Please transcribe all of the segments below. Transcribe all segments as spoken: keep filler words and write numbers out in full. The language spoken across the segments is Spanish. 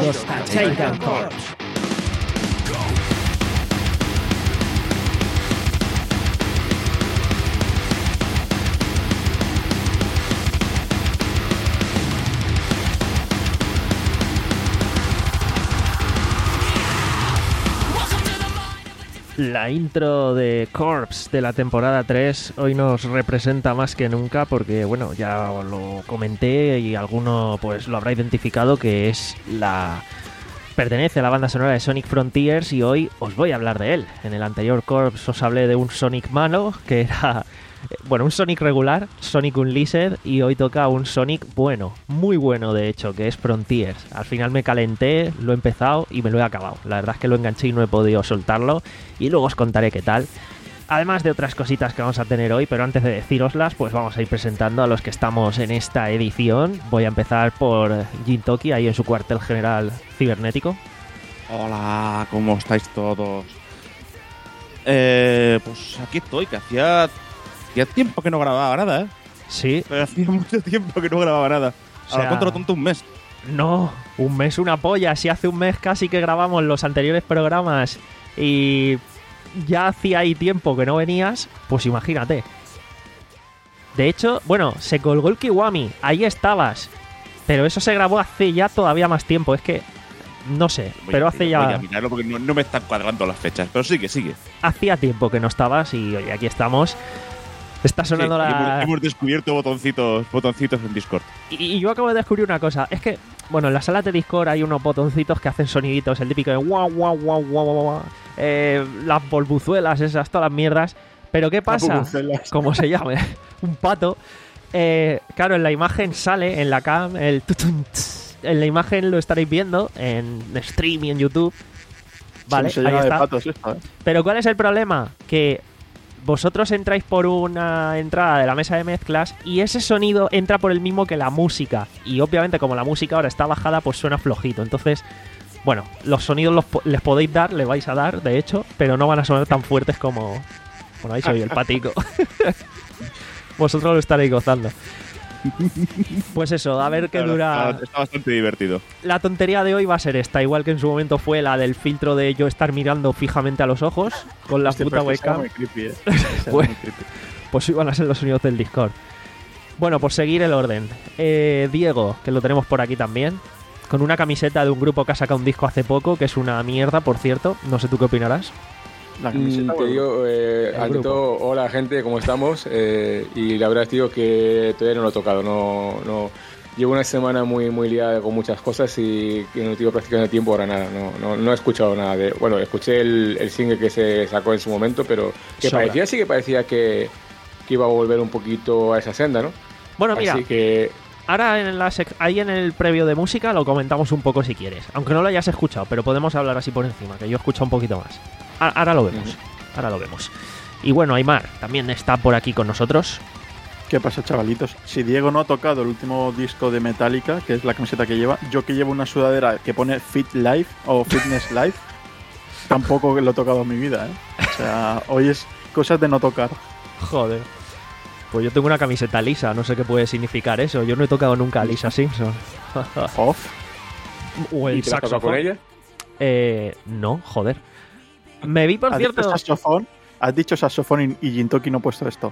Bienvenidos a Takedown Corps. La intro de Corps de la temporada tres hoy nos representa más que nunca porque, bueno, ya lo comenté y alguno pues lo habrá identificado, que es la... pertenece a la banda sonora de Sonic Frontiers y hoy os voy a hablar de él. En el anterior Corps os hablé de un Sonic malo, que era... bueno, un Sonic regular, Sonic Unleashed, y hoy toca un Sonic bueno, muy bueno de hecho, que es Frontiers. Al final me calenté, lo he empezado y me lo he acabado. La verdad es que lo enganché y no he podido soltarlo, y luego os contaré qué tal. Además de otras cositas que vamos a tener hoy, pero antes de decíroslas, pues vamos a ir presentando a los que estamos en esta edición. Voy a empezar por Gintoki, ahí en su cuartel general cibernético. Hola, ¿cómo estáis todos? Eh, pues aquí estoy, que hacía... Hacía tiempo que no grababa nada, ¿eh? Sí. Pero hacía mucho tiempo que no grababa nada. O Ahora sea, contra lo tonto un mes. No, un mes una polla. Si hace un mes casi que grabamos los anteriores programas y ya hacía ahí tiempo que no venías, pues imagínate. De hecho, bueno, se colgó el Kiwami. Ahí estabas. Pero eso se grabó hace ya todavía más tiempo. Es que... no sé, Voy pero a, hace ya... Voy a mirarlo porque no, no me están cuadrando las fechas. Pero sigue, sigue. Hacía tiempo que no estabas y oye, aquí estamos. Está sonando Sí, la... hemos, hemos descubierto botoncitos, botoncitos en Discord. Y, y yo acabo de descubrir una cosa. Es que, bueno, en la sala de Discord hay unos botoncitos que hacen soniditos. El típico de guau, guau, guau, guau, guau, guau. Eh, las bolbuzuelas, esas, todas las mierdas. Pero ¿qué pasa? Como se llame, un pato. Eh, claro, en la imagen sale, en la cam, el... tutun, tss. En la imagen lo estaréis viendo en stream y en YouTube. Vale, se ahí llena está. de patos esto, ¿eh? Pero ¿cuál es el problema? Que vosotros entráis por una entrada de la mesa de mezclas y ese sonido entra por el mismo que la música. Y obviamente como la música ahora está bajada, pues suena flojito. Entonces, bueno, los sonidos los po- les podéis dar, les vais a dar, de hecho, pero no van a sonar tan fuertes como... Bueno, ahí soy el patico. Vosotros lo estaréis gozando. Pues eso, a ver qué dura... Está, está bastante divertido. La tontería de hoy va a ser esta, igual que en su momento fue la del filtro de yo estar mirando fijamente a los ojos con la Este puta perfil será webcam. muy creepy, ¿eh? Será Pues- muy creepy. Pues iban a ser los sonidos del Discord. Bueno, por seguir el orden. Eh, Diego, que lo tenemos por aquí también, con una camiseta de un grupo que ha sacado un disco hace poco, que es una mierda, por cierto. No sé tú qué opinarás. La Mm, camiseta, te bueno, digo, eh, El ante grupo. todo, hola gente, ¿cómo estamos? Eh, y la verdad es digo que todavía no lo he tocado, no, no llevo una semana muy muy liada con muchas cosas y que no tengo prácticamente tiempo ahora nada, no, no, no he escuchado nada de, bueno, escuché el, el single que se sacó en su momento, pero que Sobra. parecía, sí que parecía que, que iba a volver un poquito a esa senda, ¿no? Bueno, mira, Así que ahora en la sec- ahí en el previo de música lo comentamos un poco si quieres. Aunque no lo hayas escuchado, pero podemos hablar así por encima, que yo he escuchado un poquito más. A- ahora lo vemos, ahora lo vemos. Y bueno, Aymar también está por aquí con nosotros. ¿qué pasa, chavalitos? Si Diego no ha tocado el último disco de Metallica, que es la camiseta que lleva, yo que llevo una sudadera que pone Fit Life o Fitness Life, tampoco lo he tocado en mi vida, ¿eh? O sea, hoy es cosas de no tocar. Joder. Pues yo tengo una camiseta lisa, no sé qué puede significar eso. Yo no he tocado nunca a Lisa Simpson. Off. O el ¿y te la has tocado saxofón. con ella? Eh, no, joder. Me vi, por ¿Has cierto... dicho saxofón? ¿Has dicho saxofón y, y Gintoki no ha puesto esto?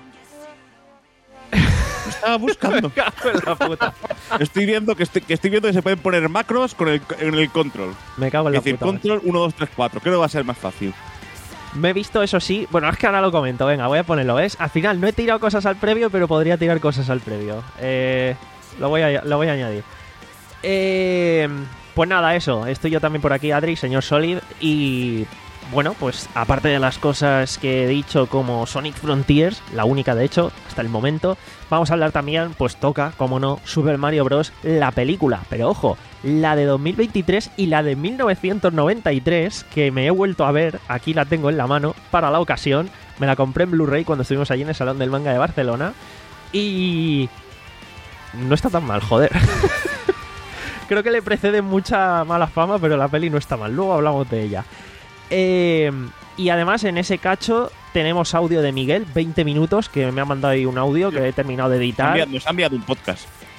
Lo estaba buscando. Cago en la puta. Estoy viendo que, estoy, que estoy viendo que se pueden poner macros con el, en el control. Me cago en la Es decir, puta. control uno, dos, tres, cuatro. Creo que va a ser más fácil. Me he visto, eso sí... Bueno, es que ahora lo comento. Venga, voy a ponerlo, ¿ves? Al final no he tirado cosas al previo, pero podría tirar cosas al previo. Eh, lo, voy a, lo voy a añadir. Eh, pues nada, eso. Estoy yo también por aquí, Adri, señor Solid. Y... bueno, pues aparte de las cosas que he dicho como Sonic Frontiers, la única de hecho hasta el momento, vamos a hablar también, pues toca, como no, Super Mario Bros. La película, pero ojo, la de dos mil veintitrés y la de mil novecientos noventa y tres, que me he vuelto a ver, aquí la tengo en la mano para la ocasión, me la compré en Blu-ray cuando estuvimos allí en el Salón del Manga de Barcelona y... no está tan mal, joder. Creo que le precede mucha mala fama, pero la peli no está mal, luego hablamos de ella. Eh, y además en ese cacho tenemos audio de Miguel, veinte minutos, que me ha mandado ahí un audio que he terminado de Nos ha editar. enviado, nos ha enviado un podcast. Sí,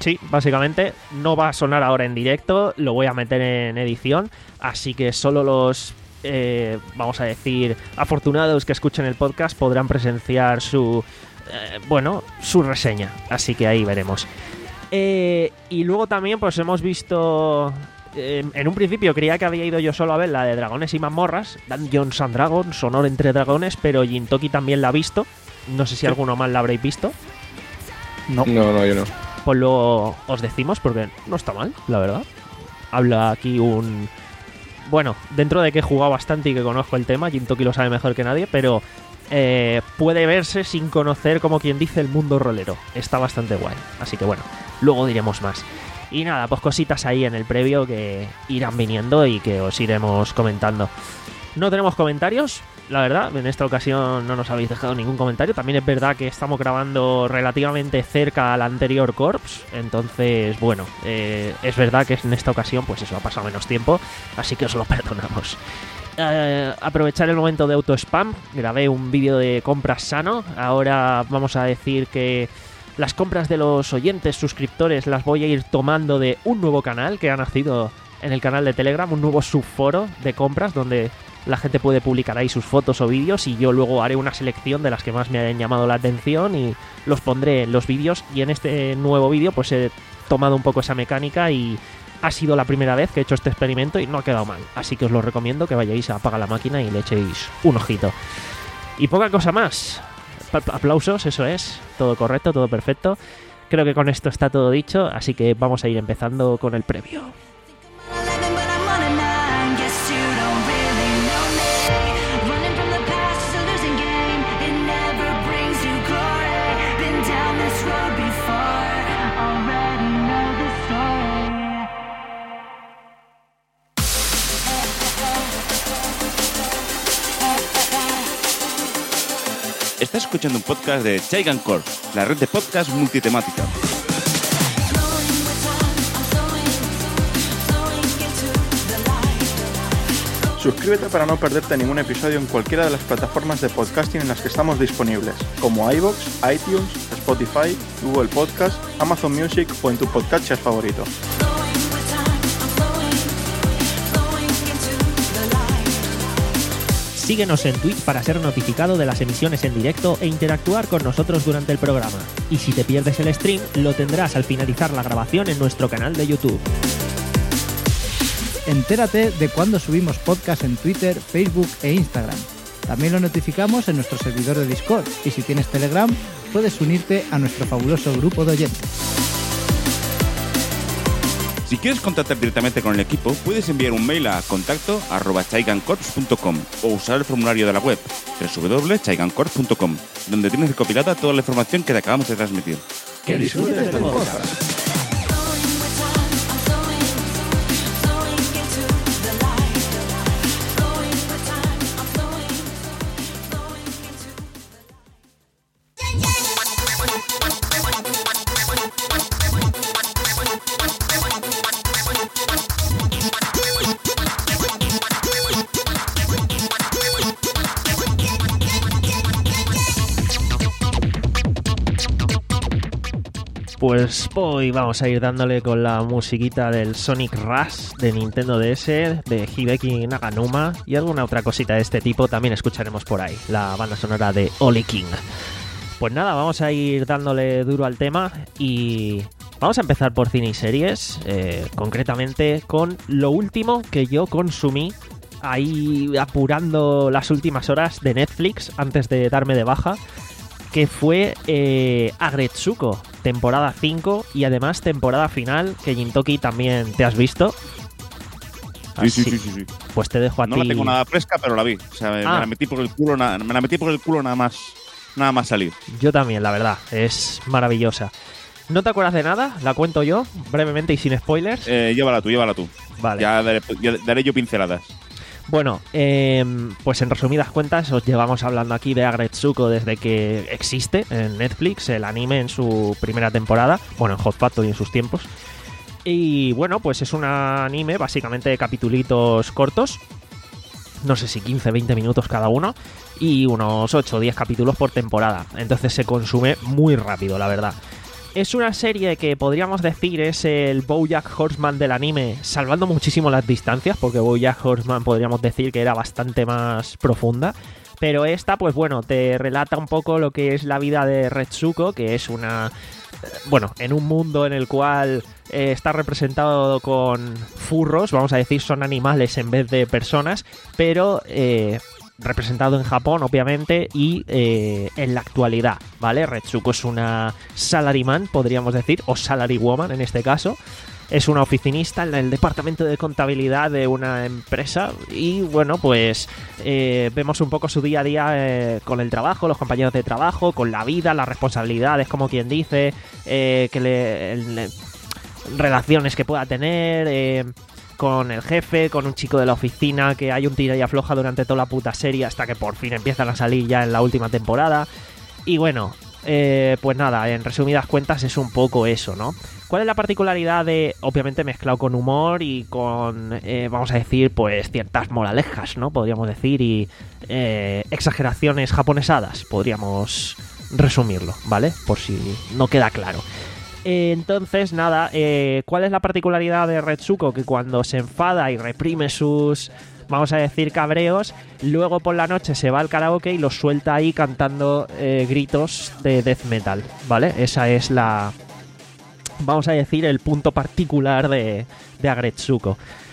sí, básicamente no va a sonar ahora en directo, lo voy a meter en edición, así que solo los, eh, vamos a decir, afortunados que escuchen el podcast podrán presenciar su, eh, bueno, su reseña, así que ahí veremos. Eh, y luego también pues hemos visto... Eh, en un principio creía que había ido yo solo a ver la de Dragones y Mazmorras, Dungeons and Dragons, Honor entre Dragones, pero Gintoki también la ha visto. No sé si alguno más la habréis visto. No. No, no, yo no. Pues luego os decimos, porque no está mal, la verdad. Habla aquí un... Bueno, dentro de que he jugado bastante y que conozco el tema, Gintoki lo sabe mejor que nadie, pero eh, puede verse sin conocer, como quien dice, el mundo rolero. Está bastante guay. Así que bueno, luego diremos más. Y nada, pues cositas ahí en el previo que irán viniendo y que os iremos comentando. No tenemos comentarios, la verdad, en esta ocasión no nos habéis dejado ningún comentario. También es verdad que estamos grabando relativamente cerca al anterior Corps, entonces, bueno, eh, es verdad que en esta ocasión, pues eso, ha pasado menos tiempo, así que os lo perdonamos. Eh, aprovechar el momento de auto-spam, grabé un vídeo de compras sano, ahora vamos a decir que las compras de los oyentes, suscriptores, las voy a ir tomando de un nuevo canal que ha nacido en el canal de Telegram, un nuevo subforo de compras donde la gente puede publicar ahí sus fotos o vídeos y yo luego haré una selección de las que más me hayan llamado la atención y los pondré en los vídeos. Y en este nuevo vídeo pues he tomado un poco esa mecánica y ha sido la primera vez que he hecho este experimento y no ha quedado mal. Así que os lo recomiendo que vayáis a apagar la máquina y le echéis un ojito. Y poca cosa más. Aplausos, eso es, todo correcto, todo perfecto. Creo que con esto está todo dicho, así que vamos a ir empezando con el previo. Estás escuchando un podcast de Chaigan Corp, la red de podcast multitemática. Suscríbete para no perderte ningún episodio en cualquiera de las plataformas de podcasting en las que estamos disponibles, como iVoox, iTunes, Spotify, Google Podcast, Amazon Music o en tu podcatcher favorito. Síguenos en Twitch para ser notificado de las emisiones en directo e interactuar con nosotros durante el programa. Y si te pierdes el stream, lo tendrás al finalizar la grabación en nuestro canal de YouTube. Entérate de cuando subimos podcast en Twitter, Facebook e Instagram. También lo notificamos en nuestro servidor de Discord y si tienes Telegram, puedes unirte a nuestro fabuloso grupo de oyentes. Si quieres contactar directamente con el equipo, puedes enviar un mail a contacto arroba chaigancorps punto com o usar el formulario de la web doble u doble u doble u punto chaigancorps punto com, donde tienes recopilada toda la información que te acabamos de transmitir. ¡Que disfrutes del podcast! Pues hoy vamos a ir dándole con la musiquita del Sonic Rush de Nintendo D S, de Hideki Naganuma y alguna otra cosita de este tipo. También escucharemos por ahí la banda sonora de Oli King. Pues nada, vamos a ir dándole duro al tema y vamos a empezar por cine y series, eh, concretamente con lo último que yo consumí ahí apurando las últimas horas de Netflix antes de darme de baja, que fue eh, Agretsuko, temporada cinco y además temporada final, que Gintoki también te has visto. Sí, sí, sí, sí, sí. Pues te dejo a no ti. No la tengo nada fresca, pero la vi. O sea, me, ah. me la metí por el culo, na, me la metí por el culo nada más, nada más salir. Yo también, la verdad, es maravillosa. ¿No te acuerdas de nada? La cuento yo, brevemente y sin spoilers. Eh, llévala tú, llévala tú. Vale. Ya daré, ya daré yo pinceladas. Bueno, eh, pues en resumidas cuentas os llevamos hablando aquí de Agretsuko desde que existe en Netflix, el anime en su primera temporada, bueno, en Hot Factory en sus tiempos. Y bueno, pues es un anime básicamente de capitulitos cortos, no sé si quince, veinte minutos cada uno, y unos ocho o diez capítulos por temporada. Entonces se consume muy rápido, la verdad. es una serie que podríamos decir es el BoJack Horseman del anime, salvando muchísimo las distancias, porque BoJack Horseman podríamos decir que era bastante más profunda. Pero esta, pues bueno, te relata un poco lo que es la vida de Retsuko, que es una... Bueno, en un mundo en el cual eh, está representado con furros, vamos a decir, son animales en vez de personas, pero eh, representado en Japón, obviamente, y eh, en la actualidad, ¿vale? Retsuko es una salaryman, podríamos decir, o salarywoman en este caso. Es una oficinista en el departamento de contabilidad de una empresa y, bueno, pues eh, vemos un poco su día a día eh, con el trabajo, los compañeros de trabajo, con la vida, las responsabilidades, como quien dice, eh, que le, le, relaciones que pueda tener eh, con el jefe, con un chico de la oficina, que hay un tira y afloja durante toda la puta serie hasta que por fin empiezan a salir ya en la última temporada. Y bueno, eh, pues nada, en resumidas cuentas es un poco eso, ¿no? ¿Cuál es la particularidad de, obviamente mezclado con humor y con, eh, vamos a decir, pues ciertas moralejas, ¿no? Podríamos decir, y eh, exageraciones japonesadas, podríamos resumirlo, ¿vale? Por si no queda claro. Eh, entonces, nada, eh, ¿cuál es la particularidad de Retsuko? Que cuando se enfada y reprime sus, vamos a decir, cabreos, luego por la noche se va al karaoke y los suelta ahí cantando eh, gritos de death metal, ¿vale? Esa es la... vamos a decir, el punto particular de, de Agretsuko.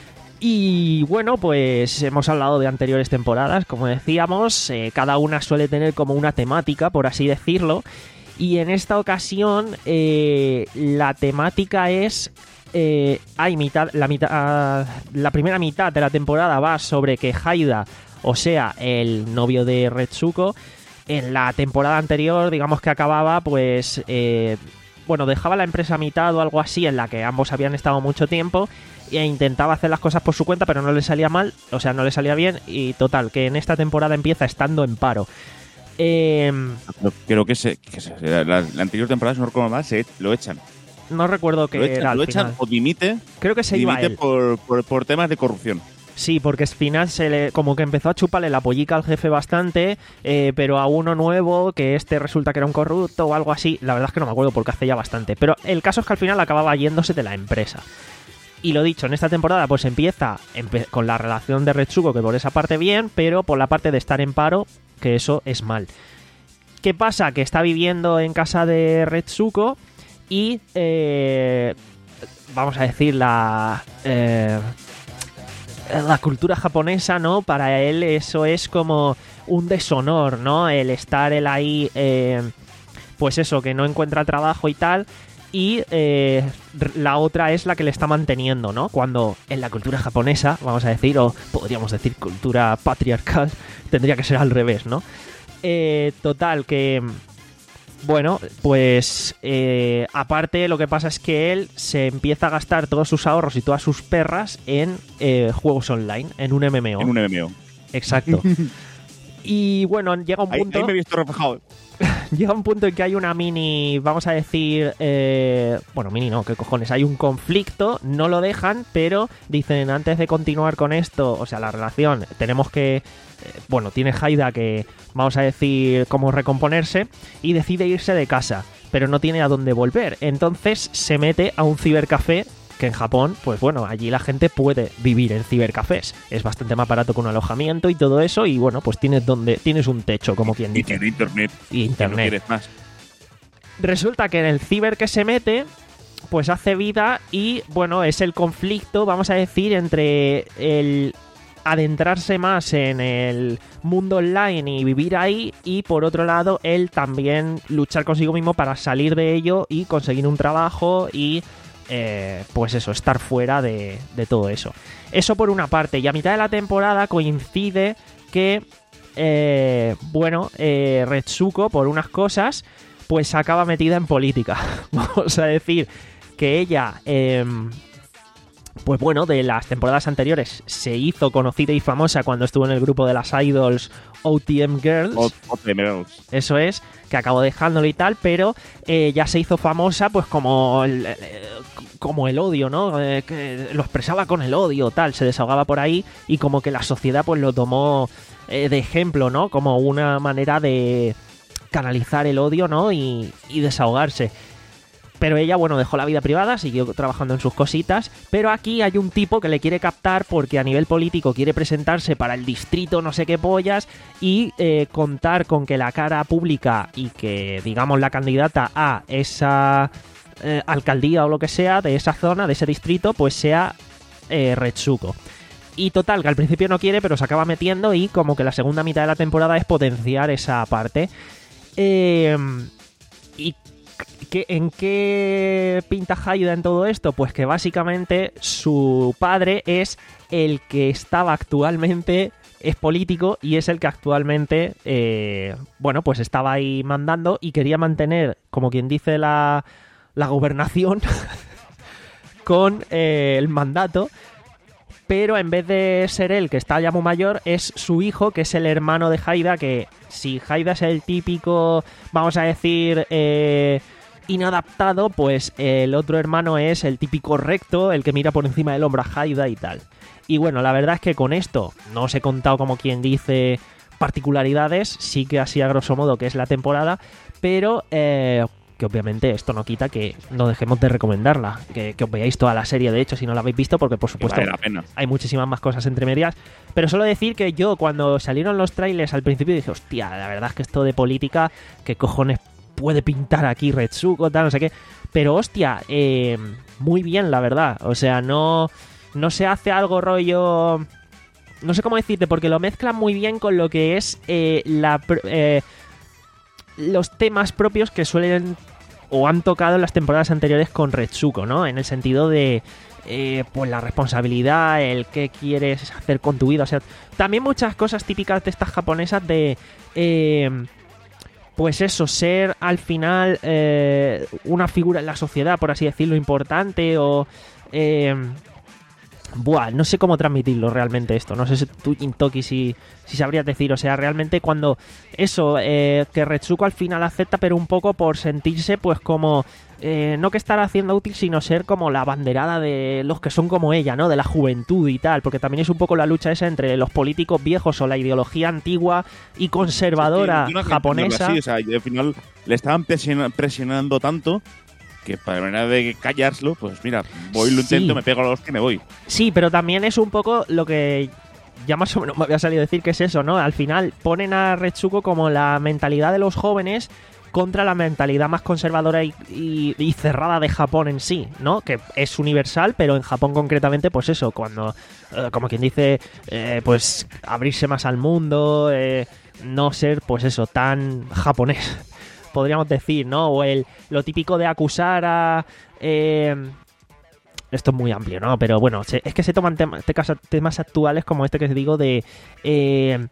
Y bueno, pues hemos hablado de anteriores temporadas, como decíamos, eh, cada una suele tener como una temática, por así decirlo, y en esta ocasión eh, la temática es... Eh, hay mitad, la, mitad, la primera mitad de la temporada va sobre que Haida, o sea, el novio de Retsuko, en la temporada anterior, digamos que acababa, pues... Eh, bueno, dejaba la empresa a mitad o algo así, en la que ambos habían estado mucho tiempo, e intentaba hacer las cosas por su cuenta, pero no le salía mal, o sea, no le salía bien, y total, que en esta temporada empieza estando en paro. Eh, Creo que, se, que se, la, la anterior temporada, si no recuerdo mal, se lo echan. No recuerdo que lo echan, era al lo echan final. o dimite. Creo que se iba dimite él. Por, por, por temas de corrupción. Sí, porque al final se le, como que empezó a chuparle la pollica al jefe bastante, eh, pero a uno nuevo, que este resulta que era un corrupto o algo así. La verdad es que no me acuerdo porque hace ya bastante. Pero el caso es que al final acababa yéndose de la empresa. Y lo dicho, en esta temporada pues empieza empe- con la relación de Retsuko, que por esa parte bien, pero por la parte de estar en paro, que eso es mal. ¿Qué pasa? Que está viviendo en casa de Retsuko y, eh, vamos a decir, la... Eh, la cultura japonesa, ¿no? Para él eso es como un deshonor, ¿no? El estar él ahí, eh, pues eso, que no encuentra trabajo y tal. Y eh, la otra es la que le está manteniendo, ¿no? Cuando en la cultura japonesa, vamos a decir, o podríamos decir cultura patriarcal, tendría que ser al revés, ¿no? Eh, total, que... Bueno, pues eh, aparte lo que pasa es que él se empieza a gastar todos sus ahorros y todas sus perras en eh, juegos online, en un M M O. En un M M O. Exacto. Y bueno, llega un punto... Ahí, ahí me he visto reflejado. Llega un punto en que hay una mini, vamos a decir... Eh, bueno, mini no, ¿qué cojones? Hay un conflicto, no lo dejan, pero dicen, antes de continuar con esto, o sea, la relación, tenemos que... Eh, bueno, tiene Haida que, vamos a decir, cómo recomponerse, y decide irse de casa, pero no tiene a dónde volver. Entonces se mete a un cibercafé, que en Japón, pues bueno, allí la gente puede vivir en cibercafés. Es bastante más barato que un alojamiento y todo eso, y bueno, pues tienes donde tienes un techo, como quien Y dice. tiene internet. Y internet. Que no quieres más. Resulta que en el ciber que se mete, pues hace vida y, bueno, es el conflicto, vamos a decir, entre el adentrarse más en el mundo online y vivir ahí, y por otro lado, él también luchar consigo mismo para salir de ello y conseguir un trabajo y... Eh, pues eso, estar fuera de, de todo eso. Eso por una parte. Y a mitad de la temporada coincide que, eh, bueno, eh, Retsuko, por unas cosas, pues acaba metida en política. Vamos a decir que ella, eh, pues bueno, de las temporadas anteriores se hizo conocida y famosa cuando estuvo en el grupo de las idols O T M Girls. O T M Girls. Eso es, que acabó dejándolo y tal, pero eh, ya se hizo famosa pues como el, como el odio, ¿no? Eh, que lo expresaba con el odio, tal, se desahogaba por ahí y como que la sociedad pues lo tomó eh, de ejemplo, ¿no? Como una manera de canalizar el odio, ¿no? Y, y desahogarse. pero ella, bueno, dejó la vida privada, siguió trabajando en sus cositas, pero aquí hay un tipo que le quiere captar porque a nivel político quiere presentarse para el distrito no sé qué pollas y eh, contar con que la cara pública y que, digamos, la candidata a esa eh, alcaldía o lo que sea de esa zona, de ese distrito, pues sea eh, Retsuko. Y total, que al principio no quiere, pero se acaba metiendo y como que la segunda mitad de la temporada es potenciar esa parte. Eh, y ¿qué, ¿En qué pinta Haida en todo esto? Pues que básicamente su padre es el que estaba actualmente, es político y es el que actualmente, eh, bueno, pues estaba ahí mandando y quería mantener, como quien dice, la, la gobernación con eh, el mandato. Pero en vez de ser él, que está ya muy mayor, es su hijo, que es el hermano de Haida, que si Haida es el típico, vamos a decir, eh, inadaptado, pues el otro hermano es el típico recto, el que mira por encima del hombro a Haida y tal. Y bueno, la verdad es que con esto no os he contado, como quien dice, particularidades, sí que así a grosso modo que es la temporada, pero... Eh, que obviamente esto no quita que no dejemos de recomendarla, que, que os veáis toda la serie, de hecho, si no la habéis visto, porque por supuesto vale la pena. Hay muchísimas más cosas entre medias, pero solo decir que yo cuando salieron los trailers al principio dije, hostia, la verdad es que esto de política, ¿qué cojones puede pintar aquí Retsuko, tal, no sé qué? Pero hostia, eh, muy bien, la verdad, o sea, no, no se hace algo rollo... No sé cómo decirte, porque lo mezclan muy bien con lo que es eh, la... Eh, los temas propios que suelen o han tocado en las temporadas anteriores con Retsuko, ¿no? En el sentido de eh, pues la responsabilidad, el qué quieres hacer con tu vida, o sea, también muchas cosas típicas de estas japonesas de eh, pues eso, ser al final eh, una figura en la sociedad, por así decirlo, importante o... Eh, Buah, no sé cómo transmitirlo realmente esto. No sé si tú, Intoki, si, si sabrías decir. O sea, realmente cuando eso, eh, que Retsuko al final acepta, pero un poco por sentirse pues como... Eh, no que estar haciendo útil, sino ser como la banderada de los que son como ella, ¿no? De la juventud y tal. Porque también es un poco la lucha esa entre los políticos viejos o la ideología antigua y conservadora sí, sí, japonesa. Así, o sea, al final le estaban presionando tanto... que para manera de callárselo, pues mira, voy, lo intento, sí. Me pego a los que me voy. Sí, pero también es un poco lo que ya más o menos me había salido decir, que es eso, ¿no? Al final ponen a Retsuko como la mentalidad de los jóvenes contra la mentalidad más conservadora y, y, y cerrada de Japón en sí, ¿no? Que es universal, pero en Japón concretamente, pues eso, cuando, eh, como quien dice, eh, pues abrirse más al mundo, eh, no ser, pues eso, tan japonés, podríamos decir, ¿no? O el lo típico de acusar a... Eh, esto es muy amplio, ¿no? Pero bueno, se, es que se toman tema, temas actuales como este que os digo de... Eh,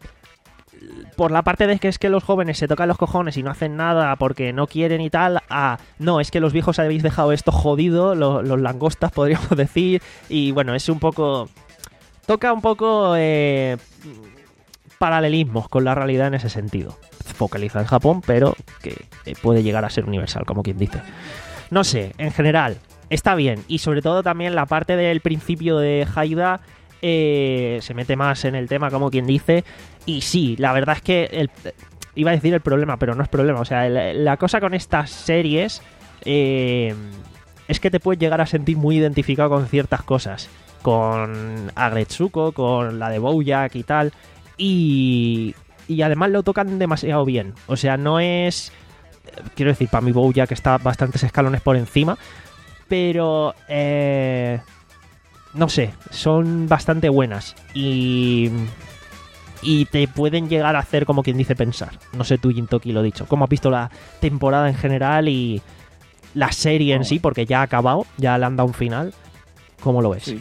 por la parte de que es que los jóvenes se tocan los cojones y no hacen nada porque no quieren y tal, a... No, es que los viejos habéis dejado esto jodido, lo, los langostas podríamos decir, y bueno, es un poco... Toca un poco... Eh, paralelismos con la realidad en ese sentido. Focaliza en Japón, pero que puede llegar a ser universal, como quien dice. No sé, en general, está bien. Y sobre todo también la parte del principio de Haida eh, se mete más en el tema, como quien dice. Y sí, la verdad es que el, iba a decir el problema, pero no es problema. O sea, el, la cosa con estas series eh, es que te puedes llegar a sentir muy identificado con ciertas cosas. Con Agretsuko, con la de Bojack y tal. Y, y además lo tocan demasiado bien. O sea, no es... Quiero decir, para mi Bojack está bastantes escalones por encima. Pero... Eh, no sé, son bastante buenas. Y... Y te pueden llegar a hacer, como quien dice, pensar. No sé tú, Jintoki, lo dicho. ¿Cómo has visto la temporada en general y la serie en sí? Porque ya ha acabado, ya le han dado un final. ¿Cómo lo ves? Sí.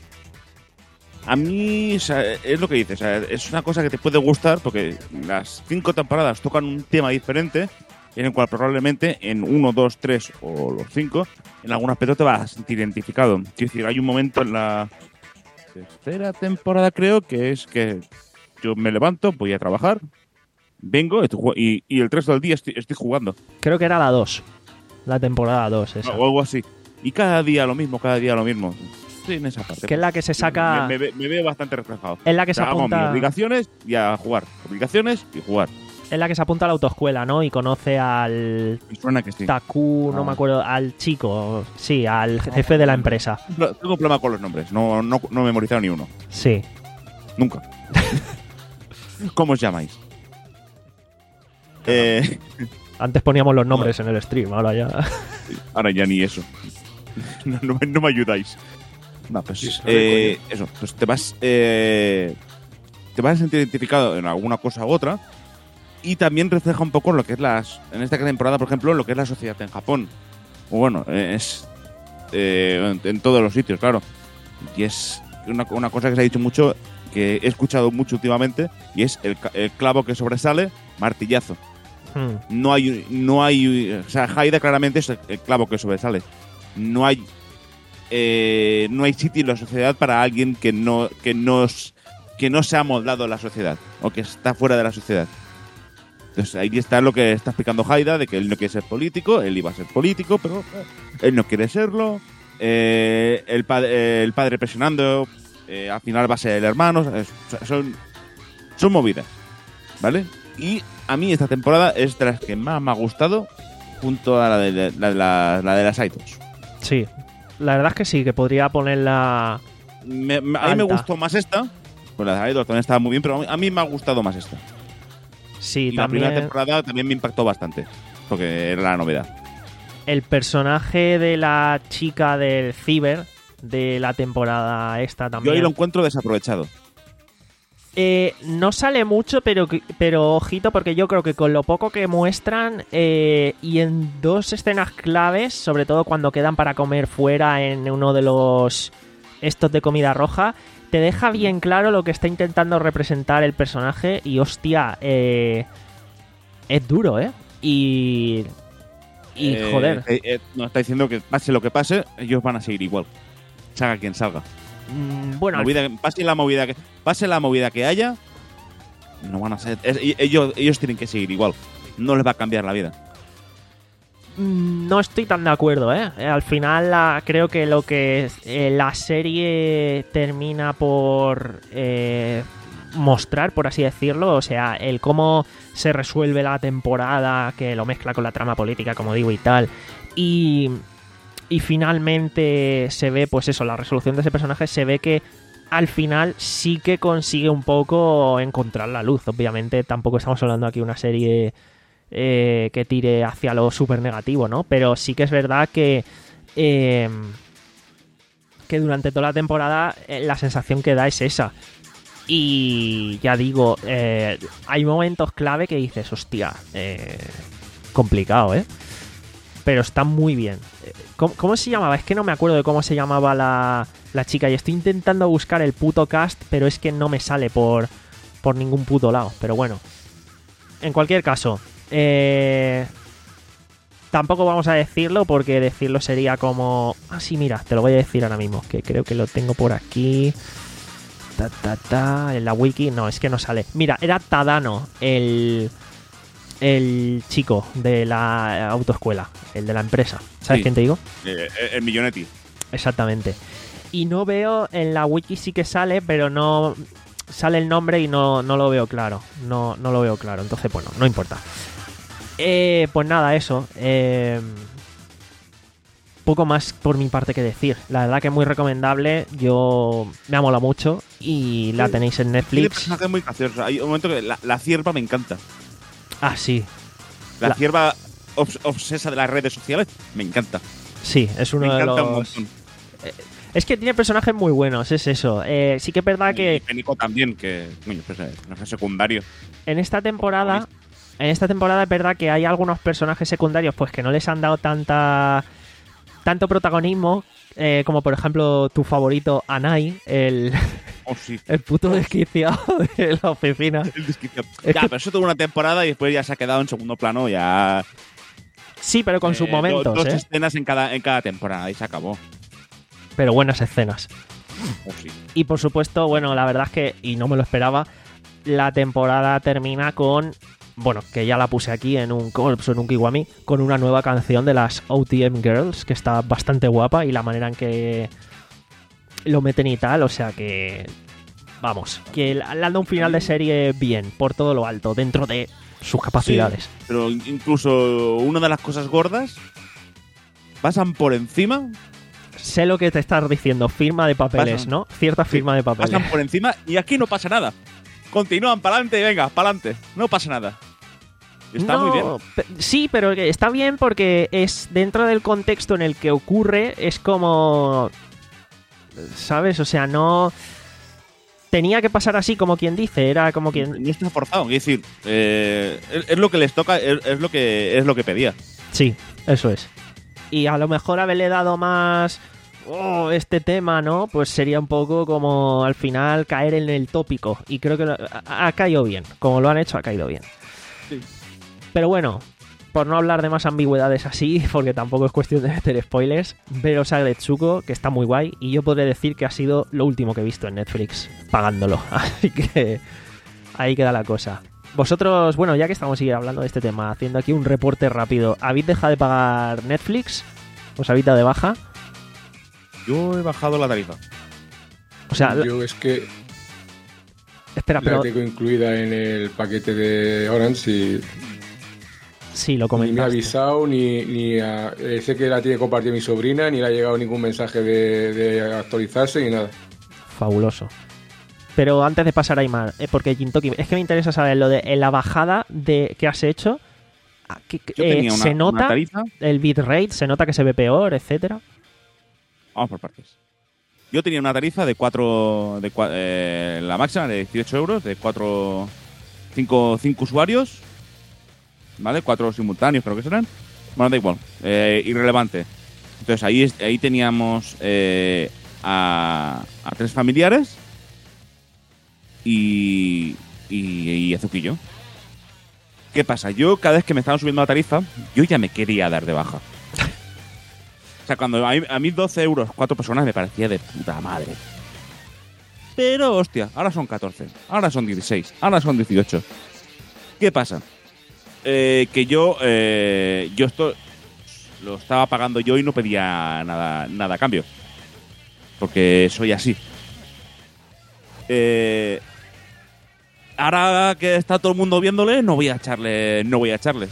A mí, o sea, es lo que dices, o sea, es una cosa que te puede gustar porque las cinco temporadas tocan un tema diferente en el cual probablemente en uno, dos, tres o los cinco, en algún aspecto te vas a sentir identificado. Quiero decir, hay un momento en la tercera temporada, creo, que es que yo me levanto, voy a trabajar, vengo y, y el resto del día estoy, estoy jugando. Creo que era la dos, la temporada dos esa. O algo así. Y cada día lo mismo, cada día lo mismo. En esa parte. Que es la que se saca... Me, me, me veo bastante reflejado. Es la que o sea, se apunta... hago mis obligaciones y a jugar. Obligaciones y jugar. Es la que se apunta a la autoescuela, ¿no? Y conoce al Me suena que sí. Taku, no Ah. me acuerdo, al chico, sí, al jefe de la empresa. No, tengo un problema con los nombres. No, no, no he memorizado ni uno. Sí. Nunca. ¿Cómo os llamáis? Eh, Antes poníamos los nombres en el stream, ahora ya. ahora ya ni eso. No, no me- no me ayudáis. No, pues, Sí, sabe, eh, eso, pues te vas, eh, te vas a sentir identificado en alguna cosa u otra y también refleja un poco lo que es las, en esta temporada, por ejemplo, lo que es la sociedad en Japón. O bueno, es eh, en, en todos los sitios, claro. Y es una, una cosa que se ha dicho mucho, que he escuchado mucho últimamente, y es el, ca- el clavo que sobresale, martillazo. Hmm. No hay, no hay, o sea, Haida claramente es el, el clavo que sobresale. No hay, eh, no hay sitio en la sociedad para alguien que no, que nos, que no se ha moldado en la sociedad o que está fuera de la sociedad. Entonces ahí está lo que está explicando Haida, de que él no quiere ser político, él iba a ser político, pero eh, él no quiere serlo. Eh, el, padre, el padre presionando, eh, al final va a ser el hermano. Es- son, son movidas, ¿vale? Y a mí esta temporada es de las que más me ha gustado, junto a la de, la, de la- la de las idols. Sí. La verdad es que sí, que podría ponerla. Me- me- a mí me Alta. gustó más esta, pues la de idols también estaba muy bien, pero a mí, a mí me ha gustado más esta. Sí, Y la también. primera temporada también me impactó bastante, porque era la novedad. El personaje de la chica del ciber de la temporada esta Yo también. ahí lo encuentro desaprovechado. Eh, no sale mucho, pero, que- pero ojito, porque yo creo que con lo poco que muestran eh, y en dos escenas claves, sobre todo cuando quedan para comer fuera en uno de los estos de comida roja, te deja bien claro lo que está intentando representar el personaje y hostia, eh, es duro, ¿eh? Y... Y Eh, joder, eh, eh, nos está diciendo que pase lo que pase, ellos van a seguir igual. Salga quien salga. mm, bueno, al Movida- pase la movida que pase la movida que haya, no van a ser. es- y- ellos, ellos tienen que seguir igual. No les va a cambiar la vida. Mm, No estoy tan de acuerdo, ¿eh? Eh, Al final la- creo que lo que eh, la serie termina por eh, mostrar, por así decirlo, o sea, el cómo se resuelve la temporada, que lo mezcla con la trama política, como digo, y tal, y, y finalmente se ve, pues eso, la resolución de ese personaje, se ve que al final sí que consigue un poco encontrar la luz. Obviamente tampoco estamos hablando aquí de una serie eh, que tire hacia lo súper negativo, ¿no? Pero sí que es verdad que eh, que durante toda la temporada eh, la sensación que da es esa. Y ya digo, eh, hay momentos clave que dices, hostia, eh, complicado, ¿eh? Pero está muy bien. Eh, ¿Cómo, cómo se llamaba? Es que no me acuerdo de cómo se llamaba la, la chica y estoy intentando buscar el puto cast, pero es que no me sale por, por ningún puto lado. Pero bueno, en cualquier caso, eh, tampoco vamos a decirlo porque decirlo sería como... Ah, sí, mira, te lo voy a decir ahora mismo, que creo que lo tengo por aquí. Ta, ta, ta, en la wiki, no, es que no sale. Mira, era Tadano, el, el chico de la autoescuela, el de la empresa. ¿Sabes Sí. quién te digo? Eh, el Millonetti. Exactamente. Y no veo, en la wiki sí que sale, pero no sale el nombre y no, no lo veo claro. No, no lo veo claro, entonces, bueno, no importa. Eh, pues nada, eso. Eh, poco más por mi parte que decir. La verdad que es muy recomendable. Yo me ha molado mucho y la tenéis en Tiene Netflix. personajes muy graciosos. Hay un momento que la, la cierva me encanta. Ah, sí. La, La- cierva obs- obsesa de las redes sociales me encanta. Sí, es uno Me de encanta un los... montón. Es que tiene personajes muy buenos, es eso. Eh, sí que es verdad Y que Pénico también, que coño, pues, eh, no es secundario. en esta temporada... En esta temporada es verdad que hay algunos personajes secundarios pues que no les han dado tanta tanto protagonismo, eh, como por ejemplo tu favorito Anai, el, Oh, sí. el puto desquiciado de la oficina. El desquiciado. Es Ya, que- pero eso tuvo una temporada y después ya se ha quedado en segundo plano. Ya. Sí, pero con sus eh, momentos, do- Dos ¿eh? escenas en cada, en cada temporada y se acabó. Pero buenas escenas. Oh, sí. Y por supuesto, bueno, la verdad es que, y no me lo esperaba, la temporada termina con, bueno, que ya la puse aquí en un Corps o en un Kiwami, con una nueva canción de las O T M Girls, que está bastante guapa y la manera en que lo meten y tal, o sea que vamos, que le han dado un final de serie bien, por todo lo alto, dentro de sus capacidades. Sí, pero incluso una de las cosas gordas pasan por encima. Sé lo que te estás diciendo, firma de papeles, Pasan. ¿no? Cierta firma Sí, de papeles. Pasan por encima y aquí no pasa nada. Continúan para adelante y venga, para adelante. No pasa nada. Está No, muy bien. pe- Sí, pero que está bien porque es dentro del contexto en el que ocurre, es como... ¿Sabes? O sea, no... Tenía que pasar así, como quien dice, era como quien... No está forzado, es decir, eh, es, es lo que les toca, es, es lo que es lo que pedía. Sí, eso es. Y a lo mejor haberle dado más... Oh, este tema, ¿no? Pues sería un poco como al final caer en el tópico. Y creo que lo- ha, ha caído bien. Como lo han hecho, ha caído bien. Sí. Pero bueno, por no hablar de más ambigüedades así, porque tampoco es cuestión de meter spoilers, Vero Sagretsuko, que está muy guay, y yo podré decir que ha sido lo último que he visto en Netflix, pagándolo. Así que ahí queda la cosa. Vosotros, bueno, ya que estamos aquí hablando de este tema, haciendo aquí un reporte rápido, ¿habéis dejado de pagar Netflix? ¿Os habéis dado de baja? Yo he bajado la tarifa. O sea, la- Yo es que espera, la pero tengo incluida en el paquete de Orange y sí, lo ni me ha comentaste. avisado, ni, ni a- eh, sé que la tiene compartida mi sobrina, ni le ha llegado ningún mensaje de, de actualizarse ni nada. Fabuloso. Pero antes de pasar a Aymar, eh, porque Jintoki, es que me interesa saber lo de en la bajada de que has hecho. ah, que- que, Yo eh, tenía una, se una nota tarifa. el bitrate, se nota que se ve peor, etcétera. Vamos por partes. Yo tenía una tarifa de cuatro, de cua- eh, la máxima de dieciocho euros, de cuatro, cinco, cinco usuarios, ¿vale? Cuatro simultáneos, creo que serán. Bueno, da igual, eh, irrelevante. Entonces ahí, es- ahí teníamos eh, a, a tres familiares y, y, y a Zuquillo. ¿Qué pasa? Yo cada vez que me estaban subiendo la tarifa, yo ya me quería dar de baja. O sea, cuando a mí, a mí doce euros, cuatro personas me parecía de puta madre. Pero, hostia, ahora son catorce, ahora son dieciséis, ahora son dieciocho. ¿Qué pasa? Eh, que yo, eh, yo esto lo estaba pagando yo y no pedía nada, nada a cambio. Porque soy así. Eh, ahora que está todo el mundo viéndole, no voy a echarle, no voy a echarle.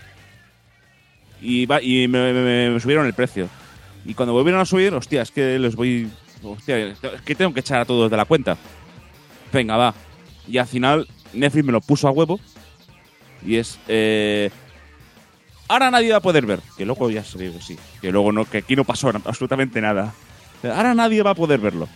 Y, va, y me, me- me subieron el precio. Y cuando volvieron a subir, hostia, es que les voy... Hostia, es que tengo que echar a todos de la cuenta. Venga, va. Y al final Netflix me lo puso a huevo. Y es... Eh, ahora nadie va a poder ver. Que luego ya se digo, sí. Que luego no, que aquí no pasó absolutamente nada. Ahora nadie va a poder verlo.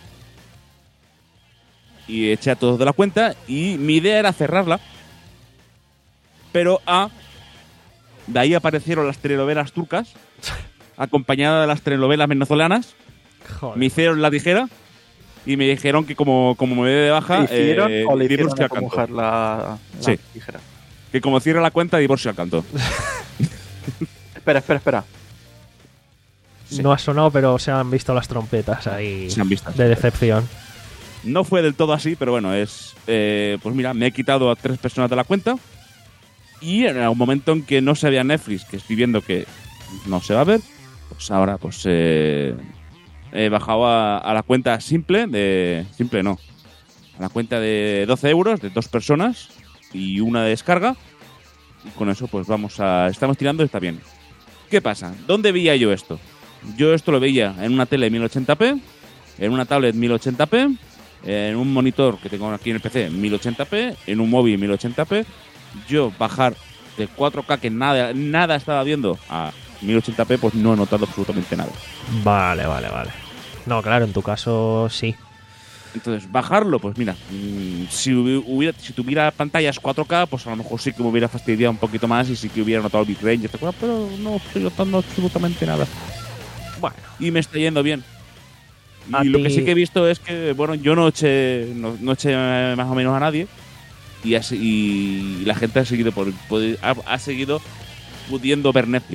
Y eché a todos de la cuenta. Y mi idea era cerrarla. Pero a... De ahí aparecieron las telenovelas turcas, acompañadas de las telenovelas venezolanas. Joder. Me hicieron la tijera y me dijeron que como, como me dé de baja, ¿Le hicieron eh, o le hicieron divorcio al a canto. mojar la, la Sí. tijera? Que como cierre la cuenta, divorcio al canto. Espera, espera, espera. Sí. No ha sonado, pero se han visto las trompetas ahí Se han visto. de decepción. No fue del todo así, pero bueno, es... eh, pues mira, me he quitado a tres personas de la cuenta y en algún momento en que no se vea Netflix, que estoy viendo que no se va a ver, pues ahora pues eh, he bajado a, a la cuenta simple de... Simple no. A la cuenta de doce euros de dos personas y una de descarga. Y con eso pues vamos a... Estamos tirando y está bien. ¿Qué pasa? ¿Dónde veía yo esto? Yo esto lo veía en una tele mil ochenta p, en una tablet mil ochenta p, en un monitor que tengo aquí en el P C mil ochenta p, en un móvil mil ochenta p. Yo bajar de cuatro K que nada, nada estaba viendo a mil ochenta p, pues no he notado absolutamente nada. Vale, vale, vale. No, claro, en tu caso sí. Entonces, bajarlo, pues mira, mmm, si, hubiera, si tuviera pantallas cuatro K, pues a lo mejor sí que me hubiera fastidiado un poquito más y sí que hubiera notado el bitrate y esta cosa, pero no estoy notando absolutamente nada. Bueno, Y me está yendo bien. A Y lo ti- que sí que he visto es que, bueno, yo no eché, no, no eché más o menos a nadie y, así, y la gente ha seguido por, por- ha, ha seguido pudiendo ver Netflix.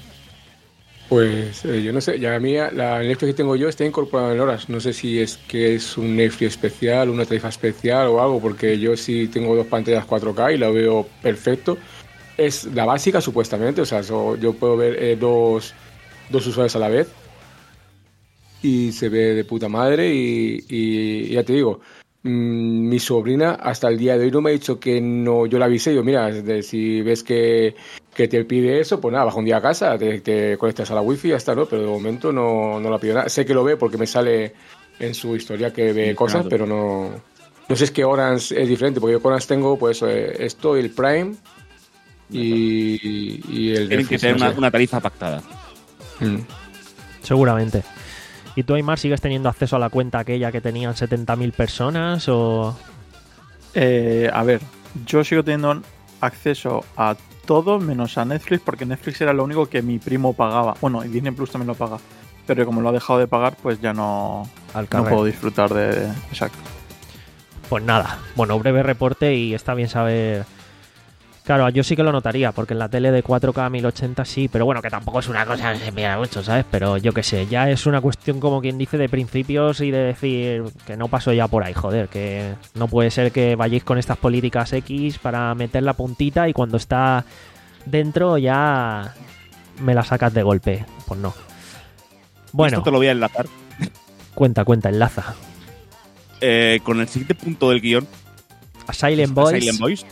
Pues eh, yo no sé, ya a mí la Netflix que tengo yo está incorporada en horas. No sé si es que es un Netflix especial, una tarifa especial o algo, porque yo sí tengo dos pantallas cuatro K y la veo perfecto. Es la básica supuestamente, o sea, so- yo puedo ver eh, dos, dos usuarios a la vez y se ve de puta madre y, y ya te digo, mmm, mi sobrina hasta el día de hoy no me ha dicho que no, yo la avisé, yo mira, de, si ves que, que te pide eso, pues nada, baja un día a casa, te, te conectas a la wifi y ya está, ¿no? Pero de momento no, no la pido nada. Sé que lo ve porque me sale en su historia que ve Sí, cosas, claro. pero no... No sé, es que Orange es diferente, porque yo con Orange tengo pues eh, esto, el Prime y, y el Tienen que Netflix, tener no una, sé. una tarifa pactada. Mm. Seguramente. ¿Y tú, Aymar, sigues teniendo acceso a la cuenta aquella que tenían setenta mil personas o...? Eh, a ver, yo sigo teniendo acceso a todo menos a Netflix, porque Netflix era lo único que mi primo pagaba. Bueno, y Disney Plus también lo paga. Pero como lo ha dejado de pagar, pues ya no, Al no carrer. puedo disfrutar de... Exacto. Pues nada, bueno, breve reporte y está bien saber... Claro, yo sí que lo notaría, porque en la tele de cuatro K a mil ochenta sí, pero bueno, que tampoco es una cosa que se mira mucho, ¿sabes? Pero yo qué sé, ya es una cuestión como quien dice de principios y de decir que no paso ya por ahí, joder, que no puede ser que vayáis con estas políticas X para meter la puntita y cuando está dentro ya me la sacas de golpe. Pues no. Bueno, Esto te lo voy a enlazar cuenta, cuenta, enlaza. eh, con el siguiente punto del guión. A Silent a Boys, Silent Boys.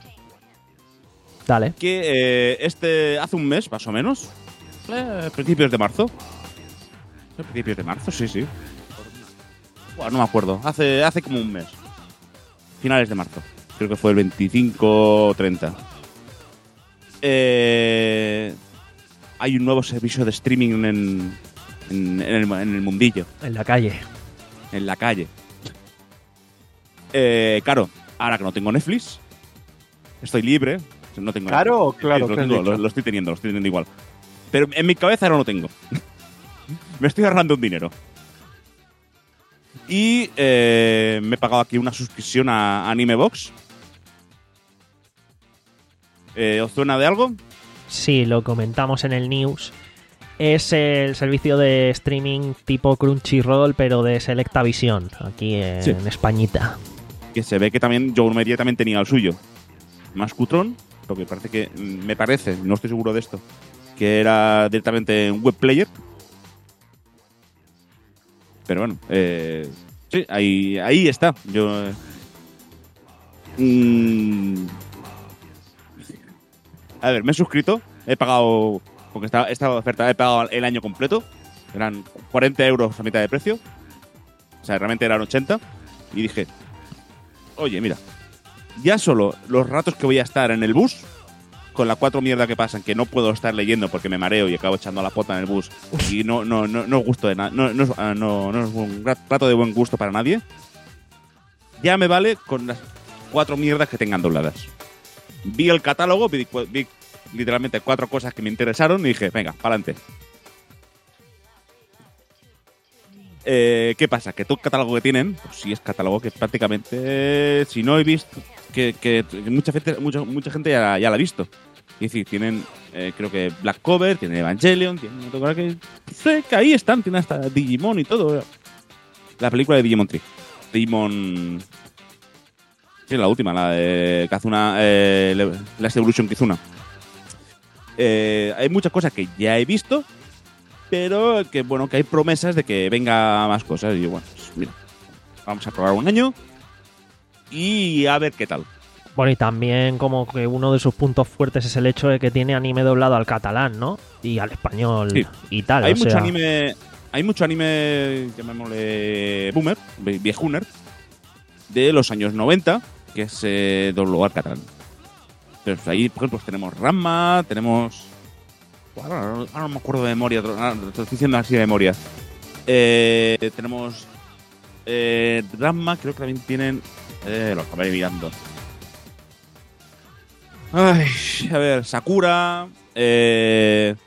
dale. Que eh, este hace un mes, más o menos. Eh, principios de marzo. ¿Eh, Principios de marzo, sí, sí. Buah, no me acuerdo. Hace, hace como un mes. Finales de marzo. Creo que fue el veinticinco o treinta. Eh, hay un nuevo servicio de streaming en, en, en el, en el mundillo. En la calle. En la calle. Eh, claro, ahora que no tengo Netflix, estoy libre. No tengo ¿Claro o Netflix. claro? Sí, lo, ¿Qué has tengo, dicho? lo, lo estoy teniendo, lo estoy teniendo igual. Pero en mi cabeza ahora no lo tengo. Me estoy ahorrando un dinero. Y eh, me he pagado aquí una suscripción a Animebox. Eh, ¿Os suena de algo? Sí, lo comentamos en el news. Es el servicio de streaming tipo Crunchyroll, pero de Selectavision, aquí en Sí. Españita. Que se ve que también Joe Media también tenía el suyo. Más cutrón, lo que parece que, me parece, no estoy seguro de esto, que era directamente un web player. Pero bueno, eh, sí, ahí, ahí está. Yo. eh, mm, a ver, me he suscrito, he pagado, porque estaba, estaba de oferta, he pagado el año completo. Eran cuarenta euros a mitad de precio. O sea, realmente eran ochenta. Y dije, oye, mira, ya solo los ratos que voy a estar en el bus, con las cuatro mierdas que pasan, que no puedo estar leyendo porque me mareo y acabo echando la pota en el bus, y no, no, no, no es gusto de nada, no, no, es- ah, no, no es un gra- trato de buen gusto para nadie, ya me vale con las cuatro mierdas que tengan dobladas. Vi el catálogo, vi, vi literalmente cuatro cosas que me interesaron y dije, venga, pa'lante. Eh, ¿Qué pasa? Que todo el catálogo que tienen, pues sí es catálogo que prácticamente, eh, si no he visto, que, que, que mucha gente, mucha, mucha gente ya, ya la ha visto. Es decir, tienen, eh, creo que Black Cover, tienen Evangelion, tienen otra cosa que, sé que ahí están, tienen hasta Digimon y todo. La película de Digimon Tree. Digimon... Sí, la última, la de Kazuna, eh, Last Evolution Kizuna. Eh, hay muchas cosas que ya he visto, pero que bueno, que hay promesas de que venga más cosas. Y yo, bueno, pues mira, vamos a probar un año y a ver qué tal. Bueno, y también como que uno de sus puntos fuertes es el hecho de que tiene anime doblado al catalán, ¿no? Y al español Sí. y tal. Hay o mucho sea, anime, hay mucho anime, llamémosle boomer, vie- viejuner, de los años noventa, que se dobló al catalán. Entonces ahí, por ejemplo, tenemos Ranma, tenemos... Ahora, ahora no me acuerdo de memoria, ahora te estoy diciendo así de memoria. Eh, tenemos eh, Ranma, creo que también tienen... Eh, lo acabaré mirando. Ay, a ver, Sakura... Eh,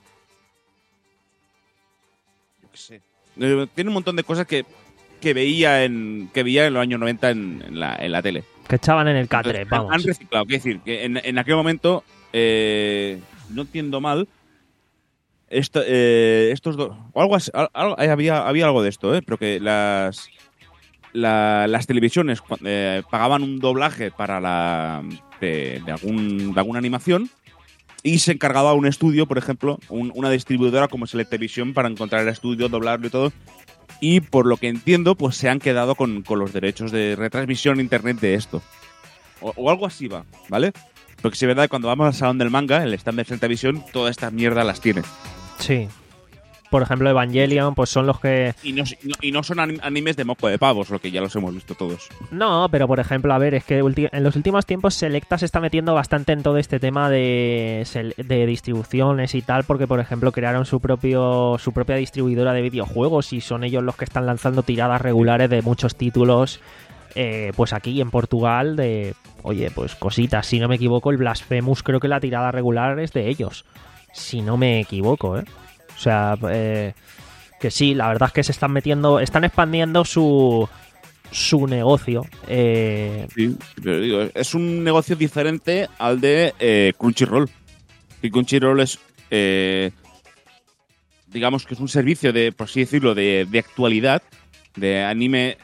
yo qué sé. Eh, tiene un montón de cosas que, que veía en que veía en los años noventa en, en, la, en la tele. que echaban en el catre, Entonces, vamos. Han reciclado, quiero decir, que en, en aquel momento, eh, no entiendo mal, esto, eh, estos dos... O algo, así- al- al- había, había algo de esto, ¿eh? Pero que las, la- las televisiones cua- eh, pagaban un doblaje para la de, de algún, de alguna animación y se encargaba un estudio, por ejemplo, un- una distribuidora como Selectavision para encontrar el estudio, doblarlo y todo. y por lo que entiendo, pues se han quedado con, con los derechos de retransmisión en internet de esto. O, o algo así va, ¿vale? Porque si es verdad que cuando vamos al salón del manga, el stand de Frentavisión, toda esta mierda las tiene. Sí. Por ejemplo, Evangelion, pues son los que... Y no, y no, y no son animes de moco de pavos, lo que ya los hemos visto todos. No, pero por ejemplo, a ver, es que ulti- en los últimos tiempos Selecta se está metiendo bastante en todo este tema de, sel- de distribuciones y tal, porque por ejemplo crearon su propio su propia distribuidora de videojuegos y son ellos los que están lanzando tiradas regulares de muchos títulos, eh, pues aquí en Portugal, de, oye, pues cositas, si no me equivoco, el Blasphemous creo que la tirada regular es de ellos, si no me equivoco, ¿eh? O sea, eh, que sí, la verdad es que se están metiendo, están expandiendo su su negocio. Eh... Sí, pero digo, es un negocio diferente al de eh, Crunchyroll. Y Crunchyroll es, eh, digamos que es un servicio de, por así decirlo, de, de actualidad, de anime,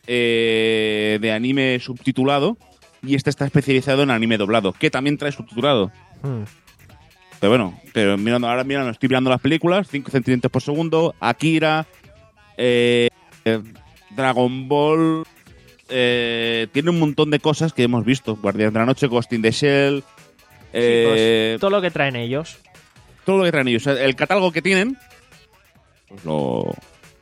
eh, de anime subtitulado, y este está especializado en anime doblado, que también trae subtitulado. Hmm. Pero bueno, pero mirando, ahora mirando, estoy mirando las películas, cinco centímetros por segundo, Akira, eh, eh, Dragon Ball, eh, tiene un montón de cosas que hemos visto. Guardianes de la Noche, Ghost in the Shell, eh, Sí, pues, todo lo que traen ellos. todo lo que traen ellos. El catálogo que tienen, pues lo,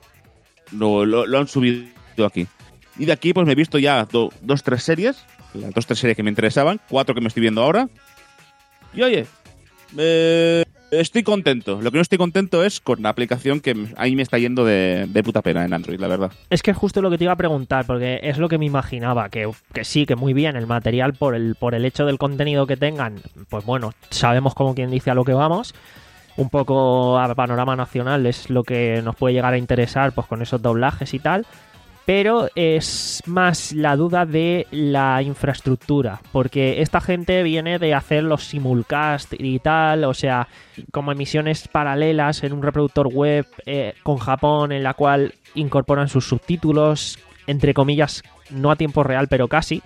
lo, lo, lo han subido aquí. Y de aquí pues me he visto ya do, dos, tres series, las dos, tres series que me interesaban, cuatro que me estoy viendo ahora. Y oye... Eh, estoy contento. Lo que no estoy contento es con la aplicación que ahí me está yendo de, de puta pena en Android, la verdad. Es que es justo lo que te iba a preguntar, porque es lo que me imaginaba, que, que sí, que muy bien, el material por el, por el hecho del contenido que tengan, pues bueno, sabemos como quien dice a lo que vamos. Un poco a panorama nacional es lo que nos puede llegar a interesar, pues con esos doblajes y tal. Pero es más la duda de la infraestructura, porque esta gente viene de hacer los simulcast y tal, o sea, como emisiones paralelas en un reproductor web eh, con Japón, en la cual incorporan sus subtítulos, entre comillas, no a tiempo real, pero casi.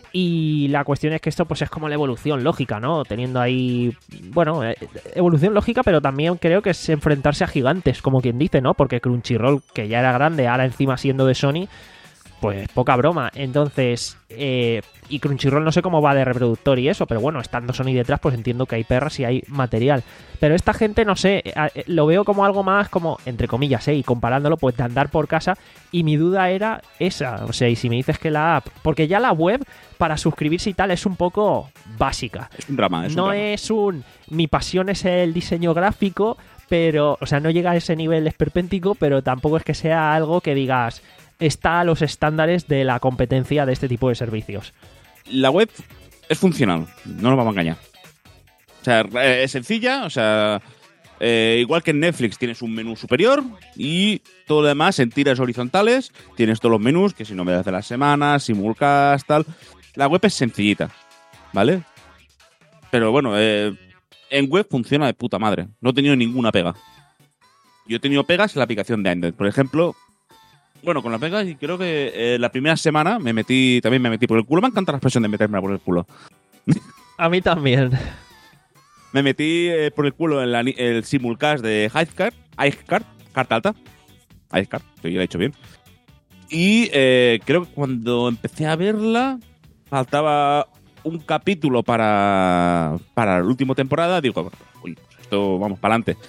Y la cuestión es que esto pues es como la evolución lógica, ¿no? Teniendo ahí, bueno, eh, evolución lógica, pero también creo que es enfrentarse a gigantes, como quien dice, ¿no? Porque Crunchyroll, que ya era grande, ahora encima siendo de Sony, pues poca broma. Entonces, eh, y Crunchyroll no sé cómo va de reproductor y eso, pero bueno, estando Sony detrás, pues entiendo que hay perras y hay material. Pero esta gente, no sé, eh, lo veo como algo más como, entre comillas, ¿eh? Y comparándolo, pues de andar por casa. Y mi duda era esa, o sea, y si me dices que la app, porque ya la web para suscribirse y tal es un poco básica. Es un drama, es no un drama. es un, mi pasión es el diseño gráfico, pero, o sea, no llega a ese nivel esperpéntico, pero tampoco es que sea algo que digas... está a los estándares de la competencia de este tipo de servicios. La web es funcional, no nos vamos a engañar. O sea, es sencilla, o sea, eh, igual que en Netflix tienes un menú superior y todo lo demás en tiras horizontales, tienes todos los menús, que si no me das de las semanas, simulcast, tal. La web es sencillita, ¿vale? Pero bueno, eh, en web funciona de puta madre, no he tenido ninguna pega. Yo he tenido pegas en la aplicación de Android, por ejemplo... Bueno, con las pegas, y creo que eh, la primera semana me metí, también me metí por el culo. Me encanta la expresión de meterme por el culo. A mí también. Me metí eh, por el culo en la, el simulcast de Hivecard, Hivecard, carta alta. Hivecard, que yo lo he hecho bien. Y eh, creo que cuando empecé a verla, faltaba un capítulo para, para la última temporada. Digo, uy, esto vamos para adelante.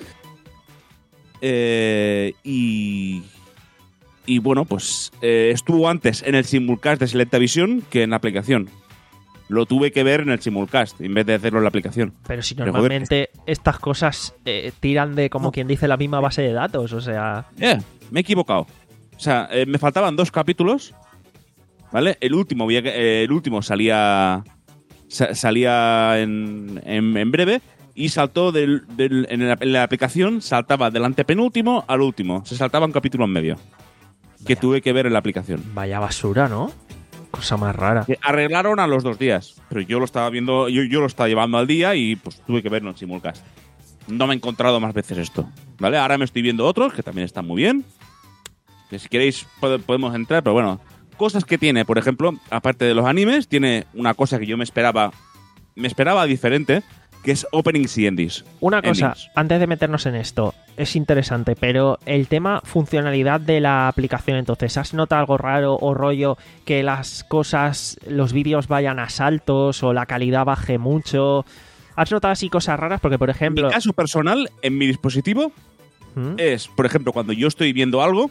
Eh, y... Y bueno, pues eh, estuvo antes en el simulcast de Selectavision que en la aplicación. Lo tuve que ver en el simulcast en vez de hacerlo en la aplicación. Pero si Pero, normalmente estas cosas eh, tiran de, como quien dice, la misma base de datos, o sea... Eh, me he equivocado. O sea, eh, me faltaban dos capítulos, ¿vale? El último, había que- eh, el último salía sa- salía en, en, en breve y saltó del, del- en, la, en la aplicación, saltaba del antepenúltimo al último. Se saltaba un capítulo en medio. Que Vaya. tuve que ver en la aplicación. Vaya basura, ¿no? Cosa más rara. Que arreglaron a los dos días, pero yo lo estaba viendo, yo, yo lo estaba llevando al día y pues tuve que verlo en simulcast. No me he encontrado más veces esto, ¿vale? Ahora me estoy viendo otros que también están muy bien. Que si queréis pod- podemos entrar, pero bueno, cosas que tiene, por ejemplo, aparte de los animes, tiene una cosa que yo me esperaba, me esperaba diferente, que es openings y endings. Una cosa, Endings. antes de meternos en esto, es interesante, pero el tema funcionalidad de la aplicación, entonces, ¿has notado algo raro o rollo que las cosas, los vídeos vayan a saltos o la calidad baje mucho? ¿Has notado así cosas raras? Porque, por ejemplo... Mi caso personal, en mi dispositivo, ¿Mm? es, por ejemplo, cuando yo estoy viendo algo,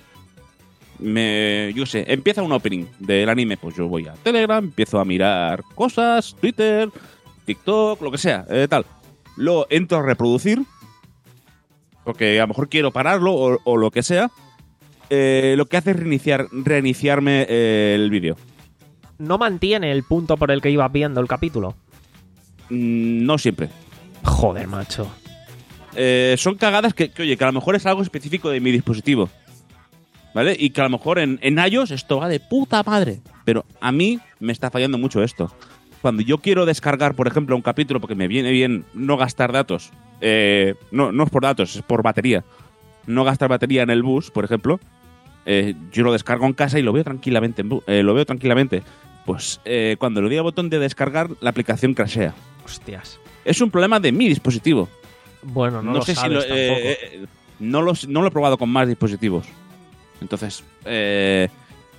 me, yo sé, empieza un opening del anime, pues yo voy a Telegram, empiezo a mirar cosas, Twitter, TikTok, lo que sea, eh, tal. Luego entro a reproducir, porque a lo mejor quiero pararlo o, o lo que sea. Eh, lo que hace es reiniciar, reiniciarme eh, el vídeo. ¿No mantiene el punto por el que ibas viendo el capítulo? Mm, no siempre. Joder, macho. Eh, son cagadas que, que, oye, que a lo mejor es algo específico de mi dispositivo, ¿vale? Y que a lo mejor en, en iOS esto va de puta madre. Pero a mí me está fallando mucho esto. Cuando yo quiero descargar, por ejemplo, un capítulo, porque me viene bien no gastar datos, eh, no, no es por datos, es por batería, no gastar batería en el bus, por ejemplo, eh, yo lo descargo en casa y lo veo tranquilamente, en bu- eh, lo veo tranquilamente. Pues eh, cuando le doy al botón de descargar, la aplicación crashea. Hostias. Es un problema de mi dispositivo. Bueno, no, No lo sé sabes si lo, eh, tampoco. eh, no, lo, no lo he probado con más dispositivos. Entonces, eh,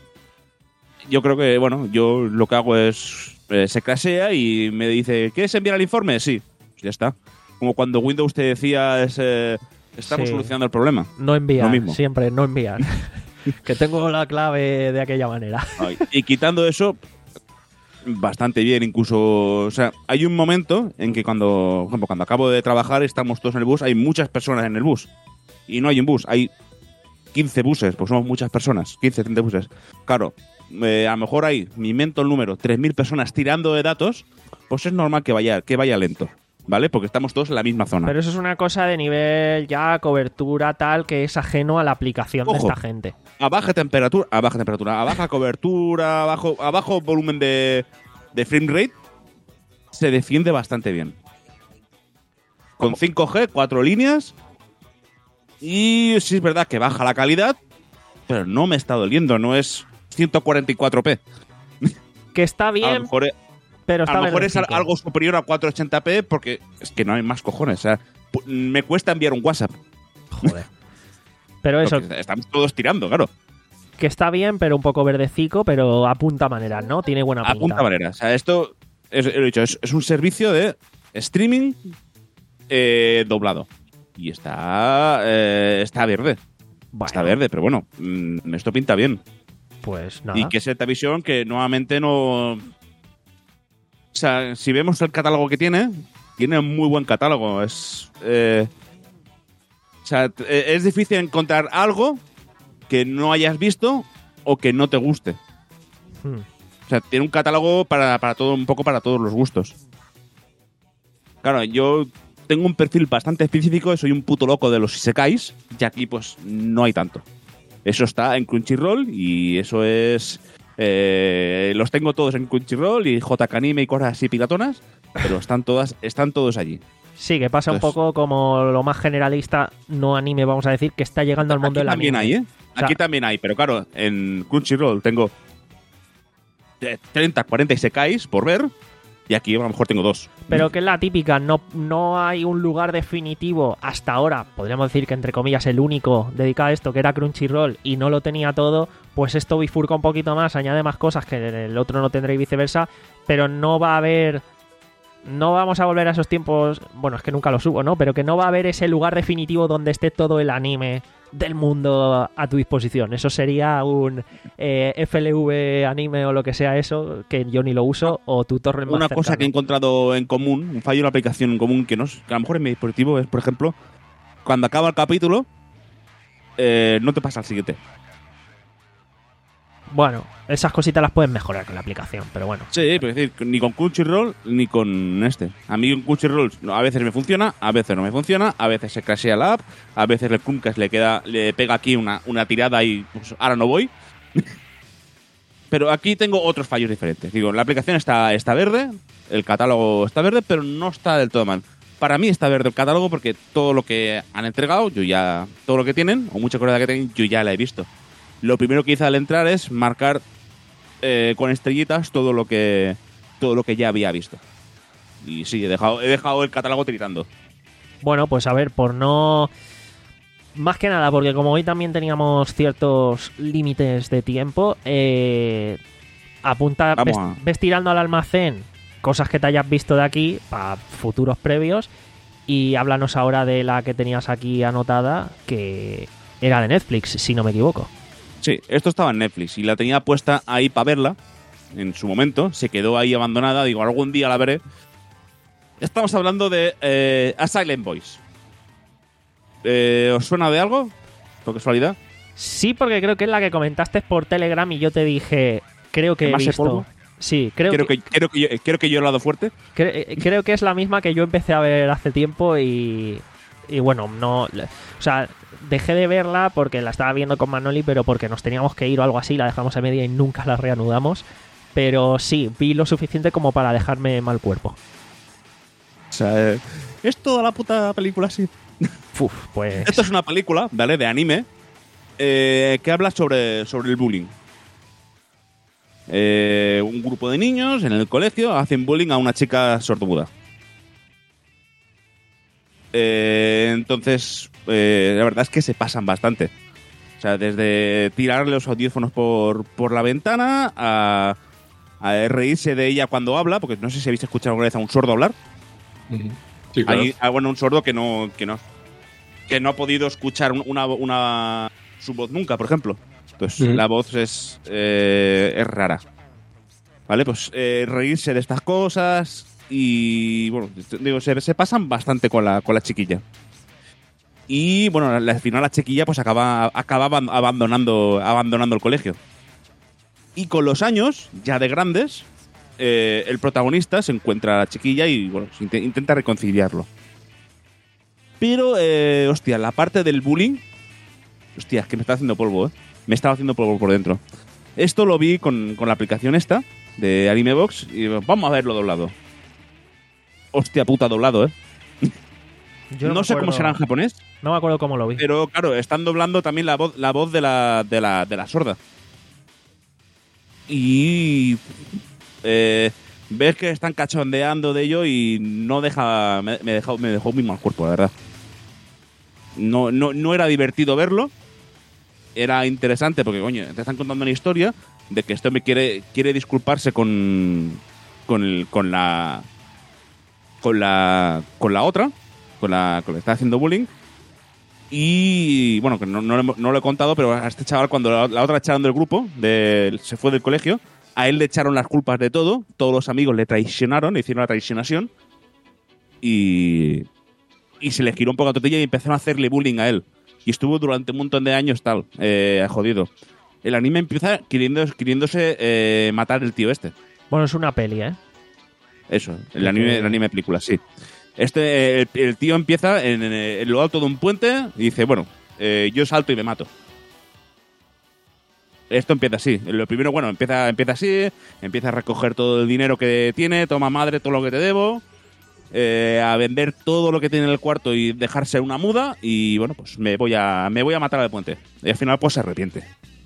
yo creo que, bueno, yo lo que hago es, eh, se crashea y me dice, ¿quieres enviar el informe? Sí, pues ya está. Como cuando Windows te decía, es, eh, estamos Sí. solucionando el problema. No enviar, lo mismo. siempre, no enviar. Que tengo la clave de aquella manera. Ay, y quitando eso, bastante bien, incluso, o sea, hay un momento en que cuando, por ejemplo, cuando acabo de trabajar, estamos todos en el bus, hay muchas personas en el bus. Y no hay un bus, hay quince buses, pues somos muchas personas, quince, treinta buses. Claro, eh, a lo mejor hay, me invento el número, tres mil personas tirando de datos, pues es normal que vaya, que vaya lento, ¿vale? Porque estamos todos en la misma zona. Pero eso es una cosa de nivel ya cobertura tal que es ajeno a la aplicación de Ojo. esta gente. A baja temperatura, a baja temperatura, a baja cobertura, a bajo, a bajo volumen de, de frame rate, se defiende bastante bien. Con cinco G, cuatro líneas, y sí es verdad que baja la calidad, pero no me está doliendo, no es ciento cuarenta y cuatro p. Que está A lo bien, mejor, e- pero a está lo mejor es verdecito. algo superior a cuatrocientos ochenta p porque es que no hay más cojones. O sea, pu- me cuesta enviar un WhatsApp. Joder. Pero eso, Porque estamos todos tirando, claro. que está bien, pero un poco verdecico, pero apunta maneras, ¿no? Tiene buena A pinta. punta manera. O sea, esto, es, he dicho, es, es un servicio de streaming eh, doblado. Y está, eh, está verde. Bueno, Está verde, pero bueno, mm, esto pinta bien. pues nada. Y que es Zeltavision que nuevamente no... O sea, si vemos el catálogo que tiene, tiene un muy buen catálogo. Es... eh, o sea, t- eh, es difícil encontrar algo que no hayas visto o que no te guste. Hmm. O sea, tiene un catálogo para, para todo, un poco para todos los gustos. Claro, yo tengo un perfil bastante específico, soy un puto loco de los isekais, y aquí pues no hay tanto. Eso está en Crunchyroll y eso es... eh, los tengo todos en Crunchyroll y J K Anime y cosas así piratonas, pero están todas, están todos allí. Sí, que pasa un Entonces- poco como lo más generalista, no anime, vamos a decir, que está llegando al mundo Aquí del también anime. hay, ¿eh? O sea- Aquí también hay, pero claro, en Crunchyroll tengo eh, treinta, cuarenta isekais por ver y aquí a lo mejor tengo dos. Pero que es la típica, no, no hay un lugar definitivo hasta ahora, podríamos decir que entre comillas el único dedicado a esto, que era Crunchyroll, y no lo tenía todo, pues esto bifurca un poquito más, añade más cosas que el otro no tendrá y viceversa, pero no va a haber... No vamos a volver a esos tiempos, bueno, es que nunca lo subo, ¿no? Pero que no va a haber ese lugar definitivo donde esté todo el anime del mundo a tu disposición. Eso sería un eh, F L V anime o lo que sea eso, que yo ni lo uso, o tu torrent más Una cosa que he cercano. encontrado en común, un fallo de una aplicación en común que, no, es- que a lo mejor en mi dispositivo es, por ejemplo, cuando acaba el capítulo, eh, no te pasa al siguiente. Bueno, esas cositas las puedes mejorar con la aplicación, pero bueno. Sí, pero es decir, ni con Crunchyroll ni con este. A mí en Crunchyroll a veces me funciona, a veces no me funciona, a veces se crashea la app, a veces el Chromecast le queda, le pega aquí una, una tirada y pues, ahora no voy. Pero aquí tengo otros fallos diferentes. Digo, la aplicación está, está verde, el catálogo está verde, pero no está del todo mal. Para mí está verde el catálogo porque todo lo que han entregado, yo ya, todo lo que tienen, o mucha cosa que tienen, yo ya la he visto. Lo primero que hice al entrar es marcar eh, con estrellitas todo lo que todo lo que ya había visto. Y sí, he dejado, he dejado el catálogo tiritando. Bueno, pues a ver, por no más que nada, porque como hoy también teníamos ciertos límites de tiempo, eh, apunta, ves, a... ves tirando al almacén cosas que te hayas visto de aquí para futuros previos y háblanos ahora de la que tenías aquí anotada, que era de Netflix, si no me equivoco. Sí, esto estaba en Netflix y la tenía puesta ahí para verla en su momento. Se quedó ahí abandonada. Digo, algún día la veré. Estamos hablando de eh, A Silent Voice. Eh, ¿Os suena de algo? ¿Por casualidad? Sí, porque creo que es la que comentaste por Telegram y yo te dije, creo que he ¿Más visto... polvo? Sí, creo, Creo que, que, creo, que yo, creo que yo he hablado fuerte. cre- creo que es la misma que yo empecé a ver hace tiempo y... Y bueno, no... O sea, dejé de verla porque la estaba viendo con Manoli, pero porque nos teníamos que ir o algo así, la dejamos a media y nunca la reanudamos. Pero sí, vi lo suficiente como para dejarme mal cuerpo. O sea, eh, es toda la puta película así. Uf, pues... Esto es una película, ¿vale? De anime, eh, que habla sobre, sobre el bullying. Eh, un grupo de niños en el colegio hacen bullying a una chica sordomuda. Eh, entonces, eh, la verdad es que se pasan bastante. O sea, desde tirarle los audífonos por, por la ventana a, a reírse de ella cuando habla, porque no sé si habéis escuchado alguna vez a un sordo hablar. Uh-huh. Sí, claro. Hay, ah, bueno, un sordo que no, que no, que no ha podido escuchar una, una su voz nunca, por ejemplo. Entonces, Uh-huh. la voz es, eh, es rara. ¿Vale? Pues eh, reírse de estas cosas y, bueno, digo, se, se pasan bastante con la, con la chiquilla. Y, bueno, al al final la chiquilla pues acaba, acaba aban- abandonando, abandonando el colegio. Y con los años, ya de grandes, eh, el protagonista se encuentra a la chiquilla y, bueno, se int- intenta reconciliarlo. Pero, eh, hostia, la parte del bullying... Hostia, es que me está haciendo polvo, ¿eh? Me estaba haciendo polvo por dentro. Esto lo vi con, con la aplicación esta, de Animebox, y vamos a verlo doblado. Hostia puta, doblado, ¿eh? yo No, me sé acuerdo- cómo será en japonés, No me acuerdo cómo lo vi. pero claro, están doblando también la voz, la voz de, la, de, la, de la sorda. Y... Eh, ves que están cachondeando de ello y no deja... Me, me, dejó, me dejó muy mal cuerpo, la verdad. No, no, no era divertido verlo. Era interesante porque, coño, te están contando una historia de que este hombre quiere, quiere disculparse con, con, el, con la... Con la, con la otra, con la con la que está haciendo bullying. Y bueno, que no, no, lo- no lo he contado, pero a este chaval, cuando la, la otra la echaron del grupo, de, se fue del colegio, a él le echaron las culpas de todo. Todos los amigos le traicionaron, le hicieron la traicionación. Y, y se le giró un poco la tortilla y empezaron a hacerle bullying a él. Y estuvo durante un montón de años tal, eh, jodido. El anime empieza queriendo, queriéndose eh, matar el tío este. Bueno, es una peli, ¿eh? Eso, el anime, el anime película, sí. Este, el, el tío empieza en, en- en lo alto de un puente y dice, bueno, eh, yo salto y me mato. Esto empieza así. Lo primero, bueno, empieza, empieza así, empieza a recoger todo el dinero que tiene, toma madre todo lo que te debo, eh, a vender todo lo que tiene en el cuarto y dejarse una muda y bueno, pues me voy a, me voy a matar al puente. Y al final pues se arrepiente.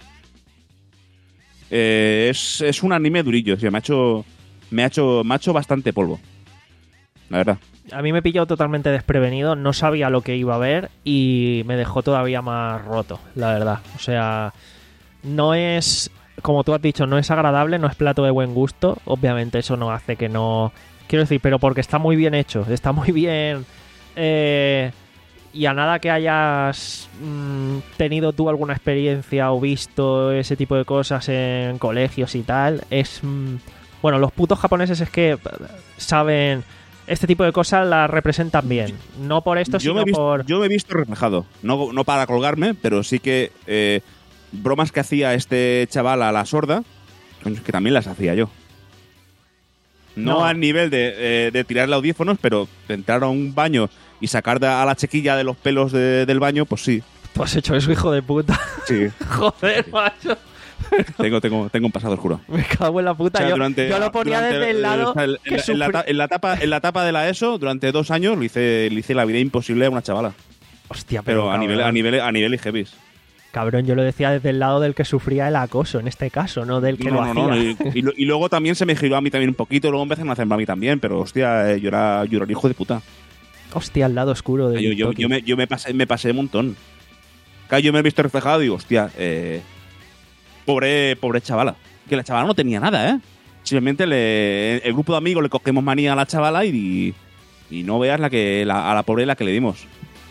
Eh, es, es un anime durillo, tío, me ha hecho... Me ha hecho, me ha hecho bastante polvo. La verdad. A mí me pilló totalmente desprevenido, no sabía lo que iba a ver y me dejó todavía más roto, la verdad. O sea, no es, como tú has dicho, no es agradable, no es plato de buen gusto. Obviamente eso no hace que no... Quiero decir, pero porque está muy bien hecho, está muy bien... Eh, y a nada que hayas mm, tenido tú alguna experiencia o visto ese tipo de cosas en colegios y tal, es... Mm, bueno, los putos japoneses es que saben... Este tipo de cosas las representan bien. No por esto, yo, sino me he visto, por... yo me he visto reflejado. No, no para colgarme, pero sí que eh, bromas que hacía este chaval a la sorda, coño, que también las hacía yo. No, No. al nivel de, eh, de tirarle audífonos, pero de entrar a un baño y sacar de- a la chiquilla de los pelos de- del baño, pues sí. Tú has hecho eso, hijo de puta. Sí. Joder, macho. tengo, tengo, tengo un pasado oscuro. Me cago en la puta. O sea, yo, durante- yo lo ponía durante, desde el lado o sea, el- que en, la, en la sufrí- ta- en la etapa, en la etapa de la ESO, durante dos años, le hice, le hice la vida imposible a una chavala. Hostia, pero, Pero a cabrón. nivel, a nivel, a nivel y heavies. Cabrón, yo lo decía desde el lado del que sufría el acoso, en este caso, no del que No, lo no, no. hacía. Y, y lo- y luego también se me giró a mí también un poquito, luego empezaron a hacerme a mí también, pero hostia, eh, yo era, yo era un hijo de puta. Hostia, el lado oscuro de Yo, yo, yo, me, yo me pasé, me pasé un montón. Claro, yo me he visto reflejado y digo, hostia, eh, pobre, pobre chavala. Que la chavala no tenía nada, ¿eh? Simplemente le, el grupo de amigos le cogemos manía a la chavala y, y no veas la que la, a la pobre la que le dimos.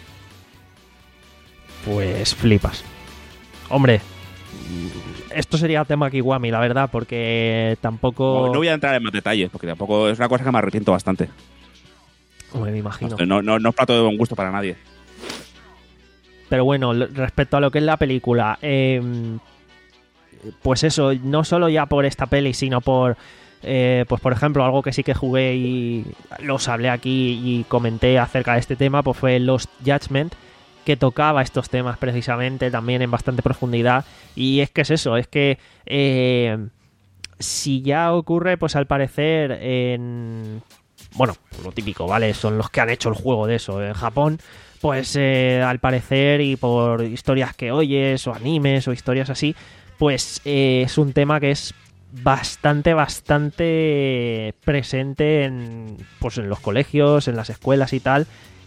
Pues flipas. Hombre, esto sería tema Kiwami, la verdad, porque tampoco... No, no voy a entrar en más detalles, porque tampoco es una cosa que me arrepiento bastante. Hombre, me imagino. No, no, no es plato de buen gusto para nadie. Pero bueno, respecto a lo que es la película, eh, pues eso, no solo ya por esta peli, sino por, eh, pues por ejemplo, algo que sí que jugué y los hablé aquí y comenté acerca de este tema, pues fue Lost Judgment, que tocaba estos temas precisamente también en bastante profundidad. Y es que es eso, es que eh, si ya ocurre, pues al parecer en... Bueno, lo típico, ¿vale? Son los que han hecho el juego de eso. En Japón, pues eh, al parecer, y por historias que oyes, o animes, o historias así, pues eh, es un tema que es bastante, bastante presente en, pues en los colegios, en las escuelas y tal,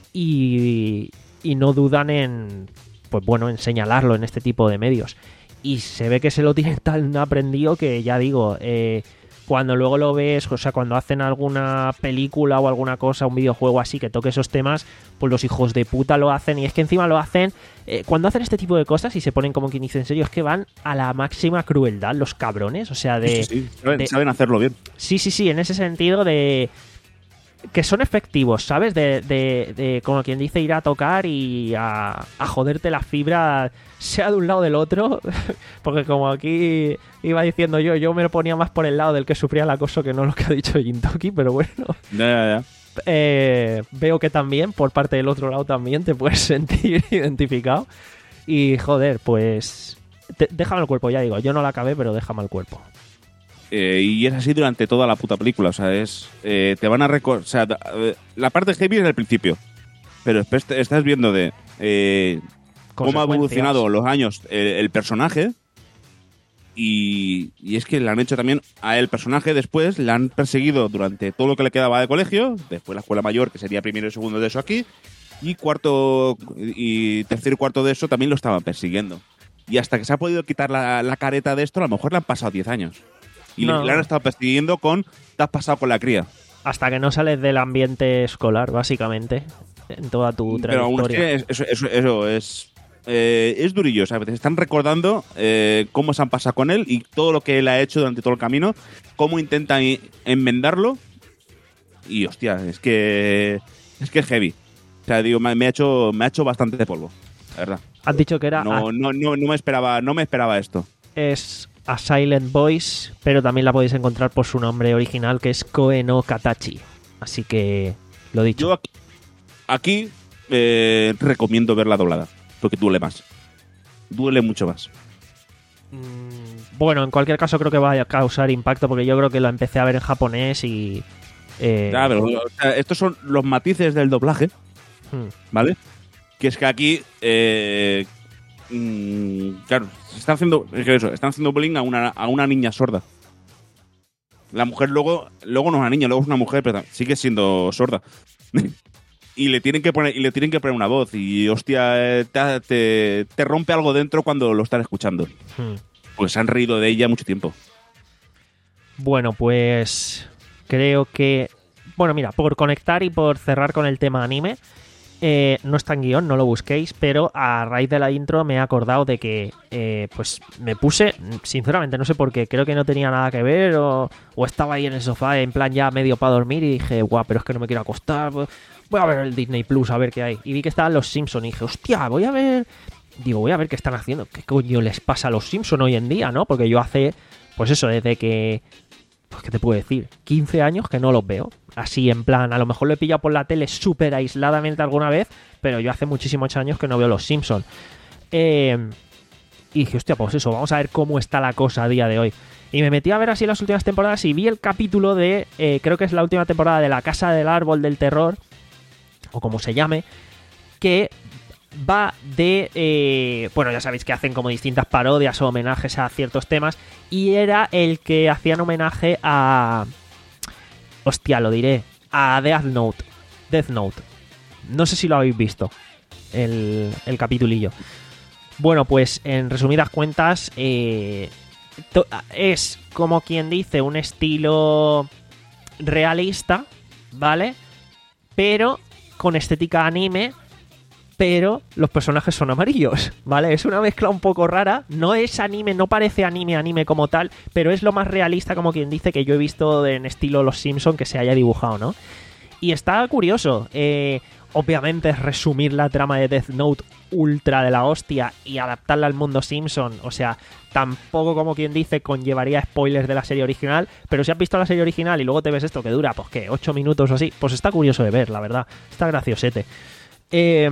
y, y no dudan en, pues bueno, en señalarlo en este tipo de medios. Y se ve que se lo tienen tan aprendido que, ya digo, eh, cuando luego lo ves, o sea, cuando hacen alguna película o alguna cosa, un videojuego así que toque esos temas, pues los hijos de puta lo hacen. Y es que encima lo hacen, eh, cuando hacen este tipo de cosas y se ponen como quien dice en serio, es que van a la máxima crueldad los cabrones, o sea, de... Sí, sí, sí. Saben, de, saben hacerlo bien. Sí, sí, sí, en ese sentido de... que son efectivos, ¿sabes? De, de, de como quien dice, ir a tocar y a, a joderte la fibra, sea de un lado o del otro, porque como aquí iba diciendo yo, yo me lo ponía más por el lado del que sufría el acoso que no lo que ha dicho Jintoki, pero bueno, Ya, ya, ya. eh, veo que también, por parte del otro lado también te puedes sentir identificado y joder, pues te, déjame el cuerpo, ya digo, yo no la acabé, pero déjame el cuerpo. Eh, y es así durante toda la puta película, o sea, es eh, te van a recordar, o sea, la parte heavy es el principio, pero después te estás viendo de eh, cómo ha evolucionado los años el, el personaje y, y es que le han hecho también a el personaje después, le han perseguido durante todo lo que le quedaba de colegio, después la escuela mayor, que sería primero y segundo de eso aquí, y cuarto y tercero y cuarto de eso también lo estaban persiguiendo. Y hasta que se ha podido quitar la, la careta de esto, a lo mejor le han pasado diez años. Y no. le, le han estado persiguiendo con te has pasado con la cría. Hasta que no sales del ambiente escolar, básicamente, en toda tu trayectoria. Pero aún es que eso, eso, eso es, eh, es durillo, ¿sabes? Están recordando eh, cómo se han pasado con él y todo lo que él ha hecho durante todo el camino, cómo intentan enmendarlo. Y hostia, es que es que es heavy. O sea, digo, me, me ha hecho me ha hecho bastante de polvo, la verdad. Has dicho que era... No, no, no, no me esperaba, no me esperaba esto. Es A Silent Voice, pero también la podéis encontrar por su nombre original, que es Koe no Katachi. Así que, lo dicho. Yo aquí, aquí eh, recomiendo verla doblada, porque duele más. Duele mucho más. Mm, bueno, en cualquier caso creo que va a causar impacto, porque yo creo que lo empecé a ver en japonés y... Eh... Ya, pero, o sea, estos son los matices del doblaje, hmm. ¿vale? Que es que aquí... Eh, mmm, claro, se están haciendo, es que eso, están haciendo bullying a una, a una niña sorda. La mujer luego, luego no es una niña, luego es una mujer, pero sigue siendo sorda. y le tienen que poner, y le tienen que poner una voz. Y hostia, te, te, te rompe algo dentro cuando lo están escuchando. Hmm. Pues se han reído de ella mucho tiempo. Bueno, pues creo que... Bueno, mira, por conectar y por cerrar con el tema anime... Eh, no está en guión, no lo busquéis, pero a raíz de la intro me he acordado de que eh, pues me puse, sinceramente no sé por qué, creo que no tenía nada que ver o, o estaba ahí en el sofá en plan ya medio para dormir y dije, guau, pero es que no me quiero acostar, voy a ver el Disney Plus a ver qué hay. Y vi que estaban los Simpsons y dije, hostia, voy a ver, digo, voy a ver qué están haciendo, qué coño les pasa a los Simpsons hoy en día, ¿no? Porque yo hace, pues eso, desde que... Pues, ¿qué te puedo decir? quince años que no los veo. Así, en plan, a lo mejor lo he pillado por la tele súper aisladamente alguna vez, pero yo hace muchísimos años que no veo los Simpsons. Eh, y dije, hostia, pues eso, vamos a ver cómo está la cosa a día de hoy. Y me metí a ver así las últimas temporadas y vi el capítulo de, eh, creo que es la última temporada de La Casa del Árbol del Terror, o como se llame, que va de... Eh, bueno, ya sabéis que hacen como distintas parodias o homenajes a ciertos temas, y era el que hacían homenaje a... Hostia, lo diré. A Death Note. Death Note. No sé si lo habéis visto. El, el capitulillo. Bueno, pues en resumidas cuentas, eh, to- es como quien dice un estilo realista, ¿vale? Pero con estética anime, pero los personajes son amarillos, ¿vale? Es una mezcla un poco rara, no es anime, no parece anime anime como tal, pero es lo más realista, como quien dice, que yo he visto en estilo Los Simpson que se haya dibujado, ¿no? Y está curioso, eh, obviamente es resumir la trama de Death Note ultra de la hostia y adaptarla al mundo Simpson, o sea, tampoco como quien dice conllevaría spoilers de la serie original, pero si has visto la serie original y luego te ves esto que dura, pues qué, ocho minutos o así, pues está curioso de ver, la verdad, está graciosete. Eh,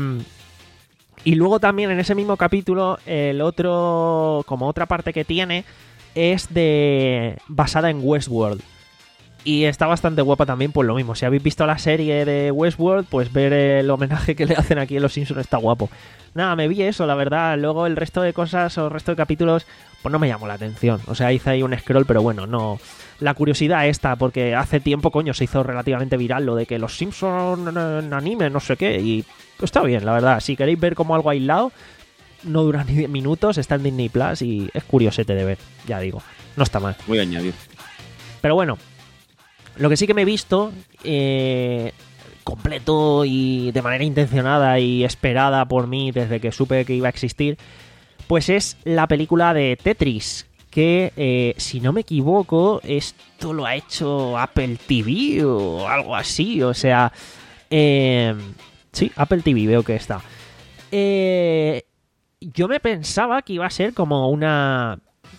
y luego también en ese mismo capítulo, el otro, como otra parte que tiene, es de basada en Westworld. Y está bastante guapa también, pues lo mismo. Si habéis visto la serie de Westworld, pues ver el homenaje que le hacen aquí en Los Simpsons está guapo. Nada, me vi eso, la verdad. Luego el resto de cosas o el resto de capítulos, pues no me llamó la atención. O sea, hice ahí un scroll, pero bueno, no. La curiosidad esta, porque hace tiempo, coño, se hizo relativamente viral lo de que Los Simpsons en anime, no sé qué. Y está bien, la verdad. Si queréis ver como algo aislado, no dura ni diez minutos, está en Disney Plus y es curiosete de ver, ya digo. No está mal. Voy a añadir. Pero bueno. Lo que sí que me he visto eh, completo y de manera intencionada y esperada por mí desde que supe que iba a existir, pues es la película de Tetris, que eh, si no me equivoco esto lo ha hecho Apple T V o algo así, o sea, eh, sí, Apple T V veo que está. Eh, yo me pensaba que iba a ser como una...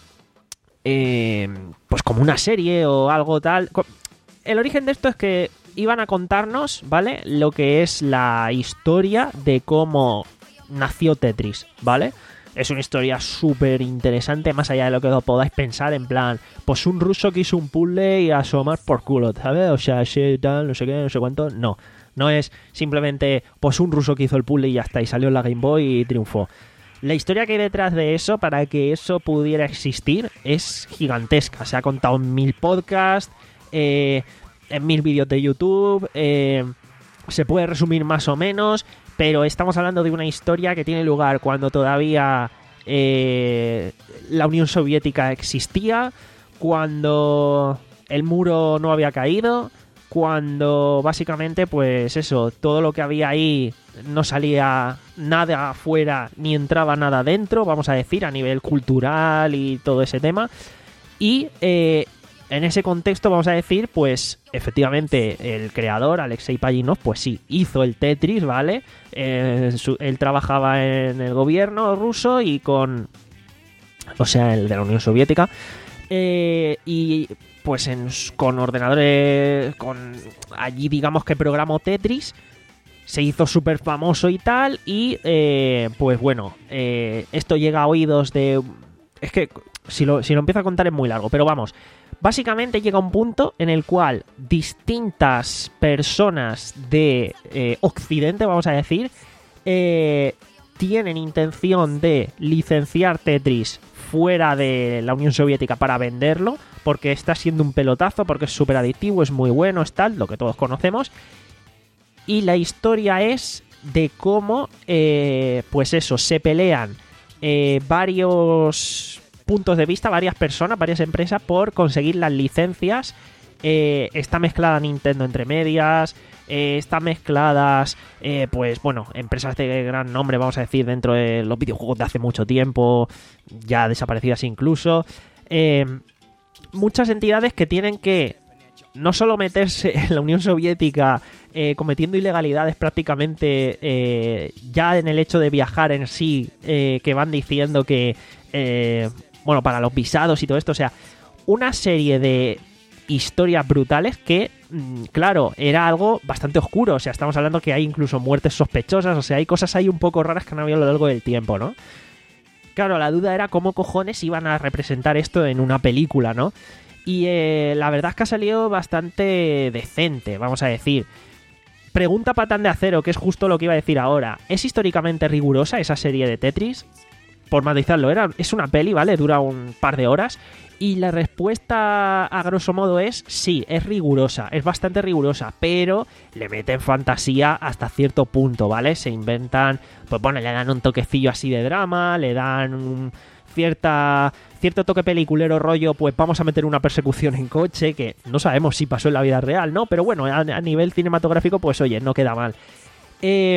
Eh, pues como una serie o algo tal... El origen de esto es que iban a contarnos, ¿vale? Lo que es la historia de cómo nació Tetris, ¿vale? Es una historia súper interesante, más allá de lo que podáis pensar, en plan, pues un ruso que hizo un puzzle y asomar por culo, ¿sabes? O sea, sí, tal, no sé qué, no sé cuánto. No, no es simplemente, pues un ruso que hizo el puzzle y ya está, y salió en la Game Boy y triunfó. La historia que hay detrás de eso, para que eso pudiera existir, es gigantesca. Se ha contado en mil podcasts, Eh, en mil vídeos de YouTube, eh, se puede resumir más o menos, pero estamos hablando de una historia que tiene lugar cuando todavía eh, la Unión Soviética existía, cuando el muro no había caído, cuando básicamente pues eso, todo lo que había ahí no salía nada afuera ni entraba nada dentro, vamos a decir, a nivel cultural y todo ese tema. Y eh, en ese contexto, vamos a decir, pues efectivamente el creador, Alexei Pajitnov, pues sí, hizo el Tetris, ¿vale? Eh, su, él trabajaba en el gobierno ruso y con... O sea, el de la Unión Soviética. Eh, y pues en, con ordenadores... con allí digamos que programó Tetris. Se hizo súper famoso y tal. Y eh, pues bueno, eh, esto llega a oídos de... Es que si lo, si lo empiezo a contar es muy largo, pero vamos... Básicamente llega un punto en el cual distintas personas de eh, Occidente, vamos a decir, eh, tienen intención de licenciar Tetris fuera de la Unión Soviética para venderlo, porque está siendo un pelotazo, porque es súper adictivo, es muy bueno, es tal, lo que todos conocemos. Y la historia es de cómo, eh, pues eso, se pelean eh, varios... puntos de vista, varias personas, varias empresas por conseguir las licencias. Eh, está mezclada Nintendo entre medias, eh, está mezcladas eh, pues bueno, empresas de gran nombre, vamos a decir, dentro de los videojuegos de hace mucho tiempo, ya desaparecidas incluso, eh, muchas entidades que tienen que no solo meterse en la Unión Soviética eh, cometiendo ilegalidades prácticamente eh, ya en el hecho de viajar en sí, eh, que van diciendo que eh, bueno, para los visados y todo esto, o sea, una serie de historias brutales que, claro, era algo bastante oscuro, o sea, estamos hablando que hay incluso muertes sospechosas, o sea, hay cosas ahí un poco raras que han habido a lo largo del tiempo, ¿no? Claro, la duda era cómo cojones iban a representar esto en una película, ¿no? Y eh, la verdad es que ha salido bastante decente, vamos a decir. Pregunta Patán de Acero, que es justo lo que iba a decir ahora. ¿Es históricamente rigurosa esa serie de Tetris? por matizarlo, era, es una peli, ¿vale? Dura un par de horas. Y la respuesta, a grosso modo, es sí, es rigurosa, es bastante rigurosa, pero le meten fantasía hasta cierto punto, ¿vale? Se inventan, pues bueno, le dan un toquecillo así de drama, le dan un cierta cierto toque peliculero rollo, pues vamos a meter una persecución en coche, que no sabemos si pasó en la vida real, ¿no? Pero bueno, a, a nivel cinematográfico, pues oye, no queda mal. Eh...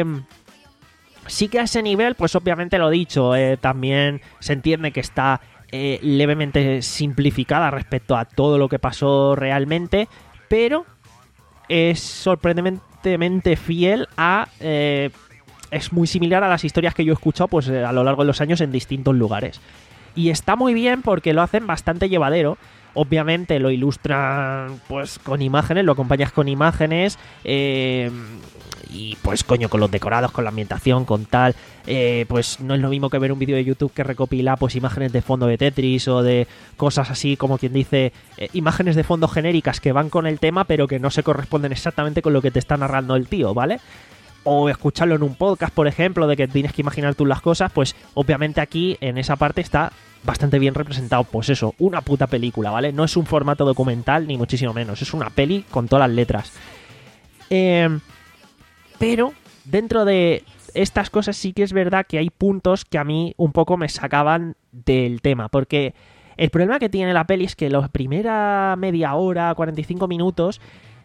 Sí que a ese nivel, pues obviamente lo dicho, eh, también se entiende que está eh, levemente simplificada respecto a todo lo que pasó realmente, pero es sorprendentemente fiel a... Eh, es muy similar a las historias que yo he escuchado pues a lo largo de los años en distintos lugares. Y está muy bien porque lo hacen bastante llevadero. Obviamente lo ilustran pues con imágenes, lo acompañas con imágenes, eh, y pues coño, con los decorados, con la ambientación, con tal, eh, pues no es lo mismo que ver un vídeo de YouTube que recopila pues imágenes de fondo de Tetris o de cosas así, como quien dice, eh, imágenes de fondo genéricas que van con el tema pero que no se corresponden exactamente con lo que te está narrando el tío, ¿vale? O escucharlo en un podcast, por ejemplo, de que tienes que imaginar tú las cosas, pues obviamente aquí en esa parte está bastante bien representado. Pues eso, una puta película, ¿vale? No es un formato documental, ni muchísimo menos. Es una peli con todas las letras. Eh, pero dentro de estas cosas sí que es verdad que hay puntos que a mí un poco me sacaban del tema. Porque el problema que tiene la peli es que la primera media hora, cuarenta y cinco minutos...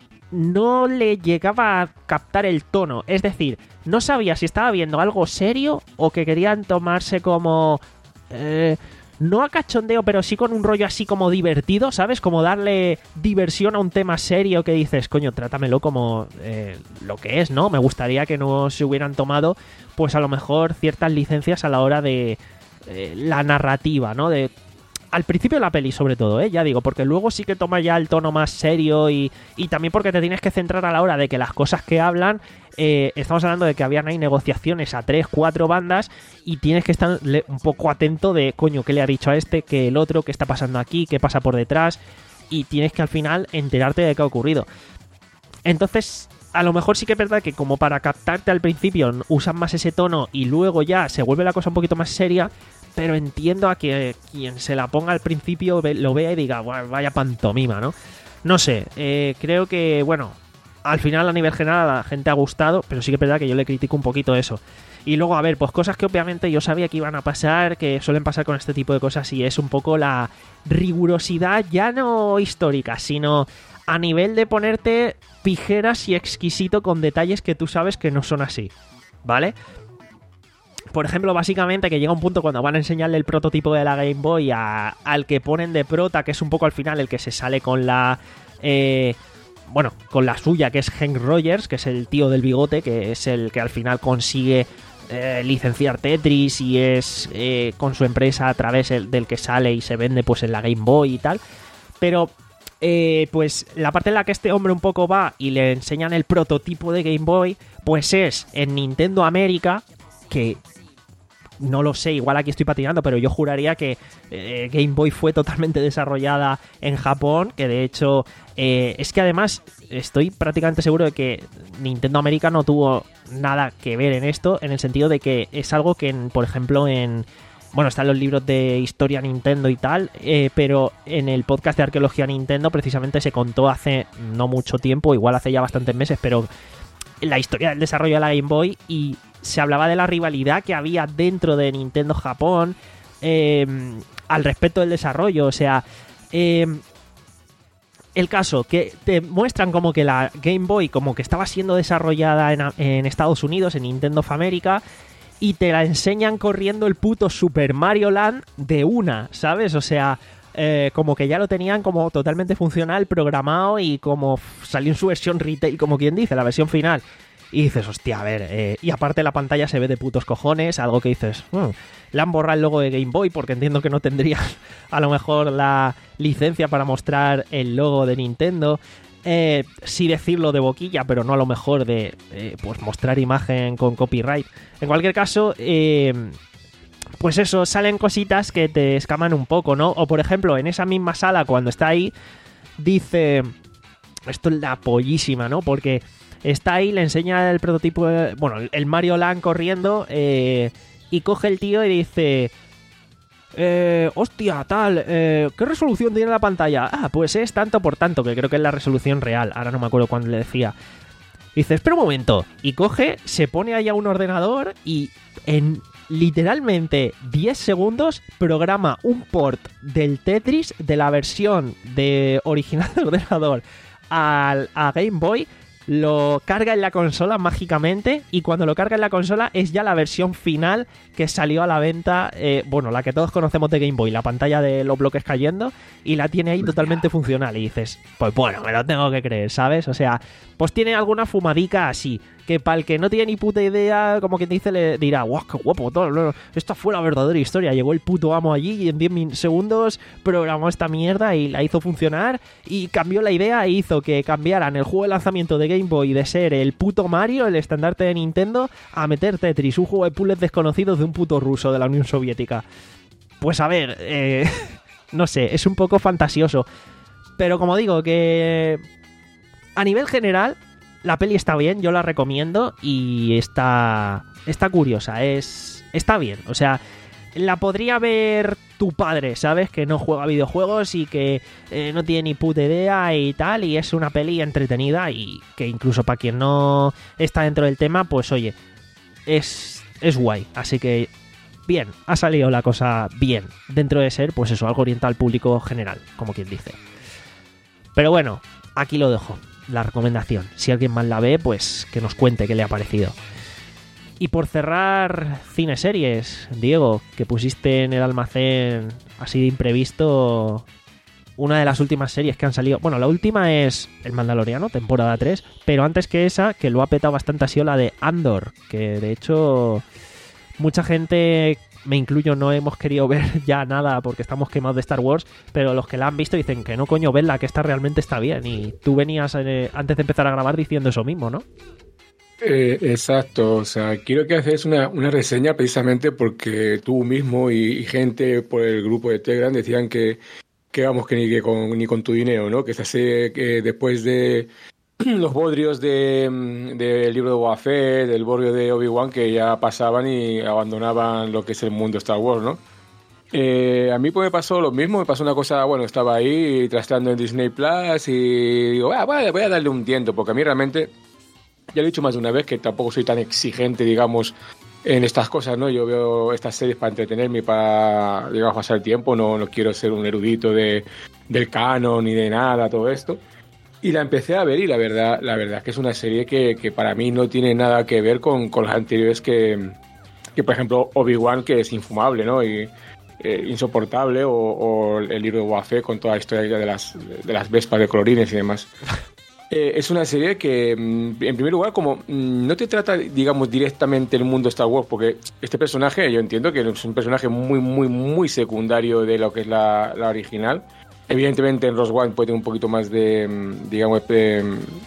no le llegaba a captar el tono. Es decir, no sabía si estaba viendo algo serio o que querían tomarse como... Eh, no a cachondeo, pero sí con un rollo así como divertido, ¿sabes? Como darle diversión a un tema serio que dices, coño, trátamelo como eh, lo que es, ¿no? Me gustaría que no se hubieran tomado, pues a lo mejor ciertas licencias a la hora de eh, la narrativa, ¿no? De... Al principio de la peli, sobre todo, ¿eh? Ya digo, porque luego sí que toma ya el tono más serio y, y también porque te tienes que centrar a la hora de que las cosas que hablan, eh, estamos hablando de que habían ahí negociaciones a tres, cuatro bandas y tienes que estar un poco atento de, coño, ¿qué le ha dicho a este? ¿Qué el otro? ¿Qué está pasando aquí? ¿Qué pasa por detrás? Y tienes que al final enterarte de qué ha ocurrido. Entonces... a lo mejor sí que es verdad que como para captarte al principio usan más ese tono y luego ya se vuelve la cosa un poquito más seria, pero entiendo a que quien se la ponga al principio lo vea y diga, vaya pantomima, ¿no? No sé, eh, creo que, bueno, al final a nivel general a la gente ha gustado, pero sí que es verdad que yo le critico un poquito eso. Y luego, a ver, pues cosas que obviamente yo sabía que iban a pasar, que suelen pasar con este tipo de cosas, y es un poco la rigurosidad ya no histórica, sino a nivel de ponerte pijeras y exquisito con detalles que tú sabes que no son así, ¿vale? Por ejemplo, básicamente que llega un punto cuando van a enseñarle el prototipo de la Game Boy a, al que ponen de prota, que es un poco al final el que se sale con la... Eh, bueno, con la suya, que es Hank Rogers, que es el tío del bigote, que es el que al final consigue eh, licenciar Tetris y es eh, con su empresa a través el, del que sale y se vende pues en la Game Boy y tal. Pero... Eh, pues la parte en la que este hombre un poco va y le enseñan el prototipo de Game Boy, pues es en Nintendo América, que no lo sé, igual aquí estoy patinando, pero yo juraría que eh, Game Boy fue totalmente desarrollada en Japón, que de hecho eh, es que además estoy prácticamente seguro de que Nintendo América no tuvo nada que ver en esto, en el sentido de que es algo que, en, por ejemplo, en... Bueno, están los libros de historia Nintendo y tal, eh, pero en el podcast de arqueología Nintendo precisamente se contó hace no mucho tiempo, igual hace ya bastantes meses, pero la historia del desarrollo de la Game Boy, y se hablaba de la rivalidad que había dentro de Nintendo Japón eh, al respecto del desarrollo. O sea, eh, el caso que te muestran como que la Game Boy como que estaba siendo desarrollada en, en Estados Unidos, en Nintendo of America, y te la enseñan corriendo el puto Super Mario Land de una, ¿sabes? O sea, eh, como que ya lo tenían como totalmente funcional, programado, y como salió en su versión retail, como quien dice, la versión final. Y dices, hostia, a ver, eh, y aparte la pantalla se ve de putos cojones, algo que dices, hmm, le han borrado el logo de Game Boy porque entiendo que no tendría a lo mejor la licencia para mostrar el logo de Nintendo. Eh, sí decirlo de boquilla, pero no a lo mejor de eh, pues mostrar imagen con copyright. En cualquier caso, eh, pues eso, salen cositas que te escaman un poco, ¿no? O por ejemplo, en esa misma sala, cuando está ahí, dice... Esto es la pollísima, ¿no? Porque está ahí, le enseña el prototipo, de, bueno, el Mario Land corriendo, eh, y coge el tío y dice... Eh, hostia, tal, eh, ¿qué resolución tiene la pantalla? Ah, pues es tanto por tanto, que creo que es la resolución real. Ahora no me acuerdo cuándo le decía. Y dice, espera un momento. Y coge, se pone ahí a un ordenador y en literalmente diez segundos programa un port del Tetris de la versión de original del ordenador al, a Game Boy. Lo carga en la consola mágicamente y cuando lo carga en la consola es ya la versión final que salió a la venta, eh, bueno, la que todos conocemos de Game Boy, la pantalla de los bloques cayendo, y la tiene ahí totalmente funcional y dices, pues bueno, me lo tengo que creer, ¿sabes? O sea, pues tiene alguna fumadica así, que para el que no tiene ni puta idea, como quien dice, le dirá, guau, qué guapo, todo, esta fue la verdadera historia, llegó el puto amo allí y en diez segundos programó esta mierda y la hizo funcionar y cambió la idea e hizo que cambiaran el juego de lanzamiento de Game Boy de ser el puto Mario, el estandarte de Nintendo, a meter Tetris, un juego de puzzles desconocidos de un puto ruso de la Unión Soviética. Pues a ver, eh, no sé, es un poco fantasioso, pero como digo, que a nivel general la peli está bien, yo la recomiendo y está está curiosa, es está bien, o sea, la podría ver tu padre, ¿sabes? Que no juega videojuegos y que eh, no tiene ni puta idea y tal, y es una peli entretenida y que incluso para quien no está dentro del tema, pues oye, es, es guay, así que bien, ha salido la cosa bien, dentro de ser, pues eso, algo orientado al público general, como quien dice. Pero bueno, aquí lo dejo. La recomendación. Si alguien más la ve, pues que nos cuente qué le ha parecido. Y por cerrar cine-series, Diego, que pusiste en el almacén así de imprevisto una de las últimas series que han salido. Bueno, la última es El Mandaloriano, temporada tres, pero antes que esa, que lo ha petado bastante, ha sido la de Andor, que de hecho mucha gente, me incluyo, no hemos querido ver ya nada porque estamos quemados de Star Wars, pero los que la han visto dicen que no, coño, verla, que esta realmente está bien. Y tú venías eh, antes de empezar a grabar diciendo eso mismo, ¿no? Eh, exacto, o sea, quiero que haces una, una reseña precisamente porque tú mismo y, y gente por el grupo de Telegram decían que, que vamos, que ni, que con, ni con tu dinero, ¿no? Que se hace que después de los bodrios del de libro de Boba Fett, del bodrio de Obi-Wan, que ya pasaban y abandonaban lo que es el mundo Star Wars, ¿no? Eh, a mí pues me pasó lo mismo, me pasó una cosa, bueno, estaba ahí trasteando en Disney Plus y digo, ah, vale, voy a darle un tiento, porque a mí realmente, ya lo he dicho más de una vez, que tampoco soy tan exigente, digamos, en estas cosas, ¿no? Yo veo estas series para entretenerme y para, digamos, pasar el tiempo, no, no quiero ser un erudito de, del canon ni de nada, todo esto. Y la empecé a ver y la verdad, la verdad es que es una serie que, que para mí no tiene nada que ver con, con las anteriores que, que, por ejemplo, Obi-Wan, que es infumable, ¿no? Y eh, insoportable, o, o el libro de Boba Fett con toda la historia de las, de las vespas de colorines y demás. Eh, es una serie que, en primer lugar, como no te trata, digamos, directamente el mundo Star Wars, porque este personaje, yo entiendo que es un personaje muy, muy, muy secundario de lo que es la, la original. Evidentemente en Rogue One puede tener un poquito más de, digamos, de,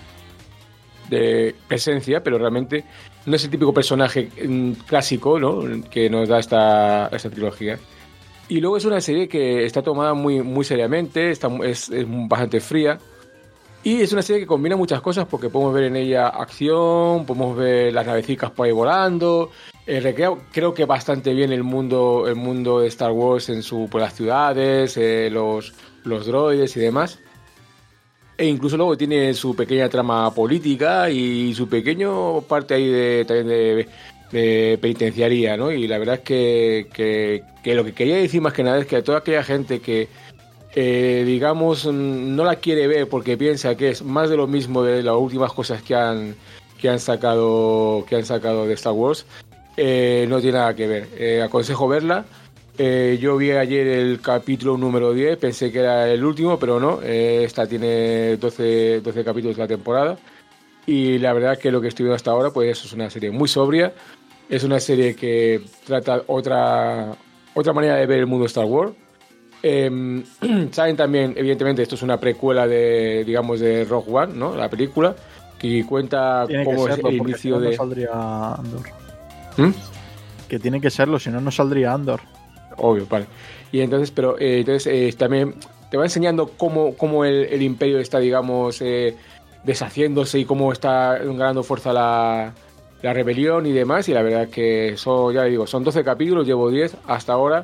de presencia, pero realmente no es el típico personaje clásico, ¿no?, que nos da esta, esta trilogía. Y luego es una serie que está tomada muy, muy seriamente, está, es, es bastante fría. Y es una serie que combina muchas cosas porque podemos ver en ella acción, podemos ver las navecitas por ahí volando, eh, recrea creo que bastante bien el mundo, el mundo de Star Wars en su, por las ciudades, eh, los, los droides y demás. E incluso luego tiene su pequeña trama política y su pequeño parte ahí de, también de, de penitenciaría, ¿no? Y la verdad es que, que, que lo que quería decir más que nada es que a toda aquella gente que Eh, digamos, no la quiere ver porque piensa que es más de lo mismo de las últimas cosas que han que han sacado que han sacado de Star Wars, eh, no tiene nada que ver. Eh, aconsejo verla. Eh, yo vi ayer el capítulo número diez, pensé que era el último, pero no. Eh, esta tiene doce, doce capítulos de la temporada y la verdad que lo que estoy viendo hasta ahora, pues eso es una serie muy sobria. Es una serie que trata otra otra manera de ver el mundo Star Wars. Eh, saben también, evidentemente, esto es una precuela de, digamos, de Rogue One, ¿no? La película, que cuenta tiene cómo que es serlo, el porque inicio si no, de... no saldría Andor. ¿Mm? Que tiene que serlo, si no, no saldría Andor. Obvio, vale. Y entonces, pero eh, entonces eh, también te va enseñando cómo, cómo el, el imperio está, digamos, eh, deshaciéndose y cómo está ganando fuerza la, la rebelión y demás. Y la verdad que son, ya digo, son doce capítulos, llevo diez hasta ahora.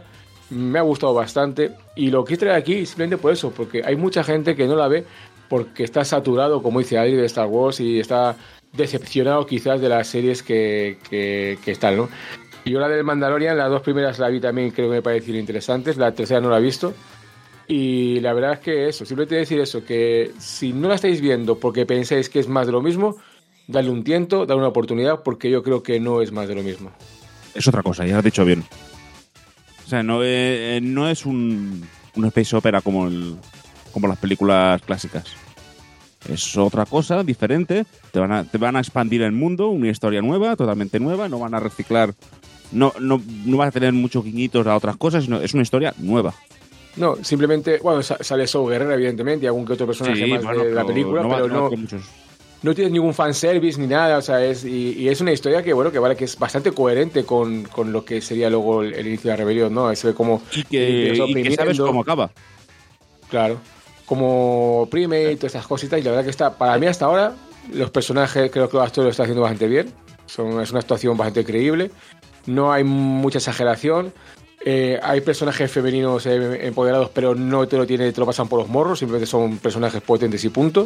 me ha gustado bastante y lo quise traer aquí simplemente por eso, porque hay mucha gente que no la ve porque está saturado, como dice Adri, de Star Wars y está decepcionado quizás de las series que, que, que están, ¿no? Y yo la del Mandalorian, las dos primeras la vi también, creo que me parecieron interesantes, la tercera no la he visto. Y la verdad es que eso, simplemente decir eso, que si no la estáis viendo porque pensáis que es más de lo mismo, dadle un tiento, dadle una oportunidad, porque yo creo que no es más de lo mismo. Es otra cosa, ya lo has dicho bien. O sea, no, eh, no es un, un space opera como, el, como las películas clásicas. Es otra cosa, diferente. Te van a, te van a expandir el mundo, una historia nueva, totalmente nueva. No van a reciclar, no, no, no vas a tener muchos guiñitos a otras cosas, sino es una historia nueva. No, simplemente, bueno, sale Saw Gerrera, evidentemente, y algún que otro personaje Sí, más bueno, de la película, no va- pero no no, va a tener muchos. no tienes ningún fanservice ni nada, o sea, es, y, y es una historia que, bueno, que vale, que es bastante coherente con, con lo que sería luego el, el inicio de la rebelión, ¿no? Se ve como... Y que, empieza y que sabes oprimiendo. cómo acaba. Claro, como Prime y todas esas cositas, y la verdad que está, para mí hasta ahora, los personajes, creo que los actores lo están haciendo bastante bien, son, es una actuación bastante creíble, no hay mucha exageración, eh, hay personajes femeninos eh, empoderados, pero no te lo tiene, te lo pasan por los morros, simplemente son personajes potentes y punto.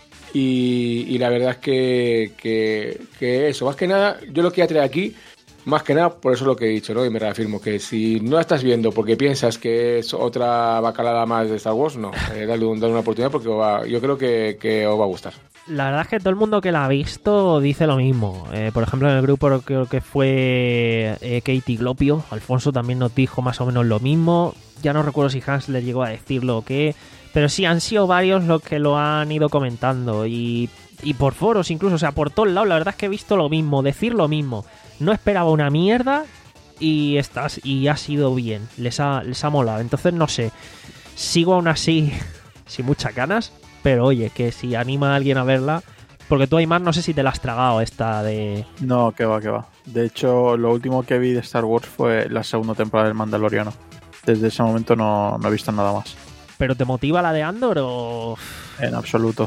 Y, y la verdad es que, que, que eso, más que nada, yo lo que voy a traer aquí, más que nada, por eso es lo que he dicho, ¿no? Y me reafirmo, que si no la estás viendo porque piensas que es otra bacalada más de Star Wars, no, eh, dale, un, dale una oportunidad porque os va, yo creo que, que os va a gustar. La verdad es que todo el mundo que la ha visto dice lo mismo. Eh, por ejemplo, en el grupo creo que fue eh, Katie Glopio. Alfonso también nos dijo más o menos lo mismo. Ya no recuerdo si Hans le llegó a decirlo o qué. Pero sí, han sido varios los que lo han ido comentando. Y, y por foros incluso, o sea, por todos lados. La verdad es que he visto lo mismo, decir lo mismo. No esperaba una mierda y, estás, y ha sido bien. Les ha, les ha molado. Entonces, no sé. Sigo aún así sin muchas ganas. Pero oye, que si anima a alguien a verla... Porque tú, Aymar, no sé si te la has tragado esta de... No, que va, que va. De hecho, lo último que vi de Star Wars fue la segunda temporada del Mandaloriano. Desde ese momento no, no he visto nada más. ¿Pero te motiva la de Andor o...? En absoluto.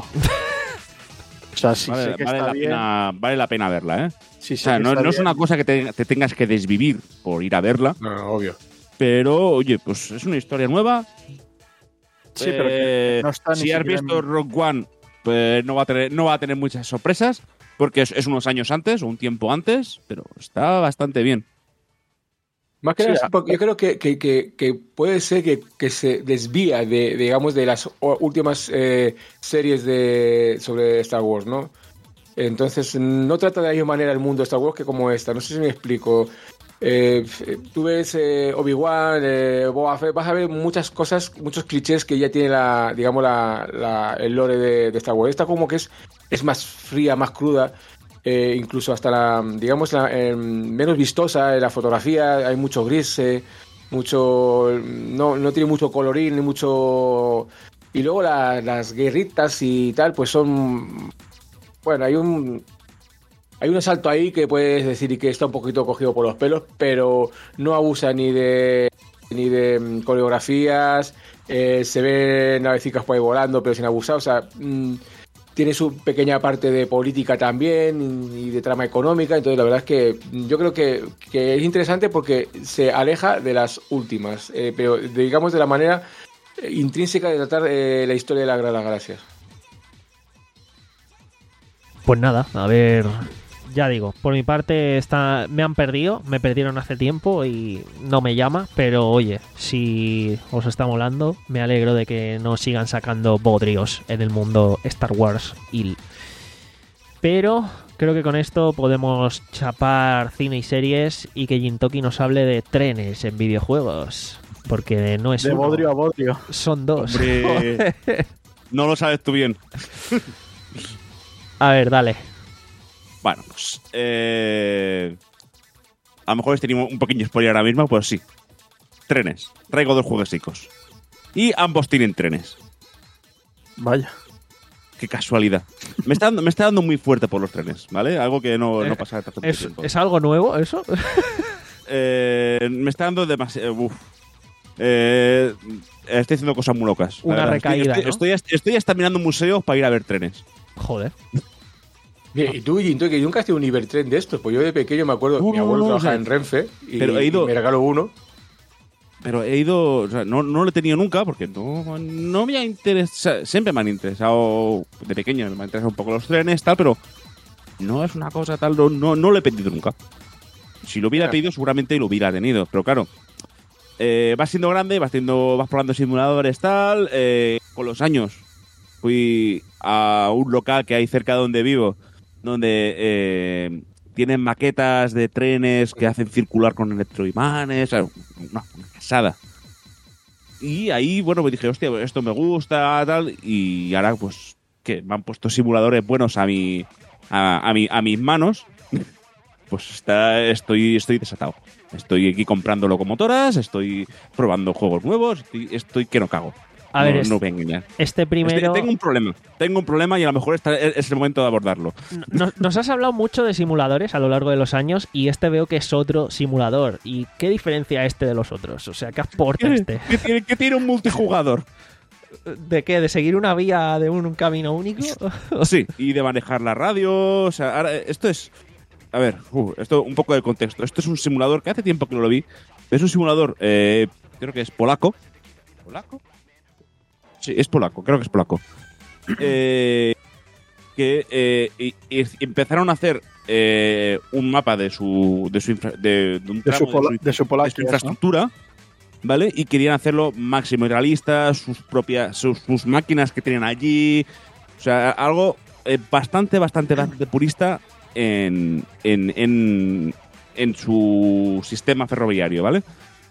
O sea, sí Vale, sé que vale está la bien. pena, vale la pena verla, ¿eh? Sí O sé sea, que no, está no es bien. una cosa que te, te tengas que desvivir por ir a verla, No, no, obvio. pero, oye, pues es una historia nueva. Sí, pero que no está ni si has siquiera visto en- Rogue One, pues no va a tener, no va a tener muchas sorpresas, porque es, es unos años antes o un tiempo antes, pero está bastante bien. Más que Sí, nada, a- porque yo creo que, que, que, que puede ser que, que se desvía de, digamos, de las o- últimas eh, series de sobre Star Wars, ¿no? Entonces, no trata de la misma manera el mundo de Star Wars que como esta. No sé si me explico. Eh, tú ves eh, Obi-Wan, eh, Boba Fett, vas a ver muchas cosas, muchos clichés que ya tiene la, digamos, la, la- el lore de, de Star Wars. Esta como que es, es más fría, más cruda. Eh, incluso hasta la, digamos, la, eh, menos vistosa, la fotografía, hay mucho gris, eh, mucho, no, no tiene mucho colorín, ni mucho... Y luego la- las guerritas y tal, pues son... Bueno, hay un... Hay un asalto ahí que puedes decir que está un poquito cogido por los pelos, pero no abusa ni de ni de mm, coreografías, eh, se ven navecitas por ahí volando, pero sin abusar, o sea... Mm, tiene su pequeña parte de política también y de trama económica, entonces la verdad es que yo creo que, que es interesante porque se aleja de las últimas, eh, pero digamos de la manera intrínseca de tratar eh, la historia de la Gran Galaxia. Pues nada, a ver... Ya digo, por mi parte está, me han perdido, me perdieron hace tiempo y no me llama, pero oye, si os está molando, me alegro de que no sigan sacando bodrios en el mundo Star Wars. Y... Pero creo que con esto podemos chapar cine y series y que Jintoki nos hable de trenes en videojuegos. Porque no es De uno, bodrio a bodrio. son dos. Hombre, no lo sabes tú bien. A ver, dale. Bueno, pues... Eh, a lo mejor este un pequeño spoiler ahora mismo, pues sí. Trenes. Traigo dos jueguecicos. Y ambos tienen trenes. Vaya. Qué casualidad. Me está dando, me está dando muy fuerte por los trenes, ¿vale? Algo que no, no pasa tanto ¿Es, tiempo. ¿Es algo nuevo eso? Eh, me está dando demasiado... Uf. Eh, estoy haciendo cosas muy locas. la Una verdad. recaída, Estoy, ¿no? estoy, estoy, estoy hasta mirando museos para ir a ver trenes. Joder. Bien, y tú, Ginto, que nunca has tenido un Ibertren de estos, pues yo de pequeño me acuerdo, No, mi abuelo no, no, trabajaba o sea, en Renfe y, pero he ido- y me regaló uno. pero he ido, o sea, no, no lo he tenido nunca porque no, no me ha interesado, siempre me han interesado, de pequeño me han interesado un poco los trenes, tal, pero no es una cosa tal, no, no, no lo he pedido nunca. Si lo hubiera pedido seguramente lo hubiera tenido, pero claro, eh, vas siendo grande, vas, teniendo, vas probando simuladores, tal, eh, con los años fui a un local que hay cerca de donde vivo, donde eh, tienen maquetas de trenes que hacen circular con electroimanes, o sea, una, una casada. Y ahí, bueno, pues dije, hostia, esto me gusta, tal, y ahora, pues, que me han puesto simuladores buenos a mi, a, a mi, a mis manos, pues está, estoy, estoy desatado. Estoy aquí comprando locomotoras, estoy probando juegos nuevos, estoy, estoy que no cago. A no, ver, es, no voy a engañar. Este primero... Este, tengo un problema. Tengo un problema y a lo mejor está, es el momento de abordarlo. Nos, nos has hablado mucho de simuladores a lo largo de los años y este veo que es otro simulador. ¿Y qué diferencia este de los otros? O sea, ¿qué aporta ¿Qué, este? ¿Qué, tiene, ¿Qué tiene un multijugador? ¿De qué? ¿De seguir una vía de un, un camino único? Sí, y de manejar la radio. O sea, ahora, esto es... A ver, uh, esto un poco de contexto. Esto es un simulador que hace tiempo que no lo vi. Es un simulador, eh, creo que es polaco. ¿Polaco? Sí, es polaco, creo que es polaco. Eh, que eh, y, y empezaron a hacer eh, un mapa de su de su, infra, de, de, un de, su, pola, de, su, de su, Polaquia, de su infraestructura, ¿no? ¿Vale? Y querían hacerlo máximo y realista, sus propias sus, sus máquinas que tienen allí, o sea, algo eh, bastante, bastante, bastante purista en, en, en, en su sistema ferroviario, ¿vale?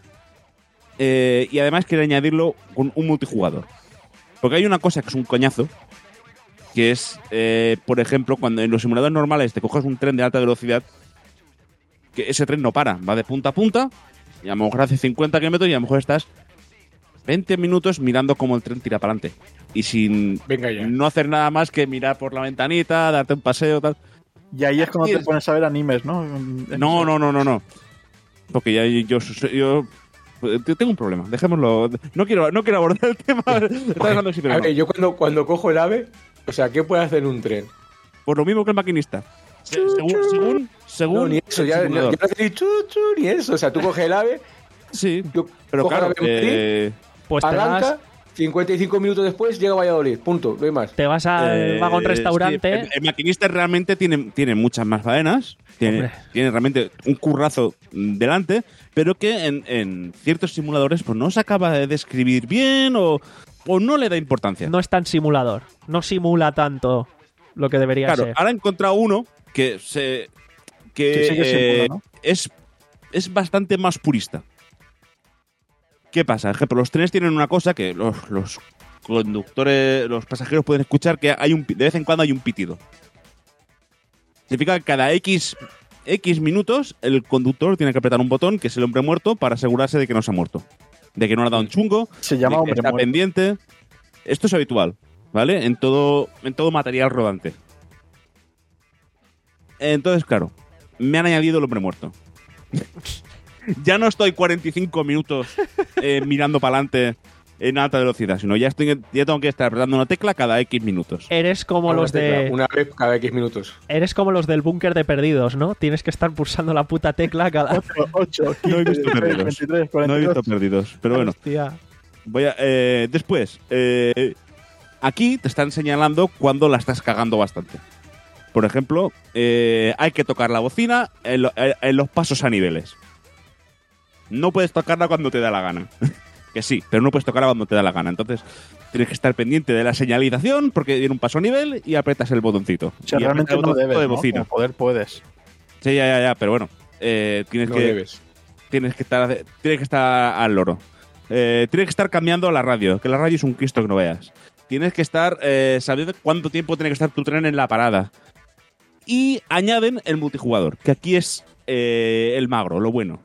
Eh, y además quiere añadirlo con un multijugador. Porque hay una cosa que es un coñazo, que es, eh, por ejemplo, cuando en los simuladores normales te coges un tren de alta velocidad, que ese tren no para, va de punta a punta, y a lo mejor hace cincuenta kilómetros y a lo mejor estás veinte minutos mirando cómo el tren tira para adelante. Y sin Venga ya. no hacer nada más que mirar por la ventanita, darte un paseo, tal. Y ahí es cuando Aquí te es... pones a ver animes, ¿no? No, no, no, no, no. Porque ya yo... yo, yo tengo un problema, dejémoslo. No quiero, no quiero abordar el tema. Oye, sí, pero a ver, no. yo cuando, cuando cojo el AVE, o sea, ¿qué puede hacer un tren? Pues lo mismo que el maquinista. Se, según, según, según. No, ni eso, ya, no, yo no sé ni chu, chu, ni eso. O sea, tú coges el AVE, sí, yo pero cojo claro, el AVE en eh, Madrid, Pues te arranca, vas, cincuenta y cinco minutos después llega a Valladolid, punto, no hay más. te vas al eh, vagón restaurante. sí, el, el maquinista realmente tiene, tiene muchas más faenas. Tiene, tiene realmente un currazo delante, pero que en, en ciertos simuladores pues no se acaba de describir bien o, o no le da importancia. No es tan simulador. No simula tanto lo que debería claro, ser. ahora he encontrado uno que se que, que sí que eh, simula, ¿no? es, es bastante más purista. ¿Qué pasa? Por ejemplo, los trenes tienen una cosa que los, los conductores, los pasajeros pueden escuchar, que hay un, de vez en cuando hay un pitido. Significa que cada X, X minutos el conductor tiene que apretar un botón, que es el hombre muerto, para asegurarse de que no se ha muerto. De que no le ha dado un chungo, Se llama de que hombre está muerto. pendiente. Esto es habitual, ¿vale? En todo, en todo material rodante. Entonces, claro, me han añadido el hombre muerto. Ya no estoy cuarenta y cinco minutos eh, mirando para adelante en alta velocidad, sino ya estoy ya tengo que estar apretando una tecla cada X minutos. Eres como Una los tecla, de Una vez cada X minutos. eres como los del búnker de perdidos, ¿no? Tienes que estar pulsando la puta tecla cada ocho, No he quince, visto perdidos. veintitrés, No he cuarenta y dos. visto perdidos, pero bueno. Hostia. Voy a, eh, después, eh, aquí te están señalando cuando la estás cagando bastante. Por ejemplo, eh, hay que tocar la bocina en, lo- en los pasos a niveles. No puedes tocarla cuando te da la gana. Que sí, pero no puedes tocarla cuando te da la gana. Entonces, tienes que estar pendiente de la señalización porque viene un paso a nivel y apretas el botoncito. O sea, y realmente apretas el no botoncito debes, de ¿no? bocina. Como poder puedes. Sí, ya, ya, ya, pero bueno. Eh, tienes, No que, debes. tienes, que estar, tienes que estar al loro. Eh, tienes que estar cambiando la radio, que la radio es un Cristo que no veas. Tienes que estar eh, sabiendo cuánto tiempo tiene que estar tu tren en la parada. Y añaden el multijugador, que aquí es eh, el magro, lo bueno.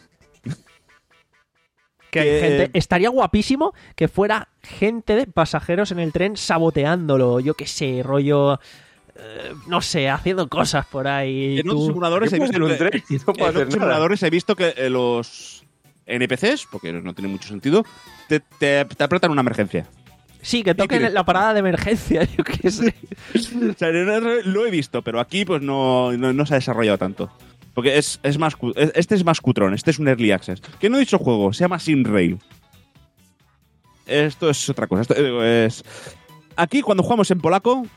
Que hay Que- gente, estaría guapísimo que fuera gente de pasajeros en el tren saboteándolo, yo qué sé, rollo, eh, no sé, haciendo cosas por ahí. En otros tú- simuladores he ¿Qué visto puede hacer un que, tren? Y no puede en hacer otros nada. simuladores he visto que eh, los N P Cs, porque no tiene mucho sentido, te, te, te apretan una emergencia. Sí, que toquen tienes- la parada de emergencia, yo qué sé. O sea, lo he visto, pero aquí pues no, no, no se ha desarrollado tanto. Porque es, es más cu- es- este es más cutrón, este es un early access. Que no he dicho juego, se llama SimRail. esto es otra cosa. Esto es... Aquí, cuando jugamos en polaco,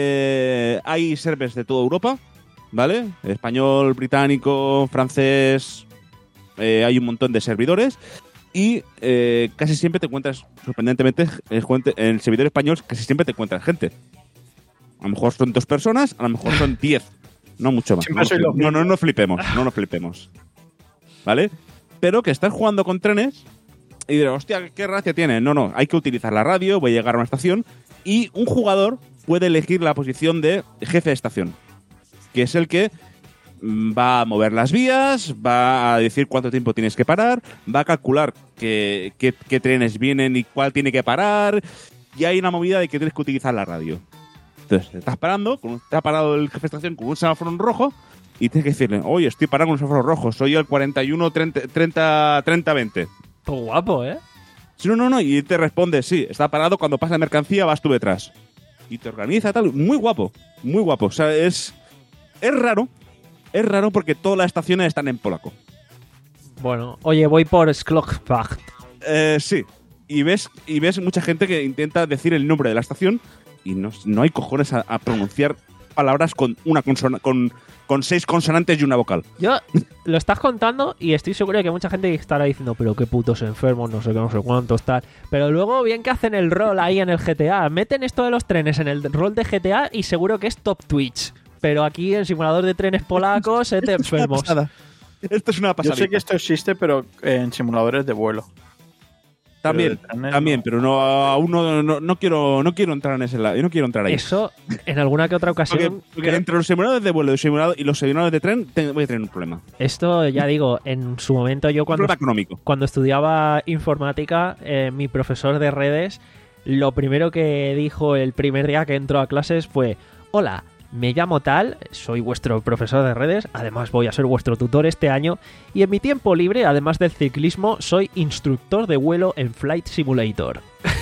eh, hay servers de toda Europa, ¿vale? Español, británico, francés... Eh, hay un montón de servidores y eh, casi siempre te encuentras, sorprendentemente, en el servidor español casi siempre te encuentras gente. A lo mejor son dos personas, a lo mejor son diez, no mucho más. No, no, no, no nos flipemos, no nos flipemos. ¿Vale? Pero que estás jugando con trenes y dirás, hostia, ¿qué gracia tiene? No, no, hay que utilizar la radio, voy a llegar a una estación y un jugador puede elegir la posición de jefe de estación, que es el que va a mover las vías, va a decir cuánto tiempo tienes que parar, va a calcular qué, qué, qué trenes vienen y cuál tiene que parar, y hay una movida de que tienes que utilizar la radio. Entonces, estás parando, con, te ha parado el jefe de estación con un semáforo en rojo y tienes que decirle, oye, estoy parado con un semáforo rojo, soy el cuarenta y uno treinta veinte. Pues guapo, ¿eh? Sí, no, no, no, y te responde, sí, está parado, cuando pasa la mercancía vas tú detrás. Y te organiza tal, muy guapo, muy guapo. O sea, es, es raro. Es raro porque todas las estaciones están en polaco. Bueno, oye, voy por Sklockbach. Eh, sí. Y ves, y ves mucha gente que intenta decir el nombre de la estación y no, no hay cojones a, a pronunciar palabras con una consona, con, con seis consonantes y una vocal. Yo lo estás contando y estoy seguro de que mucha gente estará diciendo, pero qué putos enfermos, no sé qué, no sé cuántos, tal. Pero luego bien que hacen el rol ahí en el G T A. Meten esto de los trenes en el rol de G T A y seguro que es top Twitch. Pero aquí en simulador de trenes polacos, eh, te enfermos. Esto es una pasada. Yo sé que esto existe, pero en simuladores de vuelo. También, pero trenes, también, no. pero no, aún no, no, no quiero, no quiero entrar en ese lado. Yo no quiero entrar ahí. Eso, en alguna que otra ocasión. Porque, porque creo- entre los simuladores de vuelo y, simulador, y los simuladores de tren te- voy a tener un problema. Esto, ya digo, en su momento yo Un cuando, problema económico. cuando estudiaba informática, eh, mi profesor de redes, lo primero que dijo el primer día que entró a clases fue: hola, me llamo tal, soy vuestro profesor de redes, además voy a ser vuestro tutor este año, y en mi tiempo libre, además del ciclismo, soy instructor de vuelo en Flight Simulator.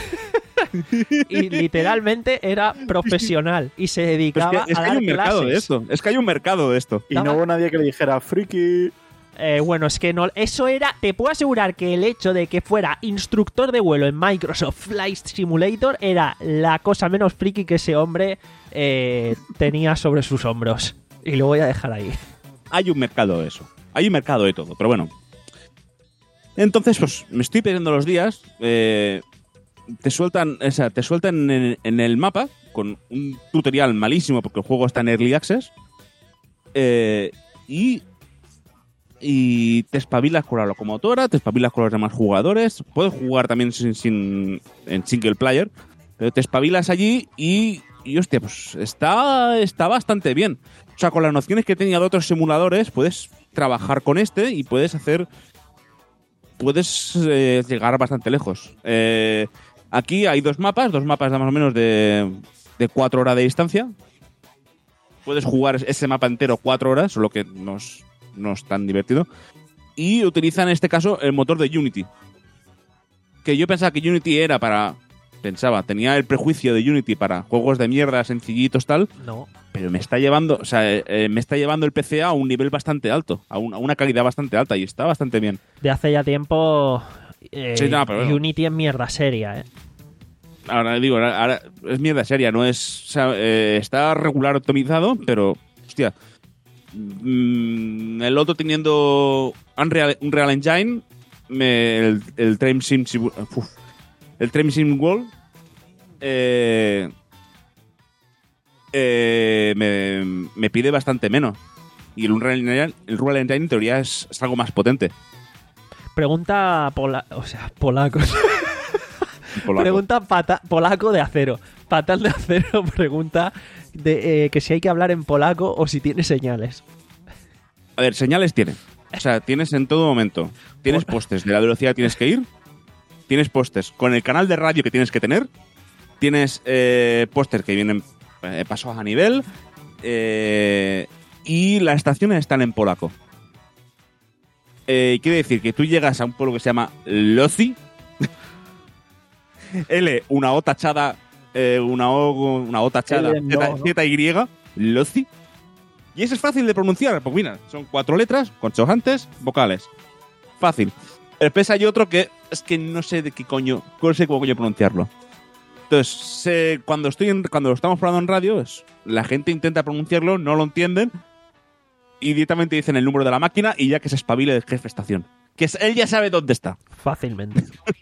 Y literalmente era profesional y se Pero dedicaba es que, es a que dar hay un mercado clases. de esto. Es que hay un mercado de esto. Y Daba- no hubo nadie que le dijera, friki. Eh, bueno, es que no. Eso era. Te puedo asegurar que el hecho de que fuera instructor de vuelo en Microsoft Flight Simulator era la cosa menos friki que ese hombre eh, tenía sobre sus hombros. Y lo voy a dejar ahí. Hay un mercado de eso. Hay un mercado de todo, pero bueno. Entonces, pues me estoy perdiendo los días. eh, te sueltan, o sea, te sueltan en, en el mapa con un tutorial malísimo porque el juego está en Early Access. eh, y, y te espabilas con la locomotora, te espabilas con los demás jugadores. Puedes jugar también sin, sin- en single player, pero te espabilas allí y, y hostia, pues está, está bastante bien. O sea, con las nociones que tenía de otros simuladores, puedes trabajar con este y puedes hacer... Puedes eh, llegar bastante lejos. Eh, aquí hay dos mapas, dos mapas de más o menos de, de cuatro horas de distancia. Puedes jugar ese mapa entero cuatro horas, solo que no es, no es tan divertido. Y utilizan en este caso el motor de Unity. Que yo pensaba que Unity era para... Pensaba, tenía el prejuicio de Unity para juegos de mierda, sencillitos, tal... No. Pero me está llevando, o sea, eh, eh, me está llevando el P C a un nivel bastante alto, a, un- a una calidad bastante alta y está bastante bien. De hace ya tiempo. eh, Sí, no, pero bueno. Unity es mierda seria, ¿eh? Ahora digo, ahora, ahora es mierda seria, no es, o sea, eh, está regular optimizado, pero hostia, mm, el otro teniendo Unreal, Unreal Engine, me, el, el Train Sim, uf, el Train Sim World, eh, eh, me, me pide bastante menos. Y el Unreal Engine, el Unreal Engine en teoría es, es algo más potente. Pregunta pola, o sea, polacos. Polaco. Pregunta pata, polaco de acero. Patal de acero pregunta de, eh, que si hay que hablar en polaco o si tiene señales. A ver, señales tiene. O sea, tienes en todo momento. Tienes postes de la velocidad que tienes que ir. Tienes postes con el canal de radio que tienes que tener. Tienes eh, postes que vienen eh, pasos a nivel. Eh, y las estaciones están en polaco. Eh, quiere decir que tú llegas a un pueblo que se llama Lozi. L, una O tachada. Eh, una O, una O tachada. L, no, Z, ¿no? Z, Y. Lozi. Y eso es fácil de pronunciar, porque mira, son cuatro letras, consonantes, vocales. Fácil. Después hay otro que es que no sé de qué coño, no sé cómo coño pronunciarlo. Entonces, eh, cuando estoy en, cuando lo estamos probando en radio, es, la gente intenta pronunciarlo, no lo entienden y directamente dicen el número de la máquina y ya que se espabile el jefe de estación. Que es, él ya sabe dónde está. Fácilmente.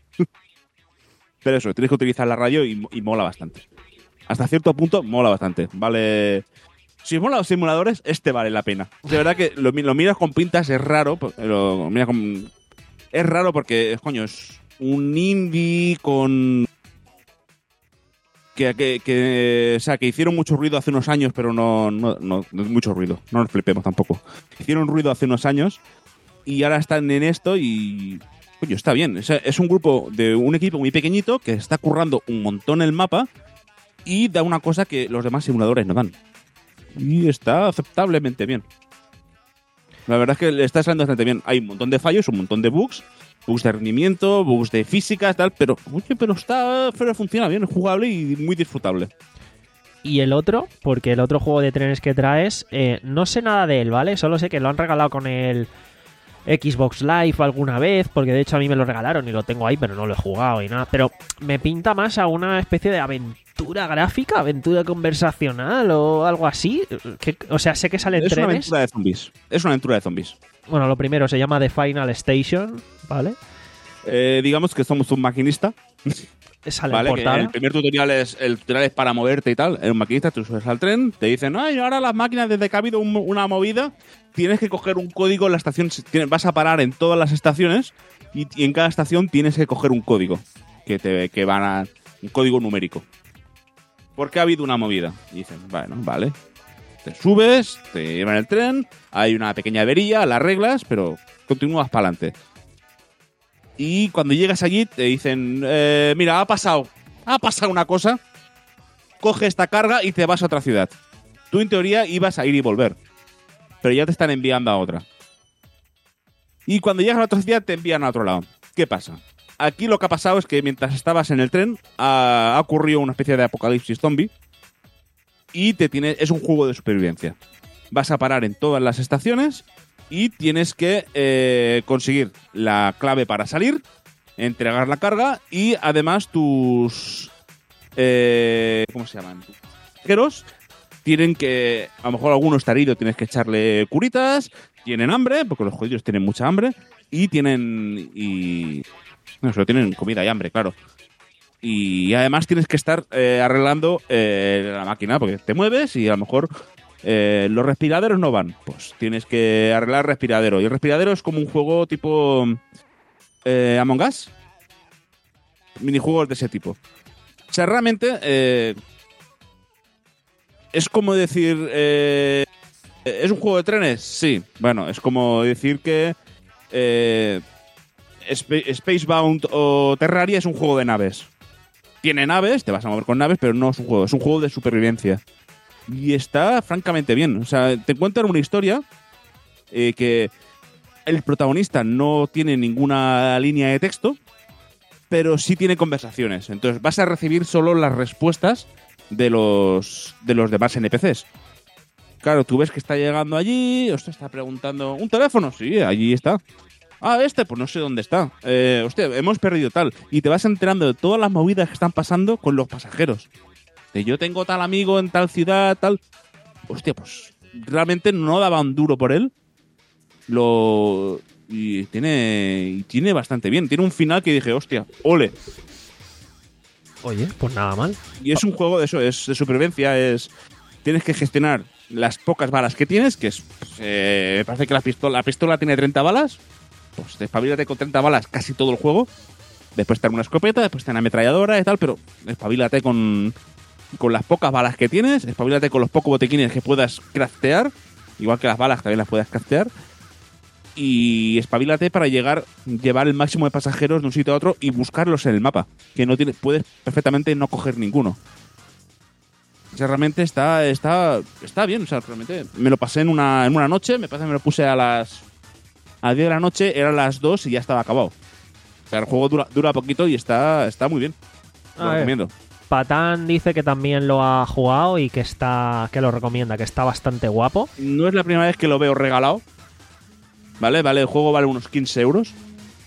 Pero eso, tienes que utilizar la radio y, y mola bastante. Hasta cierto punto mola bastante. Vale. Si os mola los simuladores, este vale la pena. De verdad que lo, lo miras con pintas, es raro. Lo miras con, es raro porque, coño, es un indie con. Que, que, que, o sea, que hicieron mucho ruido hace unos años, pero no, no, no, no mucho ruido. No nos flipemos tampoco. Hicieron ruido hace unos años y ahora están en esto y. Coño, está bien. Es, es un grupo de un equipo muy pequeñito que está currando un montón el mapa y da una cosa que los demás simuladores no dan. Y está aceptablemente bien. La verdad es que le está saliendo bastante bien. Hay un montón de fallos, un montón de bugs, bugs de rendimiento, bugs de física, tal, pero, oye, pero está, pero funciona bien, es jugable y muy disfrutable. Y el otro, porque el otro juego de trenes que traes, eh, no sé nada de él, ¿vale? Solo sé que lo han regalado con el Xbox Live alguna vez, porque de hecho a mí me lo regalaron y lo tengo ahí, pero no lo he jugado y nada. Pero me pinta más a una especie de aventura gráfica, aventura conversacional o algo así. Que, o sea, sé que salen es trenes. Es una aventura de zombies. Es una aventura de zombies. Bueno, lo primero se llama The Final Station, ¿vale? Eh, digamos que somos un maquinista. Sale vale, en portada. el primer tutorial es el tutorial es para moverte y tal. Eres un maquinista, tú subes al tren, te dicen, ay, ahora las máquinas, desde que ha habido un, una movida, tienes que coger un código en la estación. Vas a parar en todas las estaciones y, y en cada estación tienes que coger un código que te que van a un código numérico. Porque ha habido una movida. Y dicen, bueno, vale. Te subes, te llevan el tren, hay una pequeña avería, la arreglas, pero continúas para adelante. Y cuando llegas allí te dicen, eh, mira, ha pasado, ha pasado una cosa, coge esta carga y te vas a otra ciudad. Tú en teoría ibas a ir y volver, pero ya te están enviando a otra. Y cuando llegas a la otra ciudad te envían a otro lado. ¿Qué pasa? Aquí lo que ha pasado es que mientras estabas en el tren ha, ha ocurrido una especie de apocalipsis zombie y te tiene, es un juego de supervivencia. Vas a parar en todas las estaciones y tienes que eh, conseguir la clave para salir, entregar la carga y además tus... Eh, ¿Cómo se llaman? Tus pasajeros tienen que... A lo mejor alguno está herido, tienes que echarle curitas, tienen hambre, porque los judíos tienen mucha hambre, y tienen... y no, solo tienen comida y hambre, claro. Y además tienes que estar eh, arreglando eh, la máquina, porque te mueves y a lo mejor... Eh, los respiraderos no van, pues tienes que arreglar respiradero. Y el respiradero es como un juego tipo eh, Among Us, minijuegos de ese tipo. O sea, realmente eh, es como decir, eh, ¿es un juego de trenes? Sí, bueno, es como decir que eh, Spacebound o Terraria es un juego de naves. Tiene naves, te vas a mover con naves, pero no es un juego, es un juego de supervivencia. Y está francamente bien. O sea, te cuentan una historia eh, que el protagonista no tiene ninguna línea de texto, pero sí tiene conversaciones. Entonces vas a recibir solo las respuestas de los, de los demás N P Cs. Claro, tú ves que está llegando allí, os está preguntando, ¿un teléfono? Sí, allí está. Ah, este, pues no sé dónde está. Eh, hostia, hemos perdido tal. Y te vas enterando de todas las movidas que están pasando con los pasajeros. Yo tengo tal amigo en tal ciudad, tal... Hostia, pues realmente no daba un duro por él. Lo... Y tiene... Y tiene bastante bien. Tiene un final que dije, hostia, ole. Oye, pues nada mal. Y es un juego de eso, es de supervivencia, es... Tienes que gestionar las pocas balas que tienes, que es... Pues, eh, me parece que la pistola, la pistola tiene treinta balas. Pues despabilate con treinta balas casi todo el juego. Después te dan una escopeta, después te dan una ametralladora y tal, pero despabilate con... con las pocas balas que tienes, espabilate con los pocos botiquines que puedas craftear, igual que las balas también las puedas craftear, y espabilate para llegar, llevar el máximo de pasajeros de un sitio a otro y buscarlos en el mapa, que no tienes, puedes perfectamente no coger ninguno. O sea, realmente está, está, está bien, o sea, realmente me lo pasé en una, en una noche, me parece que me lo puse a las a diez de la noche, eran las dos y ya estaba acabado. O sea, el juego dura, dura poquito y está, está muy bien. Lo A recomiendo. ver. Patán dice que también lo ha jugado y que está que lo recomienda, que está bastante guapo. No es la primera vez que lo veo regalado. ¿Vale? Vale, el juego vale unos quince euros.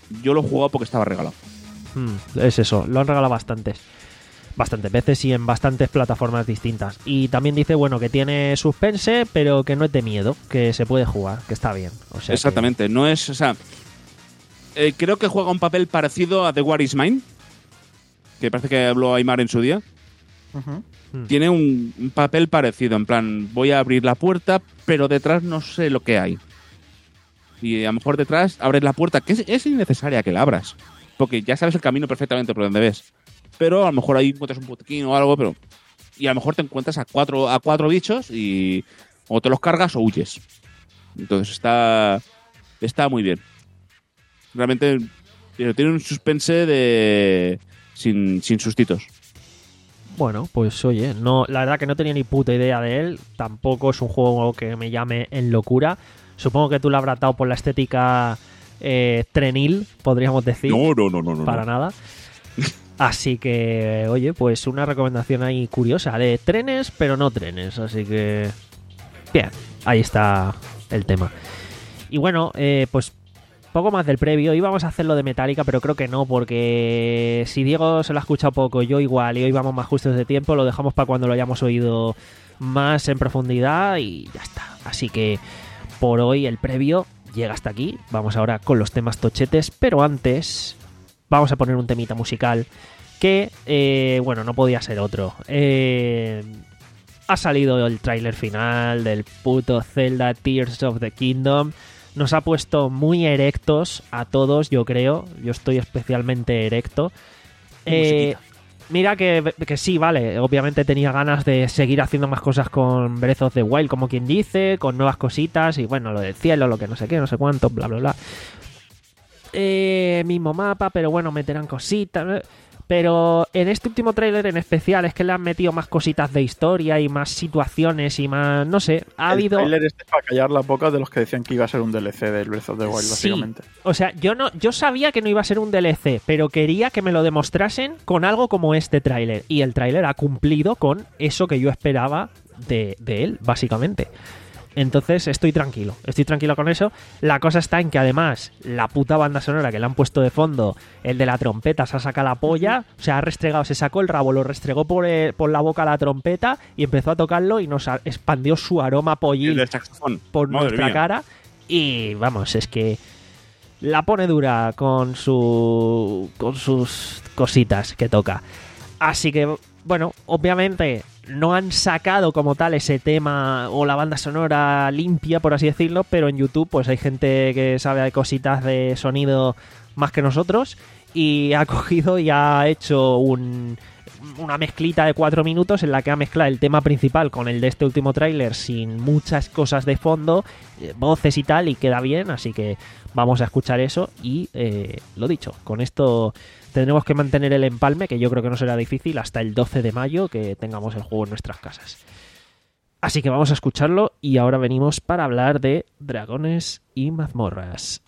yo lo he jugado porque estaba regalado. Hmm, es eso, lo han regalado bastantes. Bastantes veces y en bastantes plataformas distintas. Y también dice, bueno, que tiene suspense, pero que no es de miedo, que se puede jugar, que está bien. O sea Exactamente, que... no es, o sea, eh, creo que juega un papel parecido a The War is Mine, que parece que habló Aymar en su día. Ujú. Tiene un, un papel parecido, en plan, voy a abrir la puerta, pero detrás no sé lo que hay. Y a lo mejor detrás abres la puerta, que es, es innecesaria que la abras, porque ya sabes el camino perfectamente por donde ves. Pero a lo mejor ahí encuentras un botiquín o algo, pero... Y a lo mejor te encuentras a cuatro, a cuatro bichos y... O te los cargas o huyes. Entonces está... Está muy bien. Realmente pero tiene un suspense de... Sin, sin sustitos. Bueno, pues oye, no, la verdad que no tenía ni puta idea de él. Tampoco es un juego que me llame en locura. Supongo que tú lo habrás dado por la estética eh, trenil, podríamos decir. No, no, no, no. no Para no. nada. Así que, oye, pues una recomendación ahí curiosa de trenes, pero no trenes. Así que, bien, ahí está el tema. Y bueno, eh, pues poco más del previo. Íbamos a hacerlo de Metallica, pero creo que no, porque si Diego se lo ha escuchado poco, yo igual, y hoy vamos más justos de tiempo, lo dejamos para cuando lo hayamos oído más en profundidad y ya está. Así que por hoy el previo llega hasta aquí. Vamos ahora con los temas tochetes, pero antes vamos a poner un temita musical que, eh, bueno, no podía ser otro. Eh, ha salido el tráiler final del puto Zelda Tears of the Kingdom. Nos ha puesto muy erectos a todos, yo creo. Yo estoy especialmente erecto. Eh, mira que, que sí, vale. Obviamente tenía ganas de seguir haciendo más cosas con Breath of the Wild, como quien dice, con nuevas cositas y bueno, lo del cielo, lo que no sé qué, no sé cuánto, bla, bla, bla. Eh, mismo mapa, pero bueno, meterán cositas. Pero en este último tráiler en especial es que le han metido más cositas de historia y más situaciones y más, no sé, ha el habido... El tráiler este para callar la boca de los que decían que iba a ser un D L C del Breath of the Wild, Sí. básicamente. O sea, yo no, yo sabía que no iba a ser un D L C, pero quería que me lo demostrasen con algo como este tráiler. Y el tráiler ha cumplido con eso que yo esperaba de, de él, básicamente. Entonces estoy tranquilo, estoy tranquilo con eso. La cosa está en que además la puta banda sonora que le han puesto de fondo, el de la trompeta, se ha sacado la polla, o sea, ha restregado, se sacó el rabo, lo restregó por, el, por la boca la trompeta y empezó a tocarlo y nos expandió su aroma pollil El del saxofón. por Madre nuestra mía. cara. Y vamos, es que la pone dura con su con sus cositas que toca. Así que, bueno, obviamente no han sacado como tal ese tema o la banda sonora limpia, por así decirlo, pero en YouTube pues hay gente que sabe de cositas de sonido más que nosotros y ha cogido y ha hecho un, una mezclita de cuatro minutos en la que ha mezclado el tema principal con el de este último tráiler sin muchas cosas de fondo, eh, voces y tal, y queda bien, así que vamos a escuchar eso y eh, lo dicho, con esto tendremos que mantener el empalme, que yo creo que no será difícil, hasta el doce de mayo que tengamos el juego en nuestras casas. Así que vamos a escucharlo y ahora venimos para hablar de dragones y mazmorras.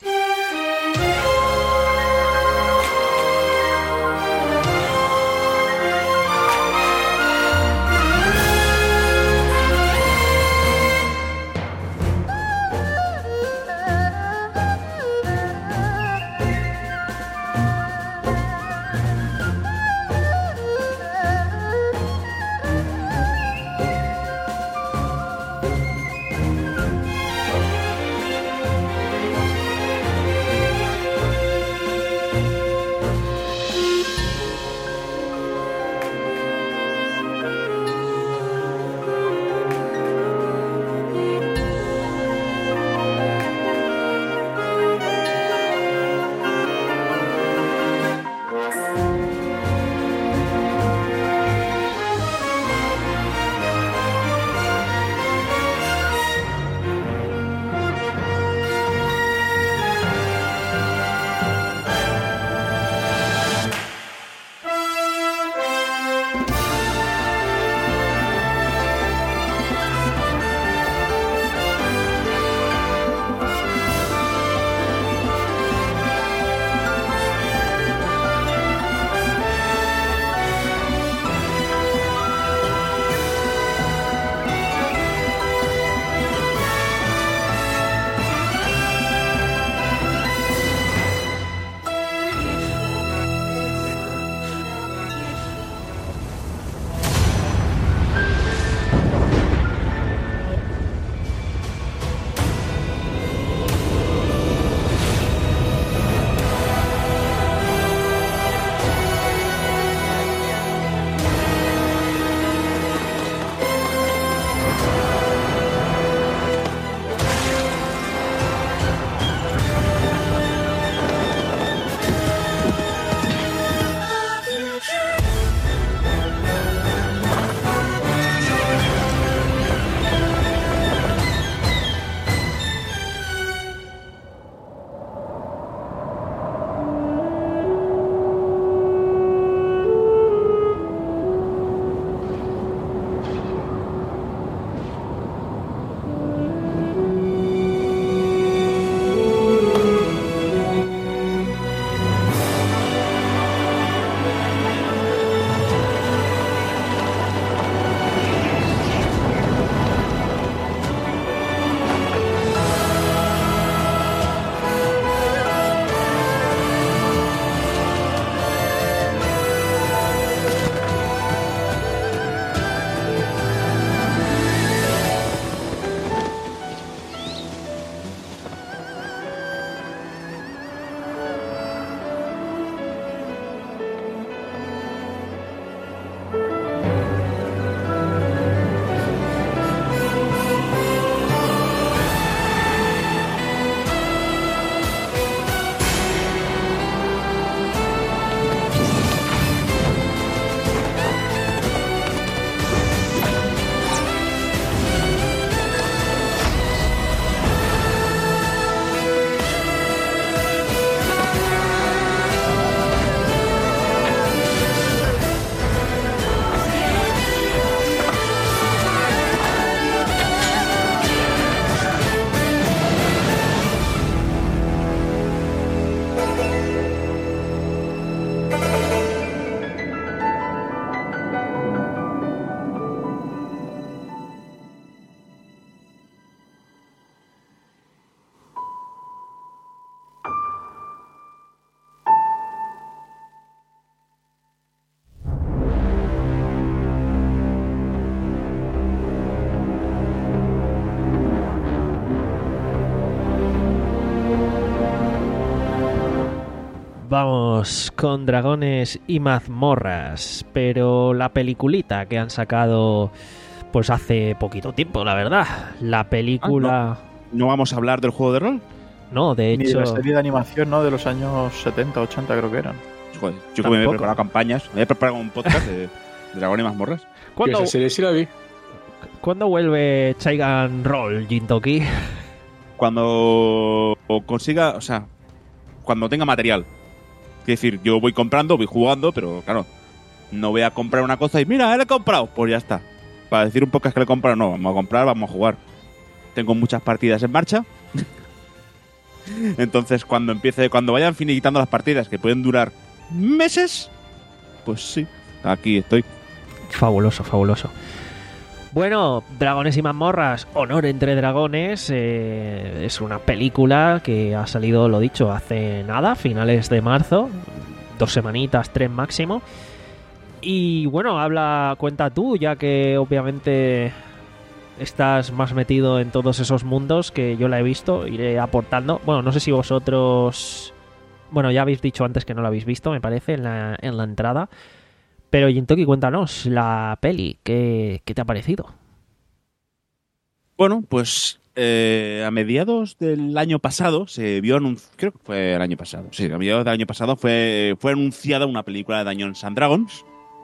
vamos con dragones y mazmorras, pero la peliculita que han sacado pues hace poquito tiempo, la verdad. La película... Ah, ¿no? ¿No vamos a hablar del juego de rol? No, de Ni de hecho... la serie de animación, ¿no? De los años setenta, ochenta creo que eran. Joder, yo que me he Tampoco. preparado campañas, me he preparado un podcast de, de dragones y mazmorras. ¿Cuándo, Esa serie sí la vi. ¿Cuándo vuelve Chaigan Roll, Jintoki? Cuando consiga, o sea, cuando tenga material. Es decir, yo voy comprando, voy jugando, pero claro, no voy a comprar una cosa y mira, le he comprado, pues ya está. Para decir un podcast que le he comprado, no, vamos a comprar, vamos a jugar. Tengo muchas partidas en marcha. Entonces, cuando empiece, cuando vayan finiquitando las partidas que pueden durar meses, pues sí, aquí estoy. Fabuloso, fabuloso. Bueno, Dragones y mazmorras, Honor entre Dragones, eh, es una película que ha salido, lo dicho, hace nada, finales de marzo, dos semanitas, tres máximo. Y bueno, habla, cuenta tú, ya que obviamente estás más metido en todos esos mundos que yo la he visto, iré aportando. Bueno, no sé si vosotros... Bueno, ya habéis dicho antes que no la habéis visto, me parece, en la, en la entrada. Pero Jintoki, cuéntanos, la peli, ¿qué, qué te ha parecido? Bueno, pues eh, a mediados del año pasado se vio anunciado, creo que fue el año pasado, sí, a mediados del año pasado fue, fue anunciada una película de Dungeons and Dragons.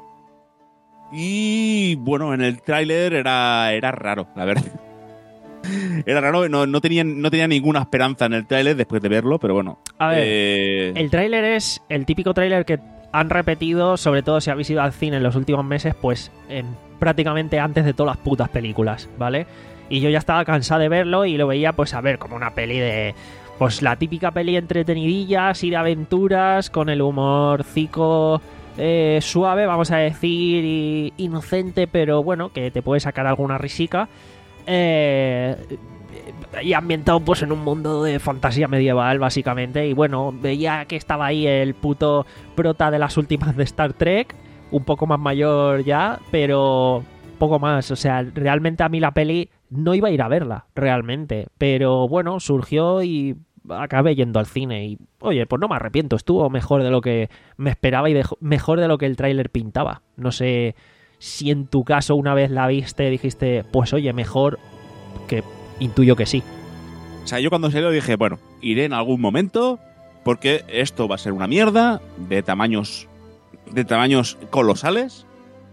Y bueno, en el tráiler era, era raro, la verdad. Era raro, no, no, tenía, no tenía ninguna esperanza en el tráiler después de verlo, pero bueno. A ver, eh, el tráiler es el típico tráiler que han repetido, sobre todo si habéis ido al cine en los últimos meses, pues en, prácticamente antes de todas las putas películas, ¿vale? Y yo ya estaba cansado de verlo y lo veía, pues a ver, como una peli de... Pues la típica peli entretenidilla, así de aventuras, con el humorcico eh, suave, vamos a decir, y inocente, pero bueno, que te puede sacar alguna risica. Eh, y ambientado pues en un mundo de fantasía medieval, básicamente. Y bueno, veía que estaba ahí el puto prota de las últimas de Star Trek, un poco más mayor ya, pero poco más. O sea, realmente a mí la peli no iba a ir a verla, realmente. Pero bueno, surgió y acabé yendo al cine. Y oye, pues no me arrepiento, estuvo mejor de lo que me esperaba y de, mejor de lo que el tráiler pintaba. No sé si en tu caso una vez la viste dijiste, pues oye, mejor, que intuyo que sí. O sea, yo cuando salió dije, bueno, iré en algún momento porque esto va a ser una mierda de tamaños de tamaños colosales.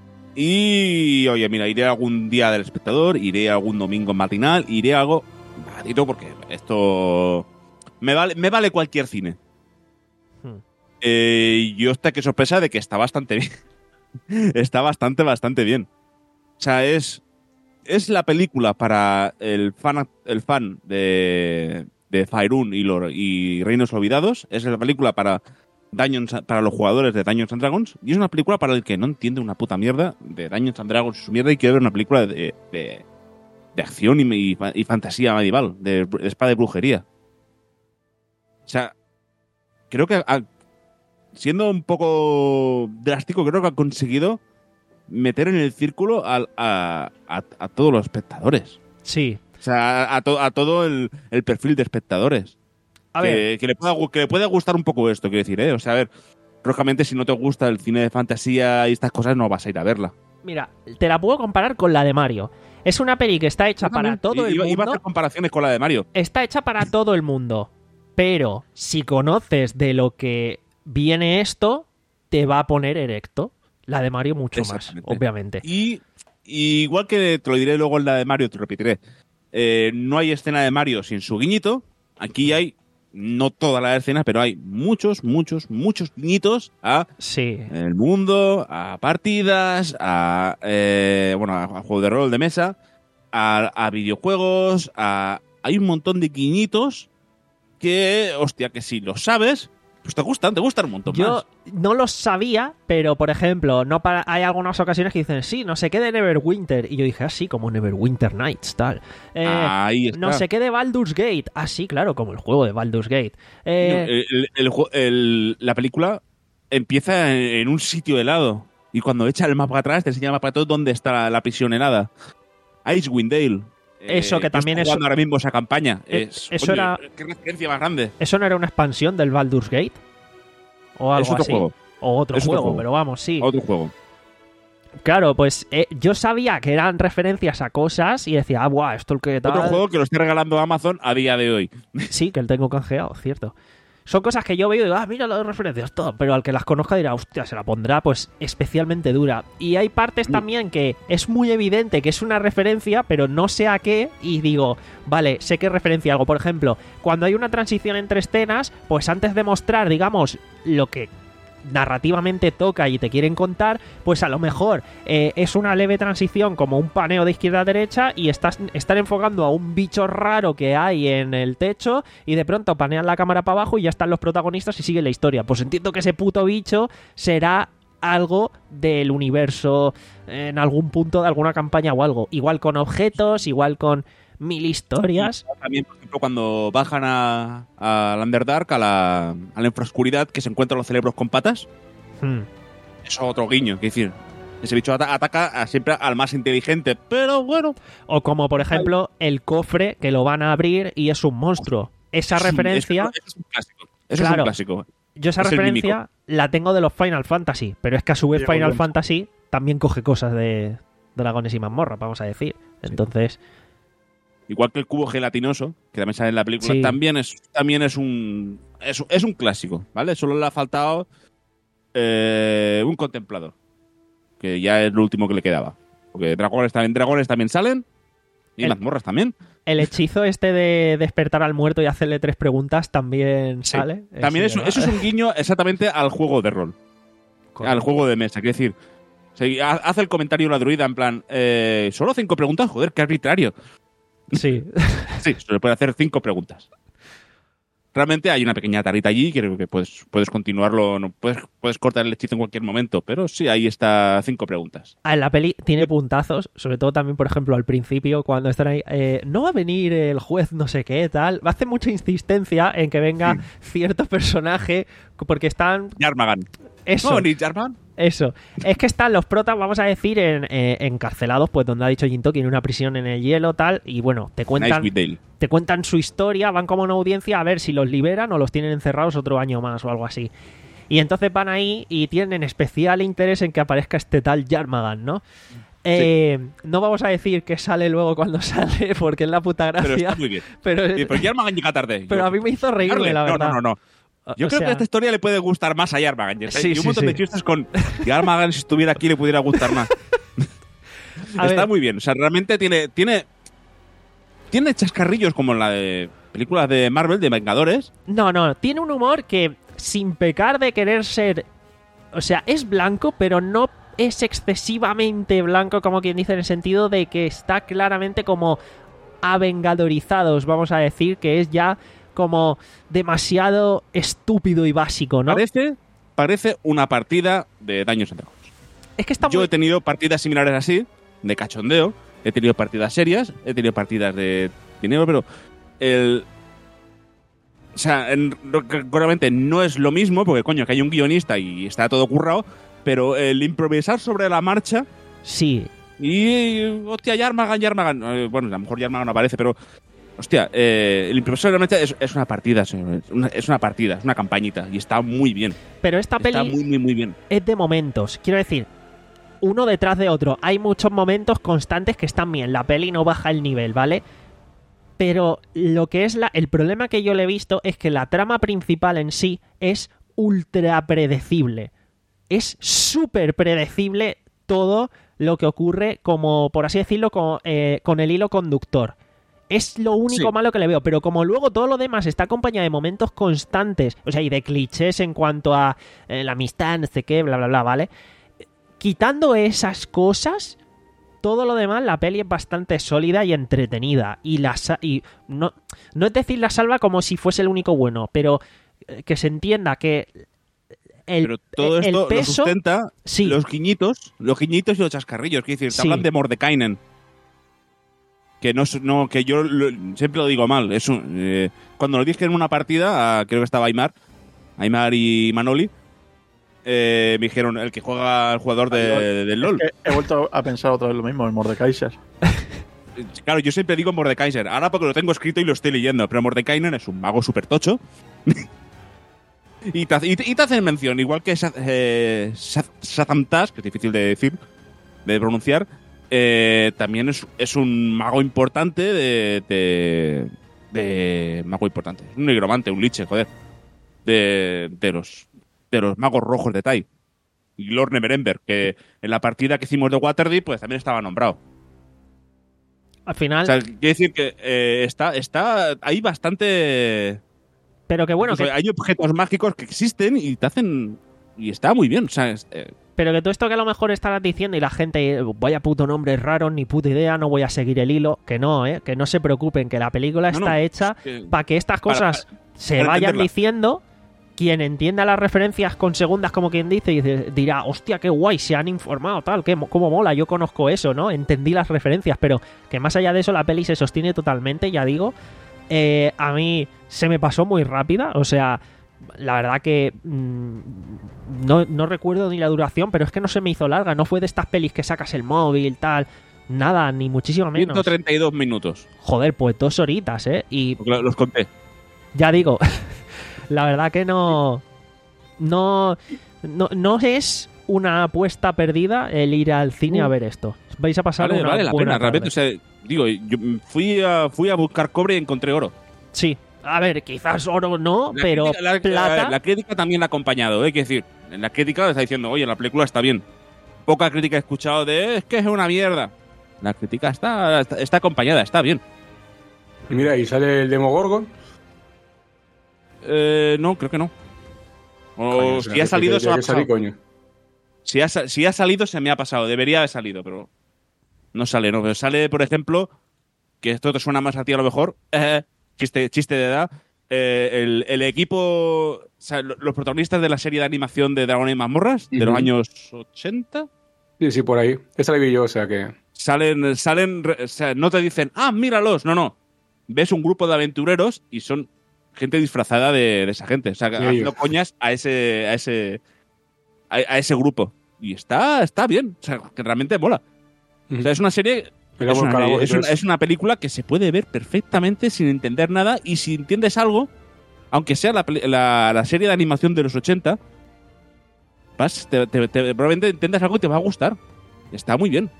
Y, oye, mira, iré algún día del espectador, iré algún domingo matinal, iré algo baratito porque esto me vale, me vale cualquier cine. Hmm. Eh, yo hasta que sorpresa de que está bastante bien. Está bastante, bastante bien. O sea, es... Es la película para el fan, el fan de, de Faerun y, lo, y Reinos Olvidados. Es la película para Dungeons, para los jugadores de Dungeons and Dragons. Y es una película para el que no entiende una puta mierda de Dungeons and Dragons y su mierda y quiere ver una película de, de, de acción y, y, y fantasía medieval, de, de espada y brujería. O sea, creo que ha, siendo un poco drástico, creo que ha conseguido meter en el círculo a, a, a, a todos los espectadores. Sí. O sea, a, a, to, a todo el, el perfil de espectadores. A que, ver. Que le, pueda, que le pueda gustar un poco esto, quiero decir, ¿eh? O sea, a ver, lógicamente si no te gusta el cine de fantasía y estas cosas, no vas a ir a verla. Mira, te la puedo comparar con la de Mario. Es una peli que está hecha para todo el iba, mundo. Iba a hacer comparaciones con la de Mario. Está hecha para todo el mundo. Pero si conoces de lo que viene esto, te va a poner erecto. La de Mario mucho más, obviamente. Y, y igual que te lo diré luego en la de Mario, te lo repetiré. Eh, no hay escena de Mario sin su guiñito. Aquí hay, no todas las escenas, pero hay muchos, muchos, muchos guiñitos a sí. el mundo, a partidas, a eh, bueno, a, a juegos de rol de mesa, a, a videojuegos, a, hay un montón de guiñitos que, hostia, que si lo sabes, pues te gustan, te gustan un montón Yo más. no lo sabía, pero por ejemplo, no para, hay algunas ocasiones que dicen, sí, no sé qué de Neverwinter. Y yo dije, ah, sí, como Neverwinter Nights, tal. Eh, Ahí está. No sé qué de Baldur's Gate. Ah, sí, claro, como el juego de Baldur's Gate. Eh, el, el, el, el, la película empieza en, en un sitio helado. Y cuando echa el mapa atrás, te enseña el mapa de todo donde está la, la prisión helada. Icewind Dale. Eso que eh, también es. es. ahora mismo esa campaña. Eh, Es, eso oye, era. qué referencia más grande. ¿Eso no era una expansión del Baldur's Gate? o algo Es otro así. juego. O otro Es otro juego, juego. pero vamos, sí. Otro juego. Claro, pues eh, yo sabía que eran referencias a cosas y decía, ah, buah, esto el que tal. Otro juego que lo esté regalando Amazon a día de hoy. Sí, que el tengo canjeado, cierto. Son cosas que yo veo y digo, ah, mira las referencias, todo. Pero al que las conozca dirá, hostia, se la pondrá pues especialmente dura. Y hay partes también que es muy evidente que es una referencia, pero no sé a qué. Y digo, vale, sé que referencia algo. Por ejemplo, cuando hay una transición entre escenas, pues antes de mostrar, digamos, lo que narrativamente toca y te quieren contar, pues a lo mejor eh, es una leve transición como un paneo de izquierda a derecha y estás, están enfocando a un bicho raro que hay en el techo y de pronto panean la cámara para abajo y ya están los protagonistas y sigue la historia. Pues entiendo que ese puto bicho será algo del universo en algún punto de alguna campaña o algo. Igual con objetos, igual con mil historias. También, por ejemplo, cuando bajan a, a Underdark, a la, a la infraoscuridad, que se encuentran los cerebros con patas. Hmm. Eso es otro guiño, es decir, ese bicho ata- ataca a siempre al más inteligente, pero bueno. O como, por ejemplo, el cofre que lo van a abrir y es un monstruo. Esa Sí, referencia... Eso, eso es un clásico. Eso Claro. es un clásico. Yo esa Es el referencia la tengo de los Final Fantasy, pero es que a su vez Diego Final Jones. Fantasy también coge cosas de dragones y mazmorras, vamos a decir. Entonces, Igual que el cubo gelatinoso, que también sale en la película, Sí. también es también es un es, es un clásico, ¿vale? Solo le ha faltado eh, un contemplador, que ya es lo último que le quedaba. Porque dragones también, dragones también salen y El- mazmorras también. el hechizo este de despertar al muerto y hacerle tres preguntas también Sí. sale. También Sí, es, eso es un guiño exactamente al juego de rol, al juego de mesa. Quiero decir, se ha- hace el comentario la druida en plan, eh, solo cinco preguntas, joder, qué arbitrario. Sí. Sí, se le puede hacer cinco preguntas. Realmente hay una pequeña tarita allí, creo que puedes, puedes continuarlo, no, puedes, puedes cortar el hechizo en cualquier momento, pero sí, ahí está cinco preguntas. Ah, en la peli tiene puntazos, sobre todo también, por ejemplo, al principio, cuando están ahí, eh, no va a venir el juez no sé qué, tal. Hace mucha insistencia en que venga cierto personaje, porque están... Yarmagan. Eso. ¿No, ni Yarmagan? Eso. Es que están los protas, vamos a decir, en, eh, encarcelados, pues donde ha dicho Jintoki, en una prisión en el hielo, tal, y bueno, te cuentan, Nice with Dale. te cuentan su historia, van como una audiencia a ver si los liberan o los tienen encerrados otro año más o algo así. Y entonces van ahí y tienen especial interés en que aparezca este tal Yarmagan, ¿no? Eh, no vamos a decir que sale luego cuando sale, porque es la puta Pero gracia. está muy bien. Pero, Sí, pero Yarmagan llega tarde. pero Yo- a mí me hizo reírme, Darle. la No, verdad. no, no, no. Yo O creo sea, que esta historia le puede gustar más a Yarmagan. Y Sí, un sí, montón sí. de chistes con Yarmagan, si estuviera aquí, le pudiera gustar más. A Está ver. muy bien. O sea, realmente tiene, tiene, tiene chascarrillos como en la de películas de Marvel, de Vengadores. No, no, tiene un humor que, sin pecar de querer ser... O sea, es blanco, pero no es excesivamente blanco, como quien dice, en el sentido de que está claramente como avengadorizados, vamos a decir, que es ya como demasiado estúpido y básico, ¿no? Parece, parece una partida de Daños and Dragons. Es que está Yo muy... he tenido partidas similares así, de cachondeo. He tenido partidas serias, he tenido partidas de dinero, pero el... O sea, en- realmente no es lo mismo, porque coño, que hay un guionista y está todo currado, pero el improvisar sobre la marcha Sí, y... Hostia, Yarmagan, Yarmagan... eh, bueno, a lo mejor Yarmagan no aparece, pero... Hostia, eh, el improvisar sobre la marcha es, es una partida, señor, es una, es una partida, es una campañita, y está muy bien. pero esta peli... Está muy, muy, muy bien. es de momentos. Quiero decir, uno detrás de otro. Hay muchos momentos constantes que están bien. La peli no baja el nivel, ¿vale? Pero lo que es la, el problema que yo le he visto es que la trama principal en sí es ultra predecible. Es súper predecible todo lo que ocurre, como por así decirlo, con, eh, con el hilo conductor. Es lo único Sí. malo que le veo, pero como luego todo lo demás está acompañado de momentos constantes, o sea, y de clichés en cuanto a eh, la amistad, no sé qué, bla, bla, bla, ¿vale? Quitando esas cosas, todo lo demás, la peli es bastante sólida y entretenida. Y, la sa- y no, no es decir la salva como si fuese el único bueno, pero eh, que se entienda que el, Pero todo el esto lo peso... sustenta Sí. los guiñitos, los guiñitos y los chascarrillos. Quiero decir, te Sí. hablan de Mordekainen. Que no, es- no que yo lo- siempre lo digo mal. Es un- eh, cuando lo dije en una partida, a- creo que estaba Aymar, Aymar y Manoli, eh, me dijeron el que juega el jugador de, del LOL. Es que he vuelto a pensar otra vez lo mismo, el Mordekaiser. Claro, yo siempre digo Mordekaiser. Ahora porque lo tengo escrito y lo estoy leyendo. Pero Mordekainen es un mago súper tocho. Y te, y, y te hacen mención, igual que eh, Shazam Task, que es difícil de decir, de pronunciar, eh, también es, es un mago importante de, de, de... Mago importante. Un nigromante, un liche, joder. De, de, los, de los magos rojos de Tai. Y Lord Neverember, que en la partida que hicimos de Waterdeep, pues también estaba nombrado. Al final... O sea, quiere decir que eh, está, está ahí bastante... Pero que bueno, que... hay objetos mágicos que existen y te hacen... Y está muy bien, o sea... Es, eh... Pero que todo esto que a lo mejor estarás diciendo y la gente, vaya puto nombres raros, ni puta idea, no voy a seguir el hilo. Que no, ¿eh? Que no se preocupen, que la película no, está no, hecha es que... para que estas cosas para, para, se para vayan entenderla. diciendo. Quien entienda las referencias con segundas, como quien dice, y dirá, hostia, qué guay, se han informado, tal, qué, cómo mola, yo conozco eso, ¿no? Entendí las referencias, pero que más allá de eso la peli se sostiene totalmente, ya digo. Eh, a mí se me pasó muy rápida, o sea, la verdad que mmm, no, no recuerdo ni la duración, pero es que no se me hizo larga, no fue de estas pelis que sacas el móvil, tal, nada, ni muchísimo menos. ciento treinta y dos minutos. Joder, pues dos horitas, ¿eh? Y Porque los conté. ya digo... La verdad que no, no, no, no es una apuesta perdida el ir al cine uh. a ver esto. Vais a pasar Vale, una vale la buena pena, realmente. O sea, digo, yo fui a, fui a buscar cobre y encontré oro. Sí, a ver, quizás oro no, La pero crítica, la, plata... La, la crítica también la ha acompañado, ¿eh? Quiero decir, en la crítica está diciendo, oye, la película está bien. Poca crítica he escuchado de, es que es una mierda. La crítica está, está, está acompañada, está bien. Y mira, y sale el Demogorgon. Eh, no, creo que no. O Coño, si ha salido, se me ha pasado. Salir, coño. Si ha, si ha salido, se me ha pasado. Debería haber salido, pero no sale, no. Pero sale, por ejemplo, que esto te suena más a ti a lo mejor, eh, chiste, chiste de edad, eh, el, el equipo, o sea, los protagonistas de la serie de animación de Dragones y Mazmorras, uh-huh. de los años ochenta. Sí, sí, por ahí. Esa la vi yo, o sea que... Salen, salen, o sea, no te dicen, ah, míralos, no, no. Ves un grupo de aventureros y son... gente disfrazada de, de esa gente, o sea, sí, haciendo yo. coñas a ese a ese a, a ese grupo y está está bien, o sea, que realmente mola. Mm. O sea, es una serie, es una, es, una, es una película que se puede ver perfectamente sin entender nada y si entiendes algo, aunque sea la, la, la serie de animación de los ochenta, vas, te, te, te, probablemente entiendas algo y te va a gustar. Está muy bien.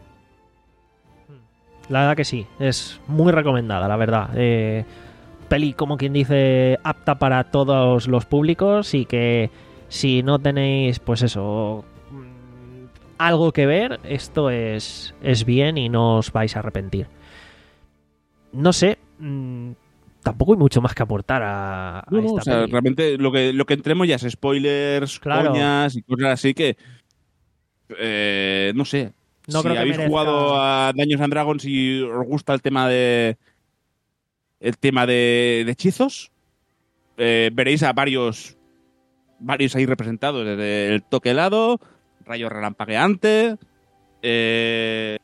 La verdad que sí, es muy recomendada, la verdad. Eh, peli, como quien dice, apta para todos los públicos y que si no tenéis, pues eso, algo que ver, esto es, es bien y no os vais a arrepentir. No sé, mmm, tampoco hay mucho más que aportar a, a no, esta o sea, peli. Realmente lo que, lo que entremos ya es spoilers, claro. coñas y cosas así que, eh, no sé. No si creo que habéis merezca... jugado a Dungeons and Dragons y os gusta el tema de el tema de, de hechizos, eh, veréis a varios varios ahí representados, desde el toque helado, rayo relampagueante, eh,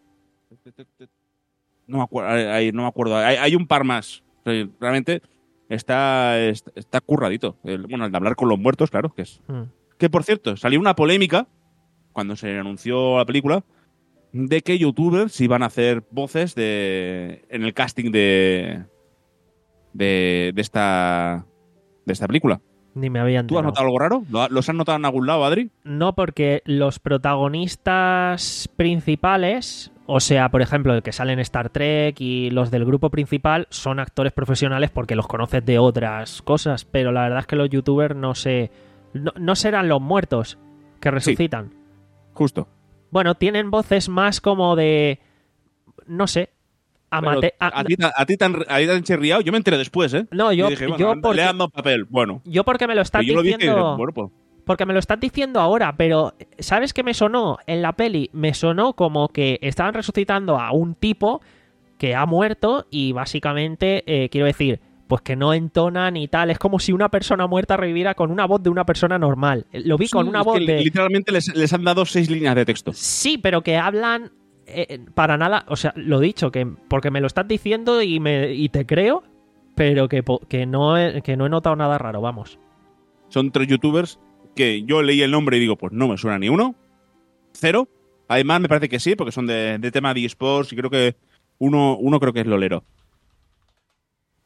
no me acuerdo, hay, no me acuerdo, hay, hay un par más. Realmente está, está, está curradito. El, bueno, el de hablar con los muertos, claro, que es. Hmm. Que por cierto, salió una polémica cuando se anunció la película, de que youtubers iban a hacer voces de en el casting de de, de esta de esta película. Ni me habían ¿Tú has notado algo raro? ¿Los has notado en algún lado, Adri? No, porque los protagonistas principales, o sea, por ejemplo, el que sale en Star Trek y los del grupo principal, son actores profesionales porque los conoces de otras cosas, pero la verdad es que los youtubers no sé, no, no serán los muertos que resucitan. Sí. Justo. Bueno, tienen voces más como de... No sé. Amate a, a, ti, a, ti tan, a ti tan chirriado, yo me enteré después, ¿eh? No, yo... Y dije, bueno, yo porque, le dando papel, bueno. Yo porque me lo estás yo diciendo... Lo dije, bueno, pues. Porque me lo estás diciendo ahora, pero ¿sabes qué me sonó? En la peli me sonó como que estaban resucitando a un tipo que ha muerto y básicamente, eh, quiero decir... pues que no entonan y tal. Es como si una persona muerta reviviera con una voz de una persona normal. Lo vi sí, con una es voz que de... Literalmente les, les han dado seis líneas de texto. Sí, pero que hablan eh, para nada... O sea, lo dicho, que porque me lo estás diciendo y, me, y te creo, pero que, que, no he, que no he notado nada raro, vamos. Son tres youtubers que yo leí el nombre y digo, pues no me suena ni uno. Cero. Además, me parece que sí, porque son de, de tema de eSports y creo que uno, uno creo que es lolero.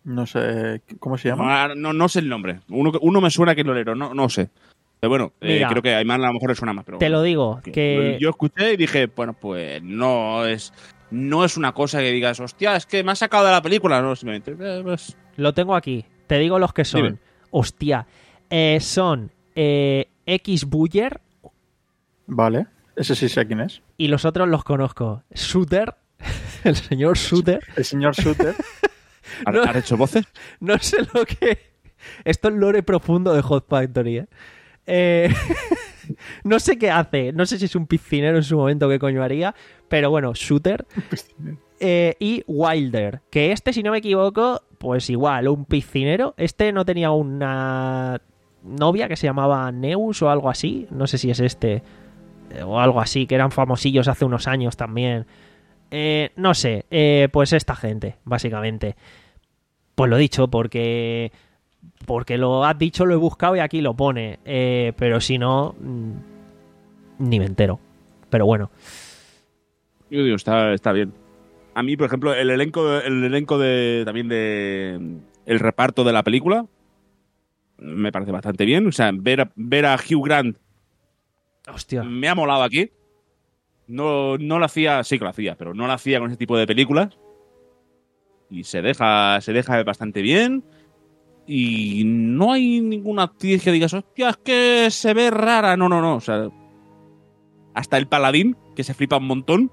No sé, ¿cómo se llama? No, no, no sé el nombre. Uno, uno me suena que es lolero, no, no sé. Pero bueno, eh, Mira, creo que a Ayman a lo mejor le suena más. Pero te bueno, lo digo, que que... Yo escuché y dije, bueno, pues no es no es una cosa que digas, hostia, es que me ha sacado de la película. No, simplemente, eh, pues... Lo tengo aquí. Te digo los que son. Dime. Hostia. Eh, son eh, X Buller Vale, ese sí sé quién es. y los otros los conozco. Shooter. El señor Shooter. El señor Shooter. ¿Has, No. has hecho voces? No sé lo que... Esto es lore profundo de Hot Factory, ¿eh? Eh, no sé qué hace. No sé si es un piscinero en su momento, qué coño haría. Pero bueno, Shooter. Eh, y Wilder. Que este, si no me equivoco, pues igual, un piscinero. Este no tenía una novia que se llamaba Neus o algo así. No sé si es este. eh, O algo así, que eran famosillos hace unos años también. Eh, no sé. eh, pues esta gente, básicamente. Pues lo dicho, porque... Porque lo has dicho, lo he buscado y aquí lo pone. Eh, pero si no, mm, ni me entero. Pero bueno. Yo digo, está, está bien. A mí, por ejemplo, el elenco, el elenco de también de el reparto de la película me parece bastante bien. O sea, ver a, ver a Hugh Grant Hostia. me ha molado aquí. No, no lo hacía, sí que lo hacía, pero no lo hacía con ese tipo de películas. Y se deja, se deja bastante bien. Y no hay ninguna actriz que digas, hostia, es que se ve rara. No, no, no. O sea, hasta el paladín, que se flipa un montón,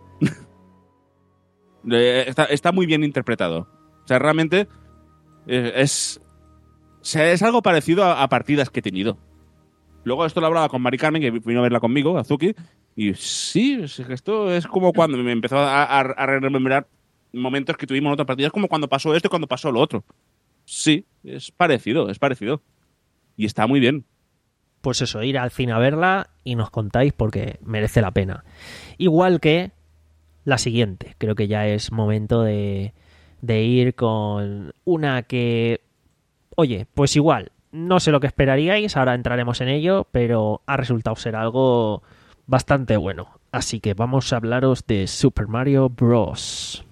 está, está muy bien interpretado. O sea, realmente eh, es, o sea, es algo parecido a, a partidas que he tenido. Luego esto lo hablaba con Mari Carmen, que vino a verla conmigo, Azuki, y sí, es que esto es como cuando me empezó a, a, a remembrar momentos que tuvimos en otras partidas, como cuando pasó esto y cuando pasó lo otro. Sí, es parecido, es parecido. Y está muy bien. Pues eso, ir al cine a verla y nos contáis porque merece la pena. Igual que la siguiente. Creo que ya es momento de, de ir con una que... Oye, pues igual, no sé lo que esperaríais, ahora entraremos en ello, pero ha resultado ser algo bastante bueno. Así que vamos a hablaros de Super Mario Bros.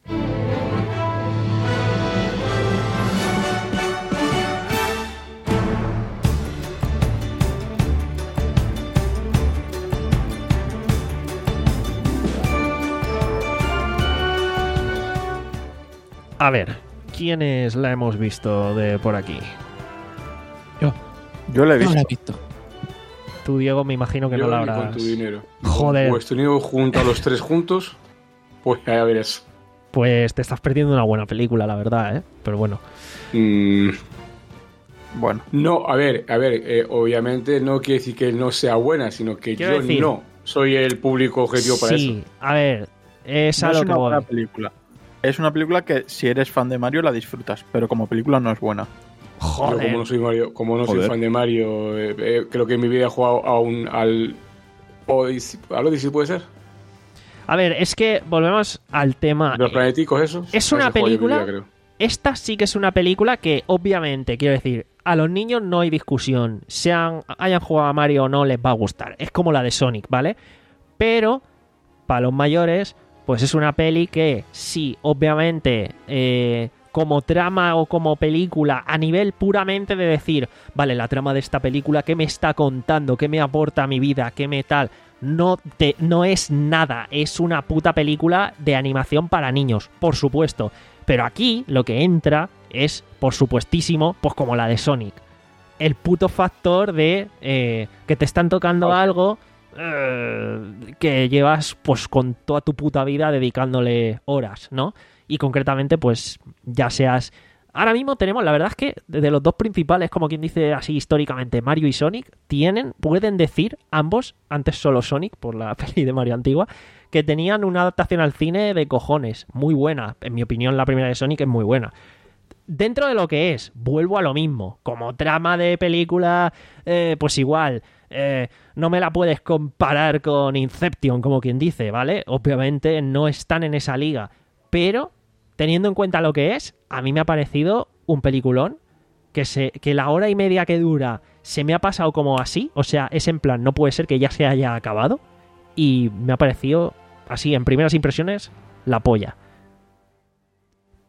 A ver, ¿quiénes la hemos visto de por aquí? Yo. Yo le he No visto. la he visto. Tú, Diego, me imagino que Yo no la ni habrás... con tu dinero. Joder. Pues tenido junto a los tres juntos, pues ya verás. Pues te estás perdiendo una buena película, la verdad, ¿eh? Pero bueno. Mm, Bueno, no, a ver, a ver, eh, obviamente no quiere decir que no sea buena, sino que Quiero yo decir- no soy el público objetivo para sí, eso. a ver, es no a es lo que una buena voy. película. Es una película que si eres fan de Mario la disfrutas, pero como película no es buena. Yo Joder. como no soy Mario, como no soy Joder. fan de Mario, eh, eh, creo que en mi vida he jugado a un, al Odyssey, ¿al Odyssey puede ser? A ver, es que volvemos al tema. Los planeticos esos. es A una ese juego yo en mi película- vida, creo. Esta sí que es una película que, obviamente, quiero decir, a los niños no hay discusión. Sean, hayan jugado a Mario o no, les va a gustar. Es como la de Sonic, ¿vale? Pero, para los mayores, pues es una peli que, sí, obviamente, eh, como trama o como película, a nivel puramente de decir, vale, la trama de esta película, ¿qué me está contando? ¿Qué me aporta a mi vida? ¿Qué me tal? No, te, no es nada. Es una puta película de animación para niños, por supuesto. Pero aquí lo que entra es, por supuestísimo, pues como la de Sonic. El puto factor de eh, que te están tocando algo eh, que llevas pues con toda tu puta vida dedicándole horas, ¿no? Y concretamente, pues ya seas... Ahora mismo tenemos, la verdad es que de los dos principales, como quien dice así históricamente, Mario y Sonic, tienen, pueden decir ambos, antes solo Sonic, por la peli de Mario antigua, que tenían una adaptación al cine de cojones, muy buena. En mi opinión, la primera de Sonic es muy buena. Dentro de lo que es, vuelvo a lo mismo. Como trama de película, eh, pues igual, eh, no me la puedes comparar con Inception, como quien dice, ¿vale? Obviamente no están en esa liga, pero teniendo en cuenta lo que es, a mí me ha parecido un peliculón que, se, que la hora y media que dura se me ha pasado como así, o sea, es en plan, no puede ser que ya se haya acabado, y me ha parecido, así, en primeras impresiones, la polla.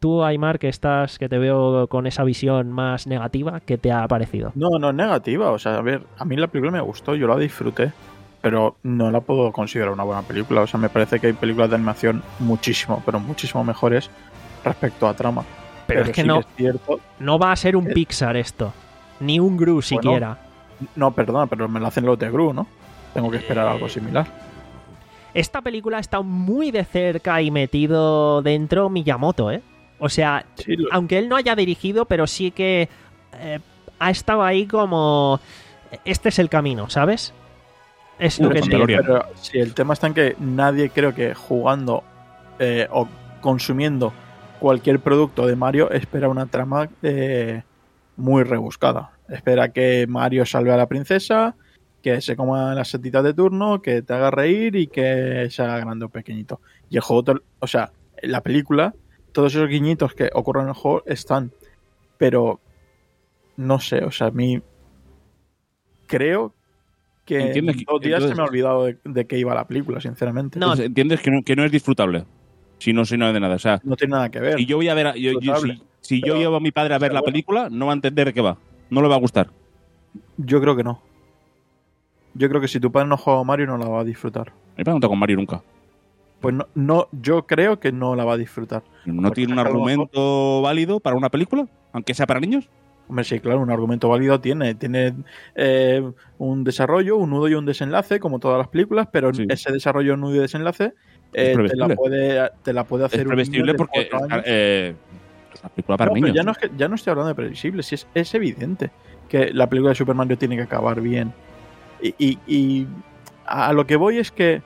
tú, Aymar, que estás, que te veo con esa visión más negativa, ¿qué te ha parecido? No, no es negativa. O sea, a ver, a mí la película me gustó, yo la disfruté, pero no la puedo considerar una buena película. O sea, me parece que hay películas de animación muchísimo, pero muchísimo mejores respecto a trama. Pero, es que sí no, es cierto. no va a ser un Eh, Pixar esto. Ni un Gru siquiera. No, perdona, pero me la hacen los de Gru, ¿no? Tengo que esperar Eh, algo similar. Esta película está muy de cerca y metido dentro Miyamoto, ¿eh? O sea, Sí, lo- aunque él no haya dirigido, pero sí que eh, ha estado ahí como... Este es el camino, ¿sabes? Es lo Uh, que con te... DeLorean. pero sí, el tema está en que nadie, creo que jugando eh, o consumiendo cualquier producto de Mario, espera una trama eh, muy rebuscada. Espera que Mario salve a la princesa, que se coma las setitas de turno, que te haga reír y que se haga grande o pequeñito. Y el juego, te- o sea, en la película, todos esos guiñitos que ocurren en el juego están, pero no sé, o sea, a mí creo que en Entiendes que- dos días entonces- se me ha olvidado de, de qué iba la película, sinceramente. No. Pues entiendes que no, que no es disfrutable. Si no, si no es de nada. O sea, No tiene nada que ver. si yo voy a ver, a- yo- yo- Disfrutable. si, si yo Pero- llevo a mi padre a ver pero la bueno. película, no va a entender de qué va. No le va a gustar. Yo creo que no. Yo creo que si tu padre no juega a Mario no la va a disfrutar. Me he preguntado con Mario nunca. Pues no, no, yo creo que no la va a disfrutar. ¿No Porque tiene un a lo mejor- argumento válido para una película? Aunque sea para niños. Hombre, sí, claro, un argumento válido tiene. Tiene eh, un desarrollo, un nudo y un desenlace, como todas las películas, pero Sí. ese desarrollo, nudo y desenlace eh, te, previsible. la puede, te la puede hacer Es un niño previsible de porque cuatro años. eh, es una película para No, pero niños. ya no, es que, ya no estoy hablando de previsible, si es, es evidente que la película de Super Mario tiene que acabar bien. Y, y- y a lo que voy es que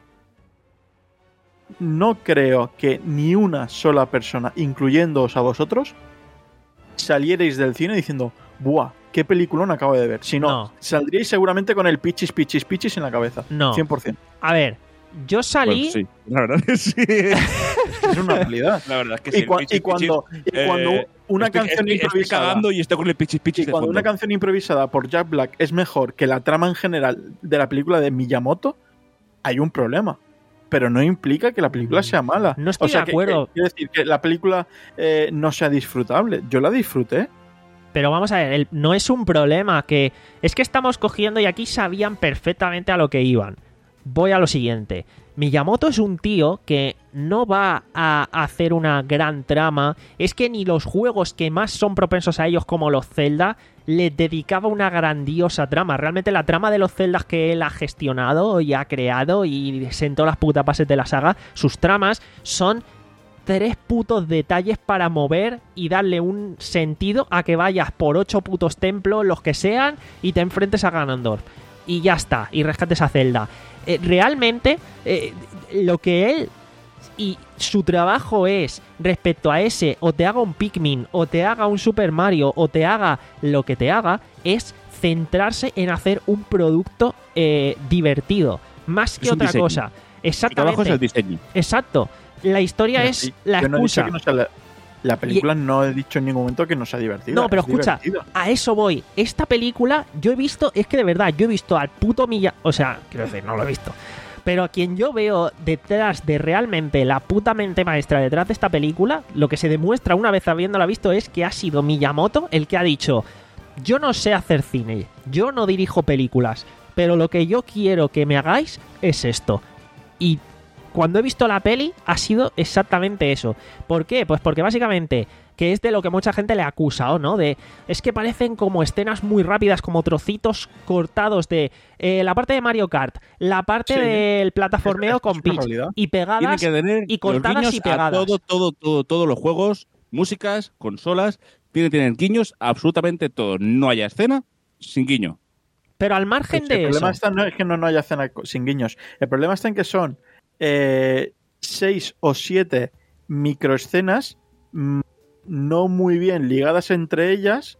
no creo que ni una sola persona, incluyéndoos a vosotros, salierais del cine diciendo, ¡buah! ¿Qué peliculón acabo de ver? Si no, No. saldríais seguramente con el pichis, pichis, pichis en la cabeza. No. cien por ciento. A ver, yo salí... Pues sí, la verdad es que sí. Es una realidad. La verdad es que sí. y, cua- el pichis, y cuando, y eh, cuando una estoy, canción estoy, estoy improvisada... cagando y estoy con el pichis pichis Y de cuando fondo. una canción improvisada por Jack Black es mejor que la trama en general de la película de Miyamoto, hay un problema. Pero no implica que la película sea mala. No estoy o sea, de que- acuerdo. que- quiero decir que la película eh, no sea disfrutable. Yo la disfruté. Pero vamos a ver, el- no es un problema, que es que estamos cogiendo y aquí sabían perfectamente a lo que iban. Voy a lo siguiente. Miyamoto es un tío que no va a hacer una gran trama. Es que ni los juegos que más son propensos a ellos, como los Zelda, le dedicaba una grandiosa trama. Realmente la trama de los Zeldas que él ha gestionado y ha creado y sentó las putas bases de la saga, sus tramas son tres putos detalles para mover y darle un sentido a que vayas por ocho putos templos, los que sean, y te enfrentes a Ganondorf. Y ya está, y rescates a Zelda. Eh, realmente, eh, lo que él y su trabajo es respecto a ese, o te haga un Pikmin, o te haga un Super Mario, o te haga lo que te haga, es centrarse en hacer un producto eh, divertido, más que Es un otra diseño. cosa. El trabajo es Exactamente. el diseño. Exacto. La historia Pero es sí, la yo no he dicho excusa. que no sea la, la película no he dicho en ningún momento que no sea divertida. No, pero es escucha, divertida. a eso voy. Esta película, yo he visto, es que de verdad, yo he visto al puto Milla. O sea, quiero decir, no lo he visto. Pero a quien yo veo detrás de realmente la puta mente maestra detrás de esta película, lo que se demuestra una vez habiéndola visto es que ha sido Miyamoto el que ha dicho: yo no sé hacer cine, yo no dirijo películas, pero lo que yo quiero que me hagáis es esto. Y cuando he visto la peli ha sido exactamente eso. ¿Por qué? Pues porque básicamente, que es de lo que mucha gente le acusa, ¿o no? De, es que parecen como escenas muy rápidas, como trocitos cortados de eh, la parte de Mario Kart, la parte Sí. del plataformeo Es- es con una Peach, realidad. y Tienen pegadas que tener y cortadas los guiños y pegadas. a todo, todo, todo, todos los juegos, músicas, consolas. Tienen que tener guiños a absolutamente todo. No haya escena sin guiño. Pero al margen Pues de el eso, problema está no es que no, no haya cena co- sin guiños. El problema está en que son eh, seis o siete microescenas mm, no muy bien ligadas entre ellas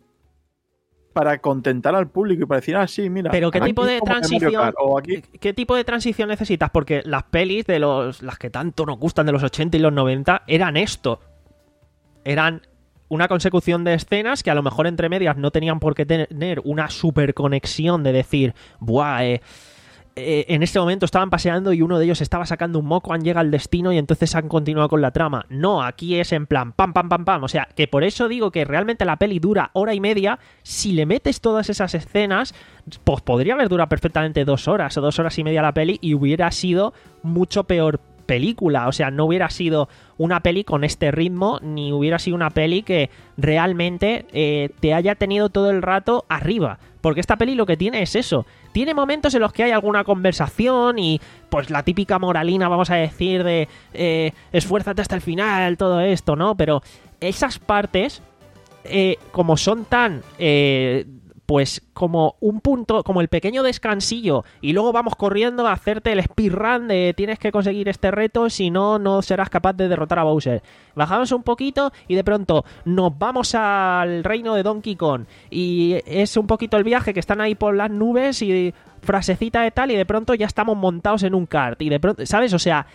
para contentar al público y para decir, ah, sí, mira. Pero ¿qué aquí tipo de como en Mario transición- Kart, o aquí ¿qué tipo de transición necesitas? Porque las pelis de los las que tanto nos gustan de los ochenta y los noventa eran esto. Eran una consecución de escenas que a lo mejor entre medias no tenían por qué tener una super conexión de decir, buah, eh, eh, en este momento estaban paseando y uno de ellos estaba sacando un moco, han llegado al destino y entonces han continuado con la trama. No, aquí es en plan pam, pam, pam, pam. O sea, que por eso digo que realmente la peli dura hora y media. Si le metes todas esas escenas, pues podría haber durado perfectamente dos horas o dos horas y media la peli y hubiera sido mucho peor película. O sea, no hubiera sido una peli con este ritmo, ni hubiera sido una peli que realmente eh, te haya tenido todo el rato arriba. Porque esta peli lo que tiene es eso. Tiene momentos en los que hay alguna conversación y pues la típica moralina, vamos a decir, de eh, esfuérzate hasta el final, todo esto, ¿no? Pero esas partes, eh, como son tan... Eh, pues como un punto, como el pequeño descansillo, y luego vamos corriendo a hacerte el speedrun de tienes que conseguir este reto, si no, no serás capaz de derrotar a Bowser. Bajamos un poquito y de pronto nos vamos al reino de Donkey Kong, y es un poquito el viaje que están ahí por las nubes y frasecita de tal, y de pronto ya estamos montados en un kart, y de pronto, ¿sabes? O sea,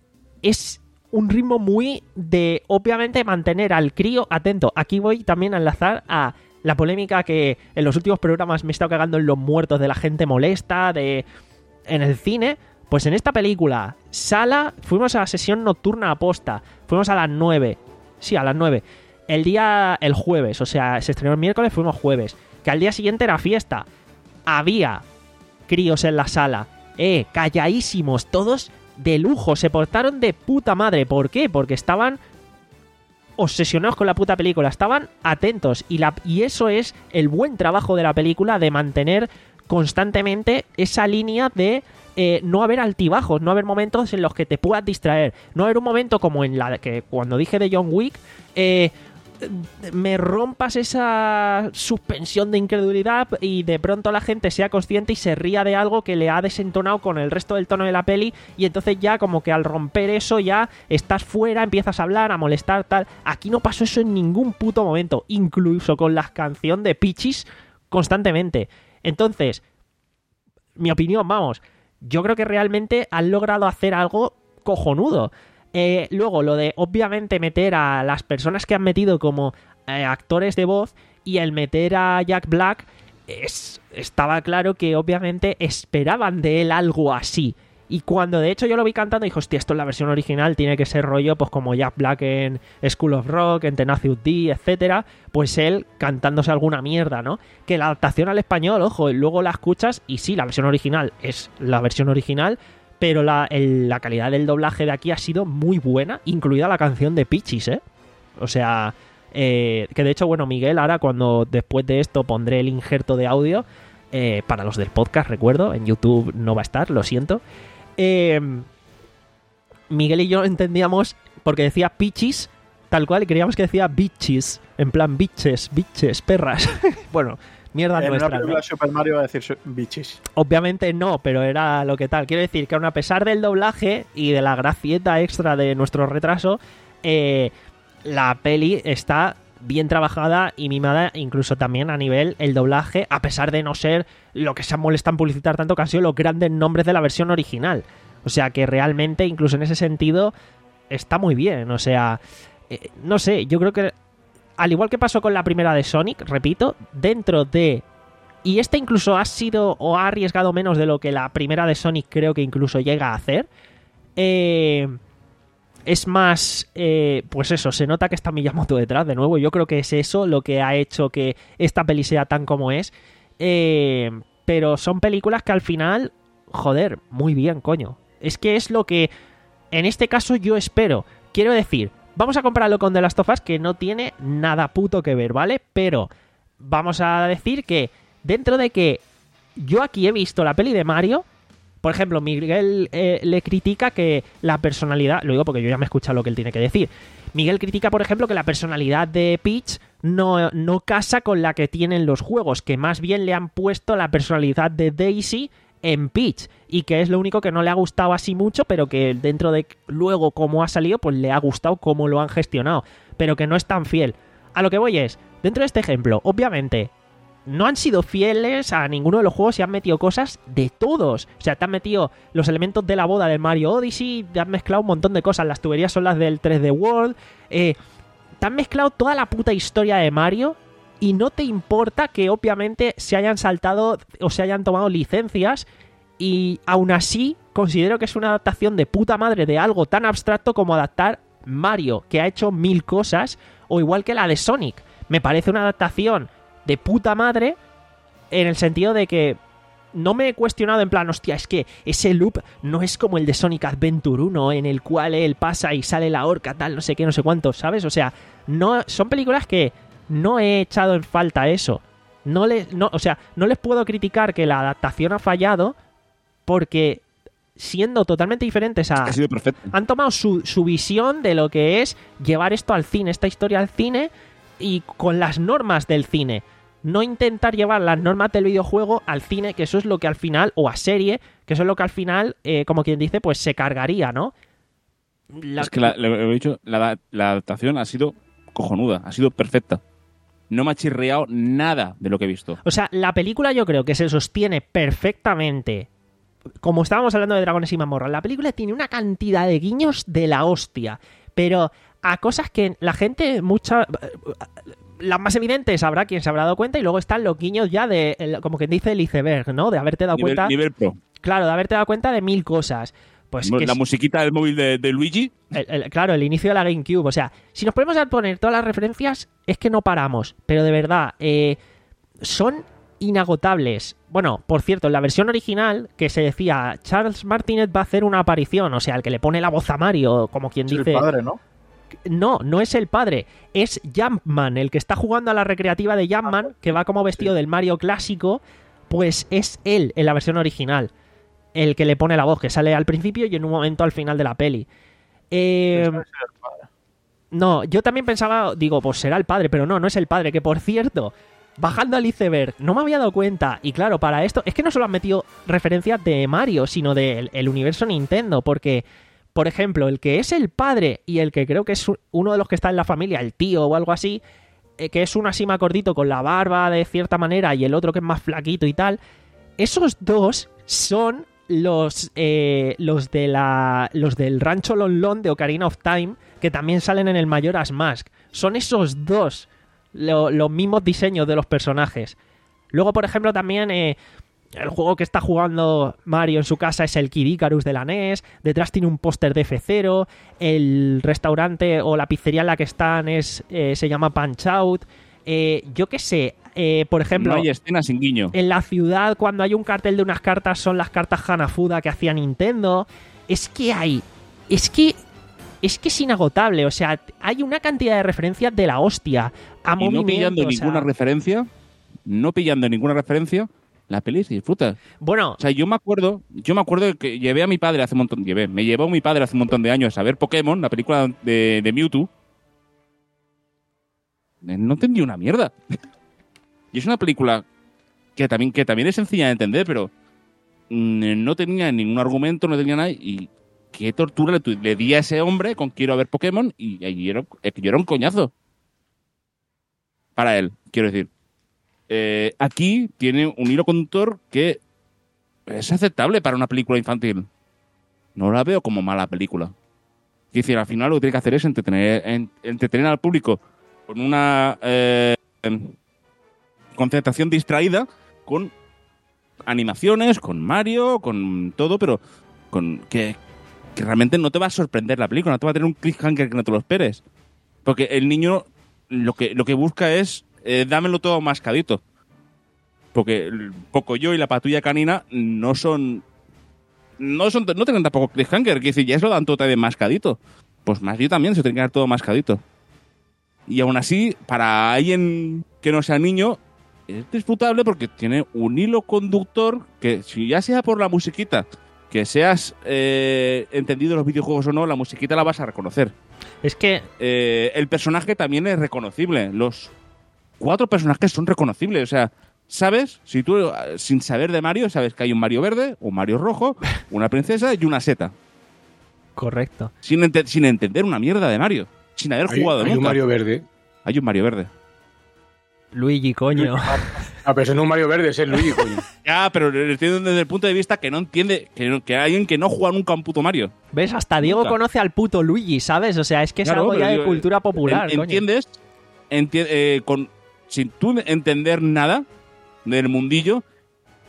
es un ritmo muy de, obviamente, mantener al crío atento. Aquí voy también a enlazar a la polémica que en los últimos programas me he estado cagando en los muertos de la gente molesta, de en el cine. Pues en esta película, sala, fuimos a la sesión nocturna aposta. Fuimos a las nueve. Sí, a las nueve. El día, el jueves, o sea, se estrenó el miércoles, fuimos jueves. Que al día siguiente era fiesta. Había críos en la sala. Eh, calladísimos, todos de lujo. Se portaron de puta madre. ¿Por qué? Porque estaban obsesionados con la puta película, estaban atentos, y, la, y eso es el buen trabajo de la película, de mantener constantemente esa línea de eh, no haber altibajos, no haber momentos en los que te puedas distraer, no haber un momento como en la que cuando dije de John Wick, eh, me rompas esa suspensión de incredulidad y de pronto la gente sea consciente y se ría de algo que le ha desentonado con el resto del tono de la peli, y entonces ya como que al romper eso ya estás fuera, empiezas a hablar, a molestar, tal. Aquí no pasó eso en ningún puto momento, incluso con la canción de Peaches constantemente. Entonces, mi opinión, vamos, yo creo que realmente han logrado hacer algo cojonudo. Eh, luego, lo de obviamente meter a las personas que han metido como eh, actores de voz, y el meter a Jack Black, es, estaba claro que obviamente esperaban de él algo así. Y cuando de hecho yo lo vi cantando, dije, hostia, esto es la versión original, tiene que ser rollo pues como Jack Black en School of Rock, en Tenacious D, etcétera. Pues él cantándose alguna mierda, ¿no? Que la adaptación al español, ojo, luego la escuchas y sí, la versión original es la versión original, pero la, el, la calidad del doblaje de aquí ha sido muy buena, incluida la canción de Peaches, ¿eh? O sea, eh, que de hecho, bueno, Miguel, ahora cuando después de esto pondré el injerto de audio, eh, para los del podcast, recuerdo, en YouTube no va a estar, lo siento. Eh, Miguel y yo entendíamos, porque decía Peaches, tal cual, y creíamos que decía bitches, en plan bitches, bitches, perras. Bueno, mierda en nuestra, una película ¿no? de Super Mario va a decir bitches. Obviamente no, pero era lo que tal. Quiero decir que aun a pesar del doblaje y de la gracieta extra de nuestro retraso, eh, la peli está bien trabajada y mimada, incluso también a nivel el doblaje, a pesar de no ser lo que se han molestado en publicitar tanto, que han sido los grandes nombres de la versión original. O sea que realmente, incluso en ese sentido, está muy bien. O sea, eh, no sé, yo creo que al igual que pasó con la primera de Sonic, repito, dentro de... Y este incluso ha sido o ha arriesgado menos de lo que la primera de Sonic creo que incluso llega a hacer. Eh, es más, eh, pues eso, se nota que está Miyamoto detrás de nuevo. Yo creo que es eso lo que ha hecho que esta peli sea tan como es. Eh, pero son películas que al final, joder, muy bien, coño. Es que es lo que en este caso yo espero. Quiero decir, vamos a compararlo con The Last of Us, que no tiene nada puto que ver, ¿vale? Pero vamos a decir que dentro de que yo aquí he visto la peli de Mario, por ejemplo, Miguel eh, le critica que la personalidad, lo digo porque yo ya me he escuchado lo que él tiene que decir, Miguel critica, por ejemplo, que la personalidad de Peach no, no casa con la que tienen los juegos, que más bien le han puesto la personalidad de Daisy en Peach, y que es lo único que no le ha gustado así mucho, pero que dentro de luego cómo ha salido, pues le ha gustado cómo lo han gestionado, pero que no es tan fiel. A lo que voy es, dentro de este ejemplo, obviamente no han sido fieles a ninguno de los juegos y han metido cosas de todos. O sea, te han metido los elementos de la boda del Mario Odyssey, te han mezclado un montón de cosas. Las tuberías son las del tres D World. Eh, te han mezclado toda la puta historia de Mario y no te importa que obviamente se hayan saltado o se hayan tomado licencias Y aún así, considero que es una adaptación de puta madre de algo tan abstracto como adaptar Mario, que ha hecho mil cosas, o igual que la de Sonic. Me parece una adaptación de puta madre en el sentido de que no me he cuestionado en plan, hostia, es que ese loop no es como el de Sonic Adventure uno, en el cual él pasa y sale la horca, tal, no sé qué, no sé cuánto, ¿sabes? O sea, no son películas que no he echado en falta eso. No les, no, o sea, no les puedo criticar que la adaptación ha fallado porque siendo totalmente diferentes a... Ha sido perfecto. Han tomado su, su visión de lo que es llevar esto al cine, esta historia al cine y con las normas del cine. No intentar llevar las normas del videojuego al cine, que eso es lo que al final, o a serie, que eso es lo que al final, eh, como quien dice, pues se cargaría, ¿no? La... Es que la, lo he dicho, la, la adaptación ha sido cojonuda, ha sido perfecta. No me ha chirriado nada de lo que he visto. O sea, la película yo creo que se sostiene perfectamente. Como estábamos hablando de Dragones y Mazmorras, la película tiene una cantidad de guiños de la hostia, pero a cosas que la gente, mucha... Las más evidentes habrá quien se habrá dado cuenta y luego están los guiños ya de, como quien dice, el iceberg, ¿no? De haberte dado Nivel, cuenta... nivel pro. Claro, de haberte dado cuenta de mil cosas. Pues La que es- musiquita del móvil de, de Luigi. el- el- claro, el inicio de la GameCube. O sea, si nos ponemos a poner todas las referencias, es que no paramos. Pero de verdad, eh, son inagotables. Bueno, por cierto, en la versión original, que se decía, Charles Martinet va a hacer una aparición. O sea, el que le pone la voz a Mario, como quien Es el dice... padre, ¿no? No, no es el padre, es Jumpman, el que está jugando a la recreativa de Jumpman, que va como vestido del Mario clásico, pues es él en la versión original, el que le pone la voz, que sale al principio y en un momento al final de la peli. Eh, no, yo también pensaba, digo, pues será el padre, pero no, no es el padre, que por cierto, bajando al iceberg, no me había dado cuenta, y claro, para esto, es que no solo han metido referencias de Mario, sino del el universo Nintendo, porque... Por ejemplo, el que es el padre y el que creo que es uno de los que está en la familia, el tío o algo así, eh, que es uno así más gordito con la barba de cierta manera y el otro que es más flaquito y tal, esos dos son los eh, los de la los del Rancho Lon Lon de Ocarina of Time, que también salen en el Majora's Mask. Son esos dos lo- los mismos diseños de los personajes. Luego, por ejemplo, también... Eh, el juego que está jugando Mario en su casa es el Kid Icarus de la N E S. Detrás tiene un póster de F cero. El restaurante o la pizzería en la que están es eh, se llama Punch Out. Eh, yo qué sé, eh, por ejemplo, No hay escena sin guiño. en la ciudad cuando hay un cartel de unas cartas son las cartas Hanafuda que hacía Nintendo. Es que hay... Es que... Es que es inagotable. O sea, hay una cantidad de referencias de la hostia. A Y no movimiento, pillando o sea, ninguna referencia, no pillando ninguna referencia, la peli se disfruta. Bueno, O sea, yo me acuerdo, yo me acuerdo que llevé a mi padre hace un montón, llevé, me llevó mi padre hace un montón de años a ver Pokémon, la película de, de Mewtwo. No entendí una mierda. Y es una película que también, que también es sencilla de entender, pero mm, no tenía ningún argumento, no tenía nada. Y qué tortura le, tu- le di a ese hombre con quiero ver Pokémon y, y era, eh, yo era un coñazo. Para él, quiero decir. Eh, aquí tiene un hilo conductor que es aceptable para una película infantil. No la veo como mala película. Es decir, al final lo que tiene que hacer es entretener, en- entretener al público con una eh, concentración distraída, con animaciones, con Mario, con todo, pero con que, que realmente no te va a sorprender la película, no te va a tener un cliffhanger que no te lo esperes. Porque el niño lo que, lo que busca es eh, dámelo todo mascadito. Porque el Pocoyo y la patrulla canina no son. No son no tienen tampoco cliffhanger, que decir, ya se lo dan todo de mascadito. Pues Mario también se tiene que dar todo mascadito. Y aún así, para alguien que no sea niño, es disfrutable porque tiene un hilo conductor que, si ya sea por la musiquita, que seas eh, entendido los videojuegos o no, la musiquita la vas a reconocer. es que Eh, el personaje también es reconocible. Los cuatro personajes son reconocibles. O sea, ¿sabes? Si tú, eh, sin saber de Mario, sabes que hay un Mario verde, un Mario rojo, una princesa y una seta. correcto. Sin, ente- sin entender una mierda de Mario. Sin haber Hay, jugado hay nunca. un Mario verde. Hay un Mario verde. Luigi, coño. Ah, pero ese no es un Mario verde, ese es Luigi, coño. Ya, pero lo entiendo desde el punto de vista que no entiende, que, no- que hay alguien que no juega nunca a un puto Mario. ¿Ves? Hasta Diego Nunca. conoce al puto Luigi, ¿sabes? O sea, es que es Claro, algo pero ya de digo, cultura popular, En- coño. ¿Entiendes? Enti- eh, con, sin tú entender nada del mundillo,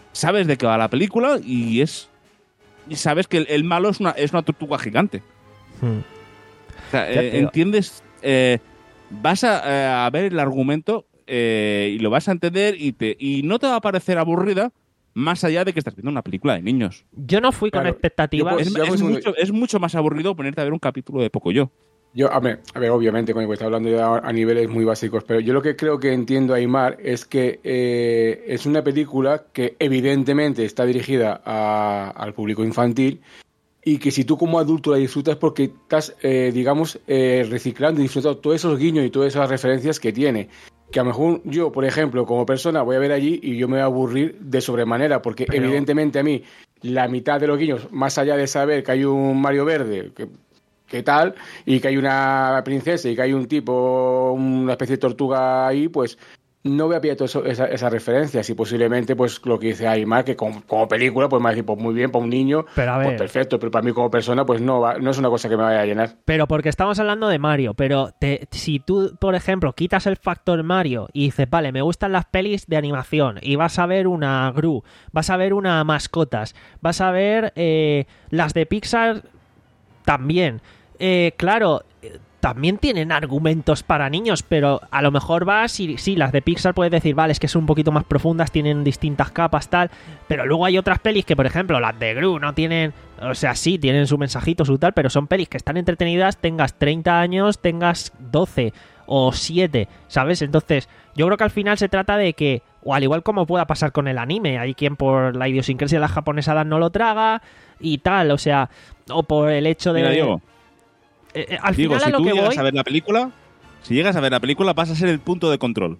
sabes de qué va la película y es y sabes que el, el malo es una, es una tortuga gigante. Hmm. O sea, Ya eh, te digo. entiendes, eh, vas a, eh, a ver el argumento eh, y lo vas a entender y, te, y no te va a parecer aburrida más allá de que estás viendo una película de niños. Yo no fui con Claro, expectativas. yo Es, Ya, es pues, mucho, es mucho más aburrido ponerte a ver un capítulo de Pocoyo. Yo, a ver, a ver, obviamente, con el que está hablando ya a niveles muy básicos, pero yo lo que creo que entiendo, Aymar, es que eh, es una película que evidentemente está dirigida a- al público infantil y que si tú como adulto la disfrutas porque estás, eh, digamos, eh, reciclando y disfrutando todos esos guiños y todas esas referencias que tiene. Que a lo mejor yo, por ejemplo, como persona, voy a ver allí y yo me voy a aburrir de sobremanera, porque Pero- evidentemente a mí la mitad de los guiños, más allá de saber que hay un Mario Verde, que, que tal, y que hay una princesa y que hay un tipo, una especie de tortuga ahí, pues no voy a pillar todas esa, esas referencias y posiblemente pues lo que dice Aymar, que como, como película pues me va a decir, pues muy bien, para un niño, Pero a ver. pues perfecto, pero para mí como persona pues no, va- no es una cosa que me vaya a llenar. Pero porque estamos hablando de Mario, pero te- si tú, por ejemplo, quitas el factor Mario y dices, vale, me gustan las pelis de animación y vas a ver una Gru, vas a ver una Mascotas, vas a ver eh, las de Pixar también. Eh, claro, eh, también tienen argumentos para niños, pero a lo mejor vas y sí, las de Pixar puedes decir, vale, es que son un poquito más profundas, tienen distintas capas, tal, pero luego hay otras pelis que, por ejemplo, las de Gru no tienen, o sea, sí, tienen su mensajito, su tal, pero son pelis que están entretenidas, tengas treinta años, tengas doce o siete, ¿sabes? Entonces, yo creo que al final se trata de que, o al igual como pueda pasar con el anime, hay quien por la idiosincrasia de las japonesadas no lo traga y tal, o sea, o por el hecho de... Mira, Diego, Eh, eh, al Diego, final si a lo tú que llegas voy, a ver la película, si llegas a ver la película vas a ser el punto de control.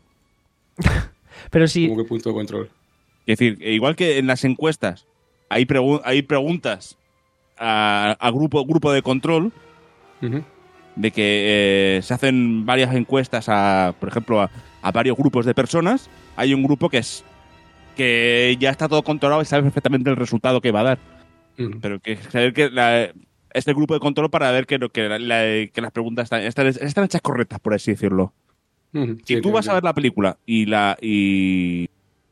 pero si Como que punto de control. Es decir, igual que en las encuestas hay, pregu- hay preguntas a, a grupo, grupo de control, Ujú. de que eh, se hacen varias encuestas a, por ejemplo, a, a varios grupos de personas, hay un grupo que es que ya está todo controlado y sabe perfectamente el resultado que va a dar. Ujú. Pero que saber que la, este grupo de control para ver que, que, la- la- que las preguntas están, están, están hechas correctas, por así decirlo. Ujú. Si Sí, tú sí, vas sí. a ver la película y la y,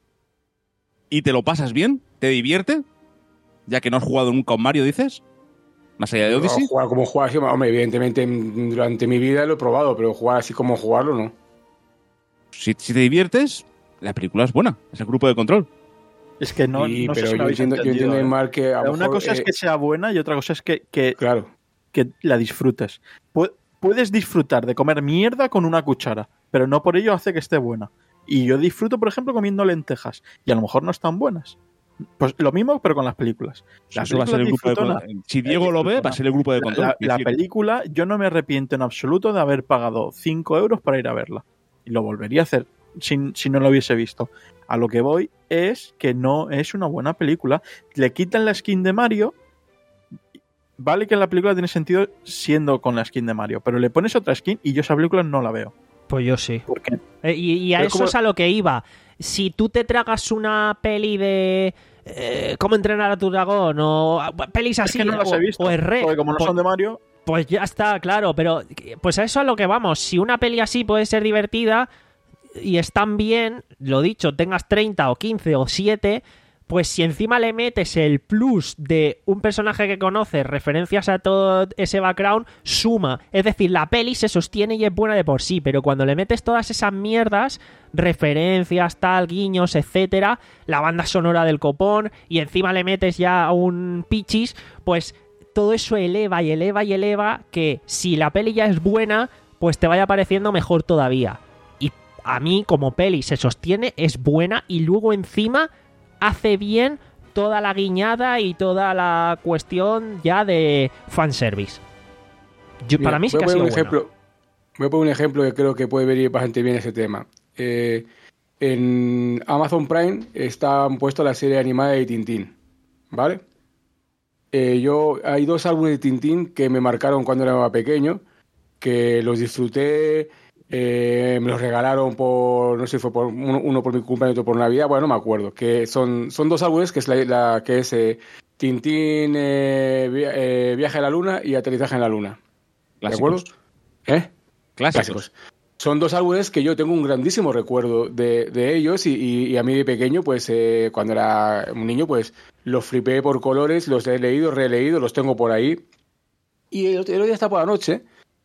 y te lo pasas bien, te divierte, ya que no has jugado nunca a un Mario, dices, más allá de No, Odyssey, jugar como jugar, sí, hombre, evidentemente m- durante mi vida lo he probado, pero jugar así como jugarlo no. si, si te diviertes, la película es buena, es el grupo de control. Es que no, Sí, no sé pero si me yo habéis entiendo, yo entendido, entiendo ¿eh? Aymar, que a lo Una mejor, cosa es eh, que sea buena y otra cosa es que, que, claro, que la disfrutes. Pu- Puedes disfrutar de comer mierda con una cuchara, pero no por ello hace que esté buena. Y yo disfruto, por ejemplo, comiendo lentejas, y a lo mejor no están buenas. Pues lo mismo, pero con las películas. Las Eso va a ser el grupo de disfrutona- control. Si Diego lo ve, va a ser el grupo de La, control. la- Es la decir, película, yo no me arrepiento en absoluto de haber pagado cinco euros para ir a verla. Y lo volvería a hacer si, si no lo hubiese visto. A lo que voy es que no es una buena película. Le quitan la skin de Mario. Vale que la película tiene sentido siendo con la skin de Mario, pero le pones otra skin y yo esa película no la veo. pues yo sí. ¿Por qué? Eh, y, y a Pero eso como- es a lo que iba. Si tú te tragas una peli de eh, cómo entrenar a tu dragón o ah, pelis Es así que no las o, he visto. o es re, Porque como no pues, son de Mario, pues ya está, claro, pero pues a eso a lo que vamos. Si una peli así puede ser divertida y están bien, lo dicho, tengas treinta o quince o siete, pues si encima le metes el plus de un personaje que conoces, referencias a todo ese background, suma. Es decir, la peli se sostiene y es buena de por sí, pero cuando le metes todas esas mierdas, referencias, tal, guiños, etcétera, la banda sonora del copón, y encima le metes ya un pichis, pues todo eso eleva y eleva y eleva que si la peli ya es buena, pues te vaya pareciendo mejor todavía. Y a mí, como peli se sostiene, es buena y luego encima hace bien toda la guiñada y toda la cuestión ya de fanservice. Yo, mira, para mí sí voy que a ha poner sido un buena. ejemplo. Voy a poner un ejemplo que creo que puede venir bastante bien ese tema. Eh, en Amazon Prime está puesto la serie animada de Tintín, ¿vale? Eh, yo hay dos álbumes de Tintín que me marcaron cuando era pequeño, que los disfruté, eh, me los regalaron por, no sé si fue por uno, uno por mi cumpleaños y otro por Navidad, bueno, no me acuerdo, que son, son dos álbumes que es la, la- que es eh, Tintín, eh, vi- eh, Viaje a la Luna y Aterrizaje en la Luna. ¿De Clásicos. acuerdo? ¿Eh? Clásicos. son dos álbumes que yo tengo un grandísimo recuerdo de, de ellos y, y, y a mí de pequeño, pues eh, cuando era un niño, pues los flipé por colores, los he leído, releído, los tengo por ahí. Y el otro día estaba por la noche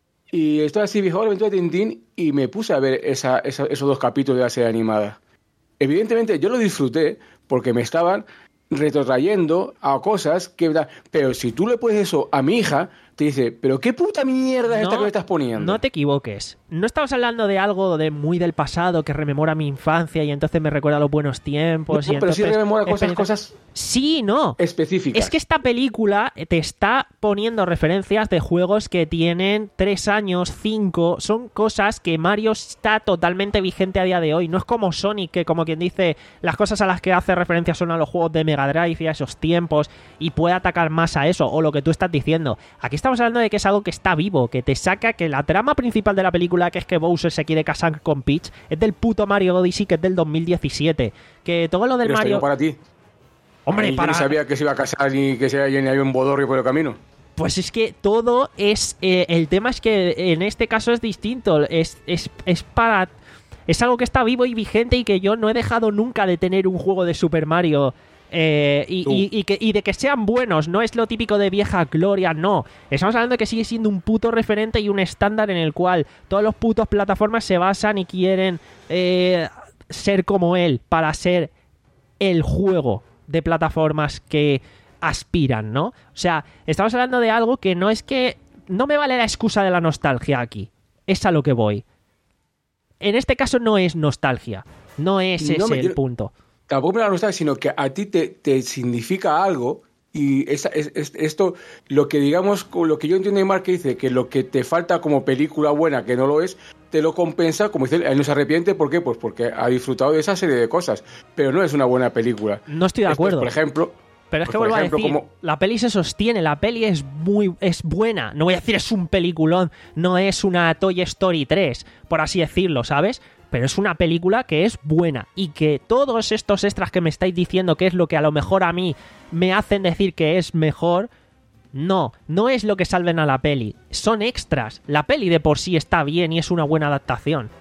y estaba así, viejo, la aventura de Tintín, y me puse a ver esa, esa, esos dos capítulos de la serie animada. Evidentemente yo lo disfruté porque me estaban retrotrayendo a cosas que... Pero si tú le pones eso a mi hija, te dice, pero qué puta mierda es esta que me estás poniendo. No te equivoques. No estamos hablando de algo de muy del pasado que rememora mi infancia y entonces me recuerda los buenos tiempos. No, y pero entonces, sí rememora cosas, cosas sí, no. específicas. Es que esta película te está poniendo referencias de juegos que tienen tres años, cinco. Son cosas que Mario está totalmente vigente a día de hoy. No es como Sonic, que como quien dice, las cosas a las que hace referencia son a los juegos de Mega Drive y a esos tiempos y puede atacar más a eso, o lo que tú estás diciendo. Aquí estamos hablando de que es algo que está vivo, que te saca, que la trama principal de la película, que es que Bowser se quiere casar con Peach, es del puto Mario Odyssey, que es del dos mil diecisiete. Que todo lo del Pero Mario... para ti. Hombre, Yo para... no sabía que se iba a casar ni que se había un bodorrio por el camino. Pues es que todo es... Eh, el tema es que en este caso es distinto. Es, es, es para... Es algo que está vivo y vigente y que yo no he dejado nunca de tener un juego de Super Mario... Eh, y, y, y, que, y de que sean buenos, no es lo típico de vieja gloria, no. Estamos hablando de que sigue siendo un puto referente y un estándar en el cual todos los putos plataformas se basan y quieren eh, ser como él para ser el juego de plataformas que aspiran, ¿no? O sea, estamos hablando de algo que no es que... No me vale la excusa de la nostalgia aquí. Es a lo que voy. En este caso no es nostalgia. No es ese no me, el yo... punto. Tampoco me la nostalgia, sino que a ti te, te significa algo y esa, es, es, esto, lo que digamos, lo que yo entiendo de Mark que dice, que lo que te falta como película buena, que no lo es, te lo compensa, como dice, él no se arrepiente, ¿por qué? Pues porque ha disfrutado de esa serie de cosas, pero no es una buena película. No estoy de acuerdo. Por ejemplo... Pero es que pues vuelvo ejemplo, a decir, como... la peli se sostiene, la peli es muy es buena. No voy a decir es un peliculón, no es una Toy Story tres, por así decirlo, ¿sabes? Pero es una película que es buena y que todos estos extras que me estáis diciendo que es lo que a lo mejor a mí me hacen decir que es mejor, no, no es lo que salven a la peli, son extras. La peli de por sí está bien y es una buena adaptación.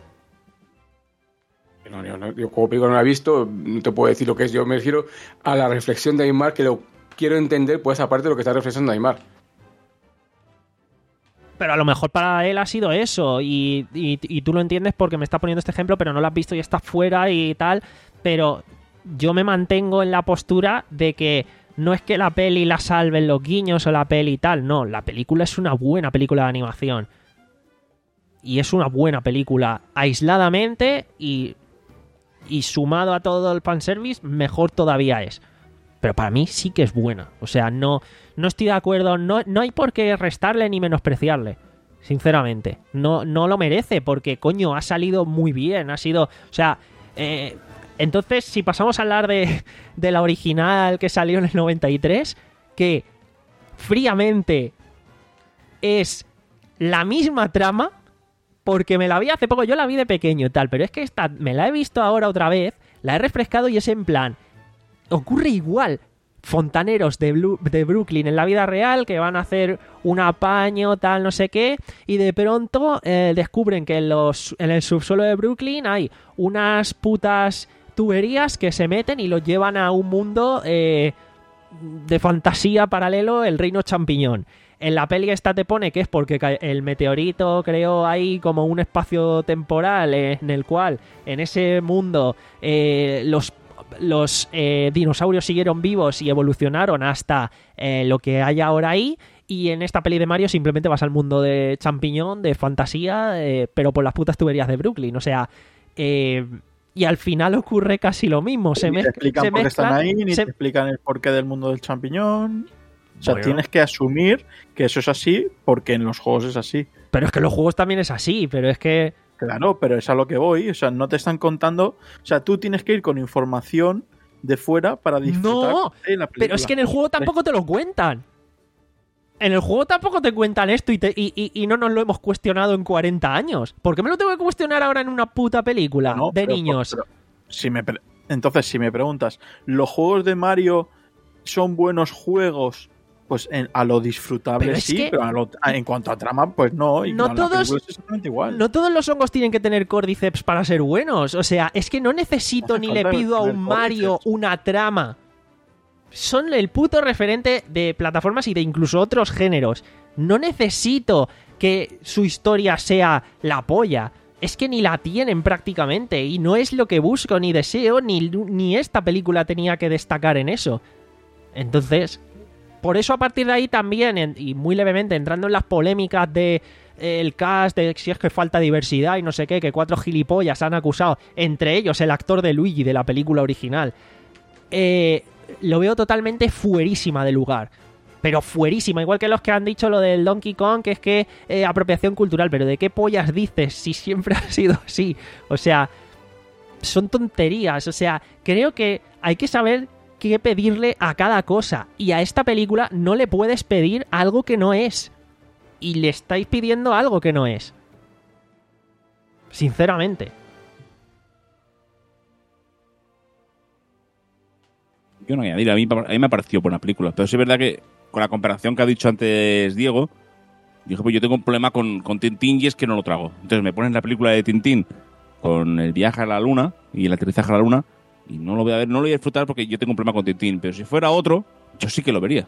No, no, no, yo como película no la he visto, no te puedo decir lo que es. Yo me refiero a la reflexión de Aymar, que lo quiero entender, pues aparte de lo que está reflexionando Aymar. Pero a lo mejor para él ha sido eso y, y, y tú lo entiendes porque me está poniendo este ejemplo, pero no lo has visto y está fuera y tal. Pero yo me mantengo en la postura de que no es que la peli la salven los guiños o la peli y tal. No, la película es una buena película de animación. Y es una buena película aisladamente y, y sumado a todo el fanservice, mejor todavía es. Pero para mí sí que es buena. O sea, no, no estoy de acuerdo. No, no hay por qué restarle ni menospreciarle. Sinceramente. No, no lo merece porque, coño, ha salido muy bien. Ha sido... O sea... Eh, entonces, si pasamos a hablar de, de la original que salió en el noventa y tres, que fríamente es la misma trama, porque me la vi hace poco, yo la vi de pequeño y tal, pero es que esta me la he visto ahora otra vez, la he refrescado y es en plan... Ocurre igual. Fontaneros de, Blue, de Brooklyn en la vida real que van a hacer un apaño, tal, no sé qué, y de pronto eh, descubren que en, los, en el subsuelo de Brooklyn hay unas putas tuberías que se meten y los llevan a un mundo eh, de fantasía paralelo, el reino champiñón. En la peli esta te pone que es porque el meteorito creó ahí como un espacio temporal en el cual en ese mundo eh, los los eh, dinosaurios siguieron vivos y evolucionaron hasta eh, lo que hay ahora ahí, y en esta peli de Mario simplemente vas al mundo de champiñón, de fantasía, eh, pero por las putas tuberías de Brooklyn, o sea, eh, y al final ocurre casi lo mismo. Se ni mezcla, te explican se por qué mezclan, están ahí, ni se... te explican el porqué del mundo del champiñón. O sea, Bueno. tienes que asumir que eso es así porque en los juegos es así. Pero es que en los juegos también es así, pero es que... Claro, pero es a lo que voy. O sea, no te están contando... O sea, tú tienes que ir con información de fuera para disfrutar No, de la película. pero es que en el juego tampoco te lo cuentan. En el juego tampoco te cuentan esto y, te, y, y, y no nos lo hemos cuestionado en cuarenta años. ¿Por qué me lo tengo que cuestionar ahora en una puta película No, de pero- niños? pero si me pre- Entonces, si me preguntas, ¿los juegos de Mario son buenos juegos pues en, a lo disfrutable Pero es sí, que- pero a lo- a- en cuanto a trama, pues no. Y No la todos- película es exactamente igual. No todos los hongos tienen que tener córdiceps para ser buenos. O sea, es que no necesito No hace ni le falta pido a tener un Mario córdiceps. una trama. Son el puto referente de plataformas y de incluso otros géneros. No necesito que su historia sea la polla. Es que ni la tienen prácticamente. Y no es lo que busco, ni deseo, ni, ni esta película tenía que destacar en eso. Entonces, por eso a partir de ahí también, en- y muy levemente, entrando en las polémicas de eh, el cast, de si es que falta diversidad y no sé qué, que cuatro gilipollas han acusado, entre ellos el actor de Luigi de la película original, eh, lo veo totalmente fuerísima de lugar. Pero fuerísima, igual que los que han dicho lo del Donkey Kong, que es que eh, apropiación cultural, pero ¿de qué pollas dices si siempre ha sido así? O sea, son tonterías, o sea, creo que hay que saber qué pedirle a cada cosa, y a esta película no le puedes pedir algo que no es, y le estáis pidiendo algo que no es. Sinceramente. Yo no voy a añadir, a mí, a mí me ha parecido buena película, pero sí es verdad que con la comparación que ha dicho antes Diego, dijo, pues yo tengo un problema con, con Tintín y es que no lo trago. Entonces me ponen la película de Tintín con el viaje a la luna y el aterrizaje a la luna y no lo voy a ver, no lo voy a disfrutar porque yo tengo un problema con Tintín, pero si fuera otro, yo sí que lo vería.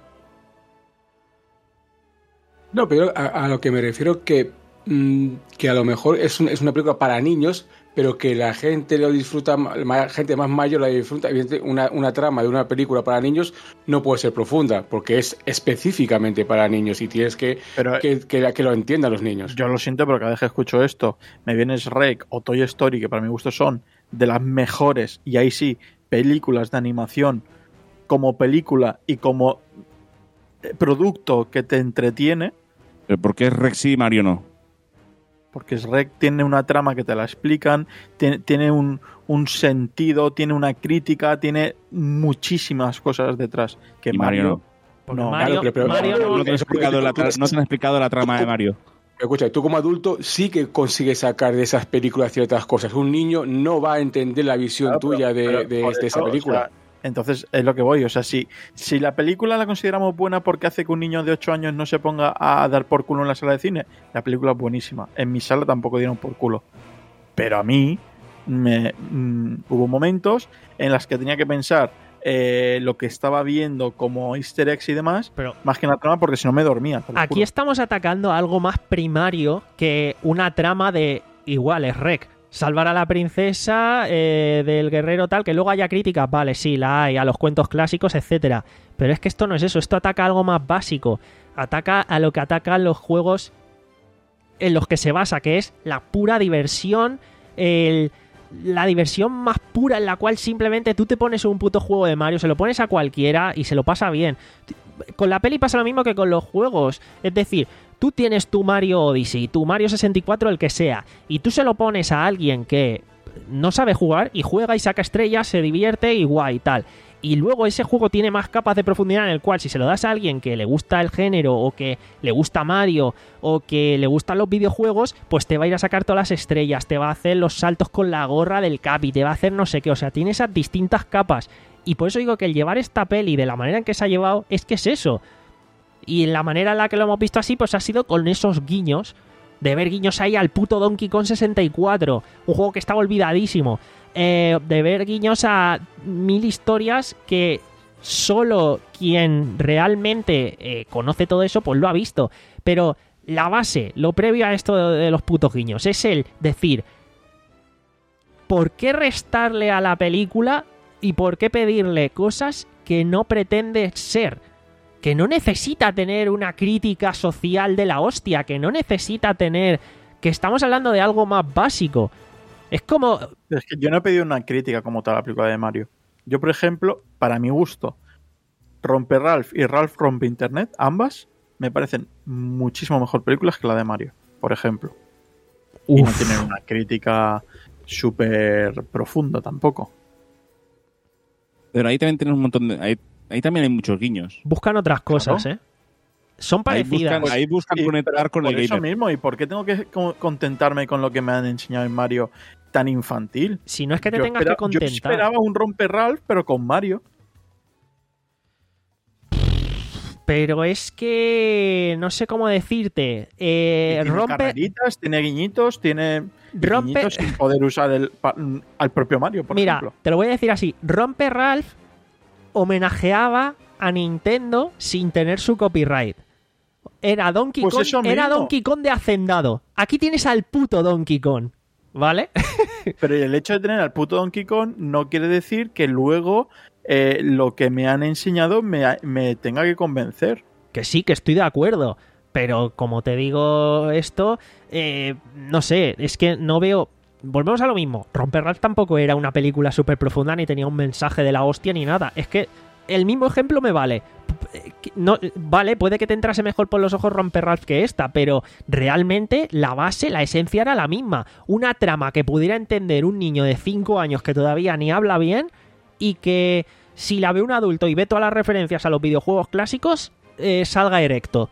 No, pero a, a lo que me refiero que, mm, que a lo mejor es, un- es una película para niños, pero que la gente lo disfruta, la gente más mayor la disfruta. Evidentemente, una, una trama de una película para niños no puede ser profunda, porque es específicamente para niños y tienes que Pero que, que, que lo entiendan los niños. yo lo siento, pero cada vez que escucho esto, me viene Shrek o Toy Story, que para mi gusto son de las mejores, y ahí sí, películas de animación como película y como eh, producto que te entretiene, Pero ¿por qué Rex y Mario no? porque Shrek tiene una trama que te la explican, tiene, tiene un, un sentido, tiene una crítica, tiene muchísimas cosas detrás. Que Y Mario Mario, no. Porque no, Mario, claro, pero- pero- Mario pero- no- No te han explicado la, tra- no te han explicado la trama de Mario. Escucha, tú como adulto sí que consigues sacar de esas películas ciertas cosas. Un niño no va a entender la visión Claro, pero- tuya de, pero de- por de esa eso, película. o sea, entonces es lo que voy. O sea, si, si la película la consideramos buena porque hace que un niño de ocho años no se ponga a dar por culo en la sala de cine, la película es buenísima. En mi sala tampoco dieron por culo. Pero a mí me, mm, hubo momentos en las que tenía que pensar eh, lo que estaba viendo como easter eggs y demás, Pero más que en la trama, porque si no me dormía. te lo aquí juro. estamos atacando a algo más primario que una trama de igual es rec. Salvar a la princesa eh, del guerrero tal, que luego haya críticas, vale, sí, la hay, a los cuentos clásicos, etcétera. Pero es que esto no es eso, esto ataca a algo más básico. Ataca a lo que atacan los juegos en los que se basa, que es la pura diversión, el, la diversión más pura en la cual simplemente tú te pones un puto juego de Mario, se lo pones a cualquiera y se lo pasa bien. Con la peli pasa lo mismo que con los juegos, es decir, tú tienes tu Mario Odyssey, tu Mario sesenta y cuatro, el que sea, y tú se lo pones a alguien que no sabe jugar y juega y saca estrellas, se divierte y guay y tal. Y luego ese juego tiene más capas de profundidad en el cual si se lo das a alguien que le gusta el género o que le gusta Mario o que le gustan los videojuegos, pues te va a ir a sacar todas las estrellas, te va a hacer los saltos con la gorra del Capi, te va a hacer no sé qué, o sea, tiene esas distintas capas. Y por eso digo que el llevar esta peli de la manera en que se ha llevado es que es eso. Y la manera en la que lo hemos visto así, pues ha sido con esos guiños. De ver guiños ahí al puto Donkey Kong sesenta y cuatro. Un juego que estaba olvidadísimo. Eh, de ver guiños a mil historias que solo quien realmente eh, conoce todo eso, pues lo ha visto. Pero la base, lo previo a esto de, de los putos guiños, es el decir, ¿por qué restarle a la película y por qué pedirle cosas que no pretende ser? Que no necesita tener una crítica social de la hostia, que no necesita tener... que estamos hablando de algo más básico. Es como... Es que yo no he pedido una crítica como tal a la película de Mario. Yo, por ejemplo, para mi gusto, Rompe Ralph y Ralph Rompe Internet, ambas, me parecen muchísimo mejor películas que la de Mario, por ejemplo. Y no tienen una crítica súper profunda tampoco. Pero ahí también tienes un montón de... Ahí, ahí también hay muchos guiños. Buscan otras cosas, Claro. ¿eh? Son Ahí parecidas. buscan, ahí buscan Y conectar con por el eso gamer. mismo, ¿y por qué tengo que co- contentarme con lo que me han enseñado en Mario tan infantil? Si no es que te Yo tengas espera- que contentar. Yo esperaba un Rompe Ralph, pero con Mario. pero es que no sé cómo decirte. Eh, tiene rompe, carreritas, tiene guiñitos, tiene Rompe- guiñitos sin poder usar el, pa- al propio Mario, por mira, ejemplo. te lo voy a decir así. Rompe Ralph homenajeaba a Nintendo sin tener su copyright. Era Donkey Pues Kong, eso era mismo. Donkey Kong de Hacendado. Aquí tienes al puto Donkey Kong, ¿vale? Pero el hecho de tener al puto Donkey Kong no quiere decir que luego eh, lo que me han enseñado me, me tenga que convencer. Que sí, que estoy de acuerdo. Pero como te digo esto, eh, no sé, es que no veo... Volvemos a lo mismo. Romper Ralph tampoco era una película súper profunda, ni tenía un mensaje de la hostia, ni nada. Es que el mismo ejemplo me vale. No, vale, puede que te entrase mejor por los ojos Romper Ralph que esta, pero realmente la base, la esencia era la misma. Una trama que pudiera entender un niño de cinco años que todavía ni habla bien y que si la ve un adulto y ve todas las referencias a los videojuegos clásicos, eh, salga erecto.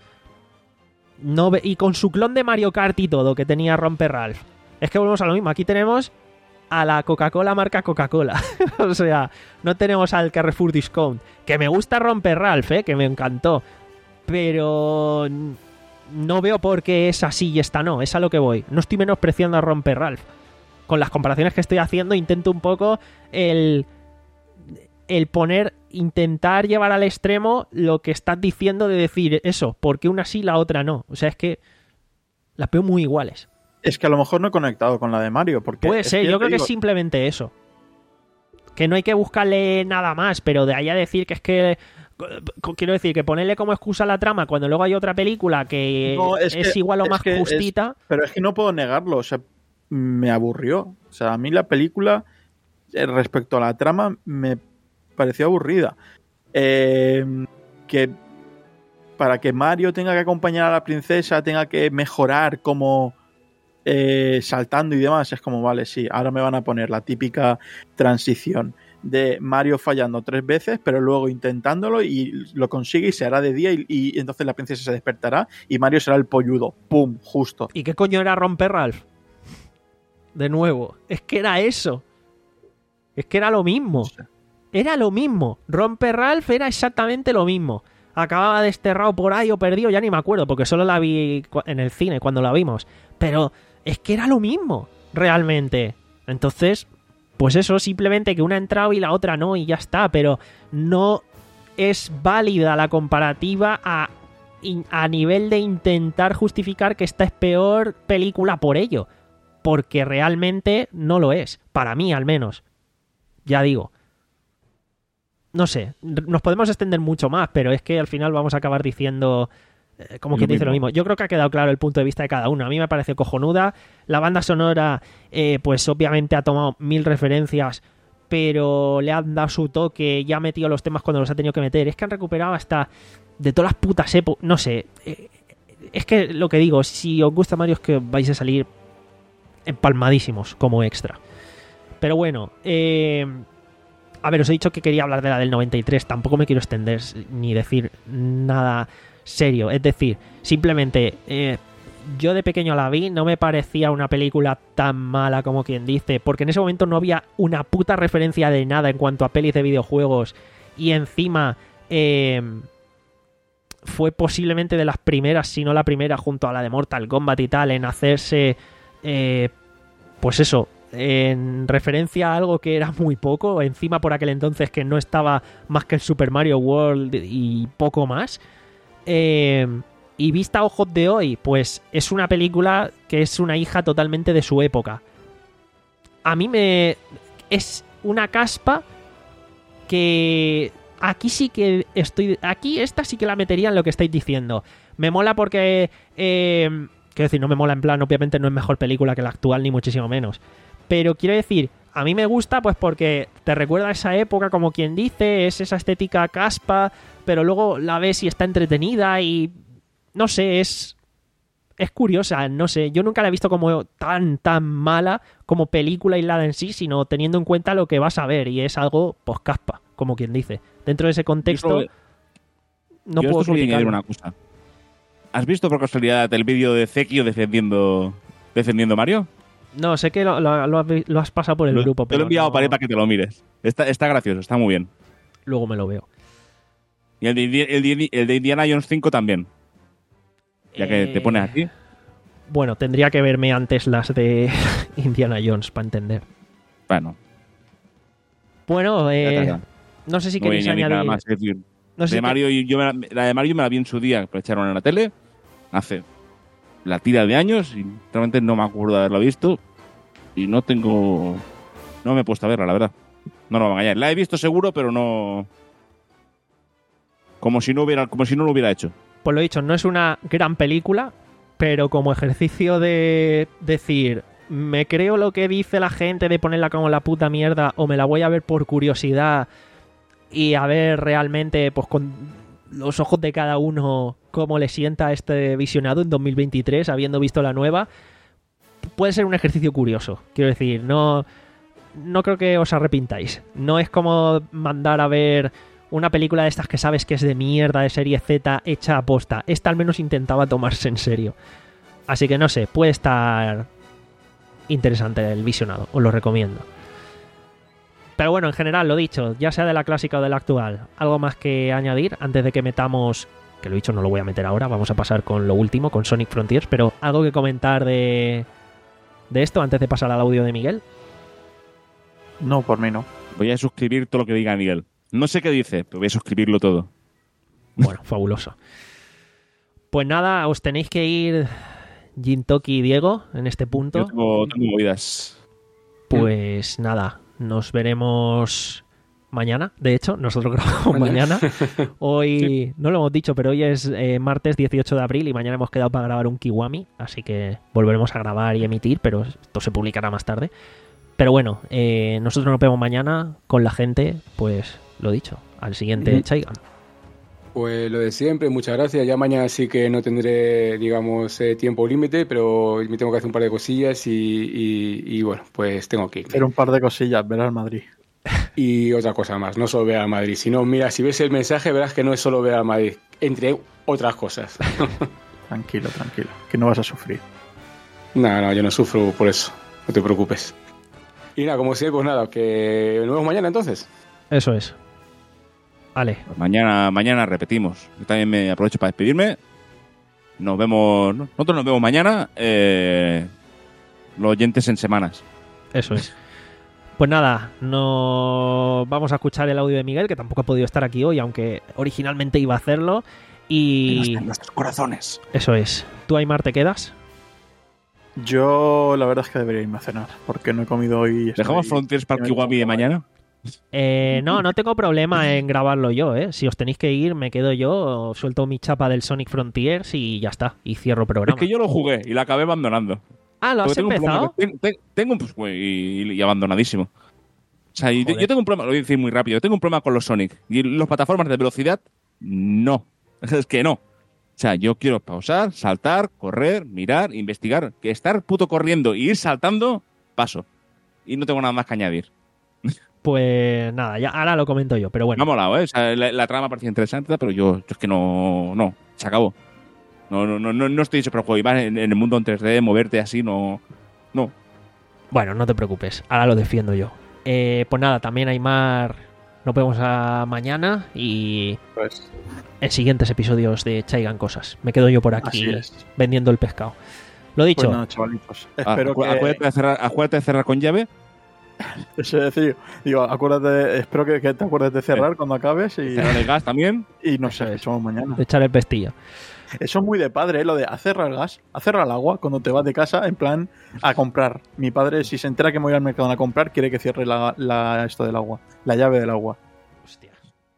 No ve- y con su clon de Mario Kart y todo que tenía Romper Ralph. Es que volvemos a lo mismo. Aquí tenemos a la Coca-Cola marca Coca-Cola. O sea, no tenemos al Carrefour Discount. Que me gusta Romper Ralph, ¿eh? Que me encantó. Pero no veo por qué es así y esta no. Es a lo que voy. No estoy menospreciando a Romper Ralph. Con las comparaciones que estoy haciendo intento un poco el... el poner, intentar llevar al extremo lo que estás diciendo de decir eso, porque una sí, la otra no. O sea, es que las veo muy iguales. Es que a lo mejor no he conectado con la de Mario. Porque Puede es ser, que yo te creo que digo, es simplemente eso. Que no hay que buscarle nada más, pero de ahí a decir que es que... Quiero decir, que ponerle como excusa la trama cuando luego hay otra película que No, es, es que- igual o es más que es- justita. Pero es que no puedo negarlo. O sea, me aburrió. O sea, a mí la película, eh, respecto a la trama, me pareció aburrida. Eh, que para que Mario tenga que acompañar a la princesa, tenga que mejorar como eh, saltando y demás, es como, vale, sí, ahora me van a poner la típica transición de Mario fallando tres veces, pero luego intentándolo y lo consigue y se hará de día y, y entonces la princesa se despertará y Mario será el polludo. ¡Pum! Justo. ¿Y qué coño era Romper Ralph? De nuevo, es que era eso. Es que era lo mismo. Era lo mismo. Romper Ralph era exactamente lo mismo. Acababa desterrado por ahí o perdido, ya ni me acuerdo, porque solo la vi en el cine cuando la vimos. Pero es que era lo mismo, realmente. Entonces, pues eso, simplemente que una ha entrado y la otra no, y ya está. Pero no es válida la comparativa a, a nivel de intentar justificar que esta es peor película por ello. Porque realmente no lo es. Para mí, al menos. Ya digo. No sé, nos podemos extender mucho más, pero es que al final vamos a acabar diciendo, eh, como Lo quien dice lo mismo. mismo. Yo creo que ha quedado claro el punto de vista de cada uno. A mí me pareció cojonuda. La banda sonora, eh, pues obviamente ha tomado mil referencias, pero le han dado su toque, ya ha metido los temas cuando los ha tenido que meter. Es que han recuperado hasta de todas las putas épocas. No sé, eh, es que lo que digo, si os gusta Mario es que vais a salir empalmadísimos como extra. Pero bueno, eh... a ver, os he dicho que quería hablar de la del noventa y tres. Tampoco me quiero extender ni decir nada serio. Es decir, simplemente eh, yo de pequeño la vi, no me parecía una película tan mala como quien dice, porque en ese momento no había una puta referencia de nada en cuanto a pelis de videojuegos. Y encima eh, fue posiblemente de las primeras, si no la primera, junto a la de Mortal Kombat y tal, en hacerse... Eh, pues eso... en referencia a algo que era muy poco, encima por aquel entonces que no estaba más que el Super Mario World y poco más. Eh, y vista a ojos de hoy, pues es una película que es una hija totalmente de su época. A mí me... es una caspa que... aquí sí que estoy... aquí esta sí que la metería en lo que estáis diciendo. Me mola porque... Eh, quiero decir, no me mola en plan, obviamente no es mejor película que la actual, ni muchísimo menos. Pero quiero decir, a mí me gusta pues porque te recuerda a esa época, como quien dice, es esa estética caspa, pero luego la ves y está entretenida y... no sé, es... es curiosa, no sé. Yo nunca la he visto como tan, tan mala como película aislada en sí, sino teniendo en cuenta lo que vas a ver y es algo, pues, caspa, como quien dice. Dentro de ese contexto, Yo solo- no Yo puedo esto solo añadir criticarlo. una cosa. ¿Has visto por casualidad el vídeo de Zekio defendiendo defendiendo Mario? No, sé que lo, lo- lo has, vi- lo has pasado por el Lo- grupo, te lo he pero enviado no- para, para que te lo mires. Está, está gracioso, está muy bien. luego me lo veo. Y el de, el, de, el de Indiana Jones cinco también. Ya que Eh, te pones aquí. Bueno, tendría que verme antes las de Indiana Jones para entender. Bueno, Bueno, eh, ya, ya, ya. no sé si No voy a queréis añadir añadir... nada más. Es decir, no sé de si Mario, y yo me la, la de Mario me la vi en su día, que la echaron en la tele hace la tira de años y realmente no me acuerdo de haberlo visto y no tengo... No me he puesto a verla, la verdad. No, no me voy a engañar. La he visto seguro, pero no... Como si no hubiera, como si no lo hubiera hecho. Pues lo he dicho, no es una gran película, pero como ejercicio de decir, me creo lo que dice la gente de ponerla como la puta mierda o me la voy a ver por curiosidad y a ver realmente pues con los ojos de cada uno cómo le sienta este visionado en dos mil veintitrés habiendo visto la nueva, puede ser un ejercicio curioso. Quiero decir, no, no creo que os arrepintáis. No es como mandar a ver una película de estas que sabes que es de mierda, de serie Z, hecha a posta. Esta al menos intentaba tomarse en serio. Así que no sé, puede estar interesante el visionado, os lo recomiendo. Pero bueno, en general, lo dicho, ya sea de la clásica o de la actual, algo más que añadir antes de que metamos, que lo dicho no lo voy a meter ahora, vamos a pasar con lo último, con Sonic Frontiers, pero algo que comentar de, de esto antes de pasar al audio de Miguel. No, por mí no. Voy a suscribir todo lo que diga Miguel. No sé qué dice, pero voy a suscribirlo todo. Bueno, fabuloso. Pues nada, os tenéis que ir, Jintoki y Diego, en este punto. Yo tengo, tengo movidas. Pues nada, nos veremos mañana. De hecho, nosotros grabamos mañana. Hoy, no lo hemos dicho, pero hoy es eh, martes dieciocho de abril y mañana hemos quedado para grabar un Kiwami. Así que volveremos a grabar y emitir, pero esto se publicará más tarde. Pero bueno, eh, nosotros nos vemos mañana con la gente, pues lo dicho, al siguiente Ujú. Chaigan. Pues lo de siempre, muchas gracias. Ya mañana sí que no tendré, digamos, eh, tiempo límite, pero me tengo que hacer un par de cosillas y, y, y bueno, pues tengo que ir. Era un par de cosillas, ver al Madrid. Y otra cosa más, no solo ver al Madrid, sino, mira, si ves el mensaje verás que no es solo ver al Madrid, entre otras cosas. Tranquilo, tranquilo, que no vas a sufrir. No, no, yo no sufro por eso, no te preocupes. Y nada, como siempre, pues nada, que nos vemos mañana entonces. Eso es. Vale, Pues mañana, mañana repetimos. Yo también me aprovecho para despedirme. Nos vemos. Nosotros nos vemos mañana. Eh, los oyentes en semanas. eso es. Pues nada, no vamos a escuchar el audio de Miguel, que tampoco ha podido estar aquí hoy, aunque originalmente iba a hacerlo. Y En nuestros corazones. eso es. ¿Tú, Aymar, te quedas? Yo la verdad es que debería irme a cenar, porque no he comido hoy. ¿Dejamos estoy- Frontiers para el estoy Kiwami de mañana? Eh, no, no tengo problema en grabarlo yo, ¿eh? Si os tenéis que ir, me quedo yo, suelto mi chapa del Sonic Frontiers y ya está. Y cierro Es programa. que yo lo jugué y la acabé abandonando. Ah, ¿lo has Porque tengo un empezado? problema que- ten- tengo, un- pues, güey, y, y abandonadísimo. O sea, y Joder. yo tengo un problema, lo voy a decir muy rápido, yo tengo un problema con los Sonic. Y las plataformas de velocidad, no. Es que no. O sea, yo quiero pausar, saltar, correr, mirar, investigar. Que estar puto corriendo y ir saltando, paso. Y no tengo nada más que añadir. Pues nada, ya ahora lo comento yo, pero Me bueno. ha molado, ¿eh? O sea, la, la trama parecía interesante, pero yo, yo es que no... No, se acabó. No, no, no, no, no estoy hecho para el juego. Y más en, en el mundo en tres D, moverte así, no... No. Bueno, no te preocupes, ahora lo defiendo yo. Eh, pues nada, también Aymar, nos vemos a mañana y Pues, en siguientes episodios de Chaigan Cosas. Me quedo yo por aquí así es. vendiendo el pescado. Lo dicho, Pues nada, chavalitos. Ah, Espero acu- que. acuérdate, de cerrar, acuérdate de cerrar con llave. Eso es decir, digo, acuérdate, espero que, que te acuerdes de cerrar cuando acabes y, Cerrar el gas también. y no sé, somos mañana. de echar el pestillo. Eso es muy de padre, ¿eh? Lo de hacer el gas, hacer el agua cuando te vas de casa, en plan, a comprar. Mi padre, si se entera que me voy al mercado a comprar, quiere que cierre la, la- esto del agua, la llave del agua. Hostia.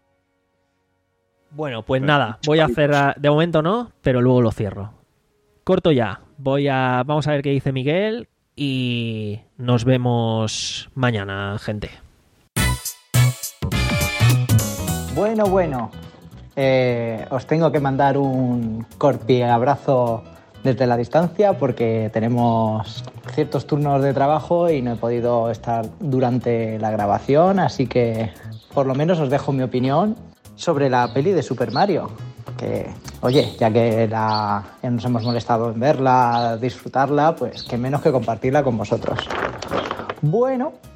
Bueno, pues nada, voy a cerrar. De momento no, pero luego lo cierro. Corto ya. Voy a. Vamos a ver qué dice Miguel. Y nos vemos mañana, gente. Bueno, bueno, eh, os tengo que mandar un corpi abrazo desde la distancia porque tenemos ciertos turnos de trabajo y no he podido estar durante la grabación, así que por lo menos os dejo mi opinión sobre la peli de Super Mario. Que, oye, ya que la, ya nos hemos molestado en verla, disfrutarla, pues qué menos que compartirla con vosotros. Bueno,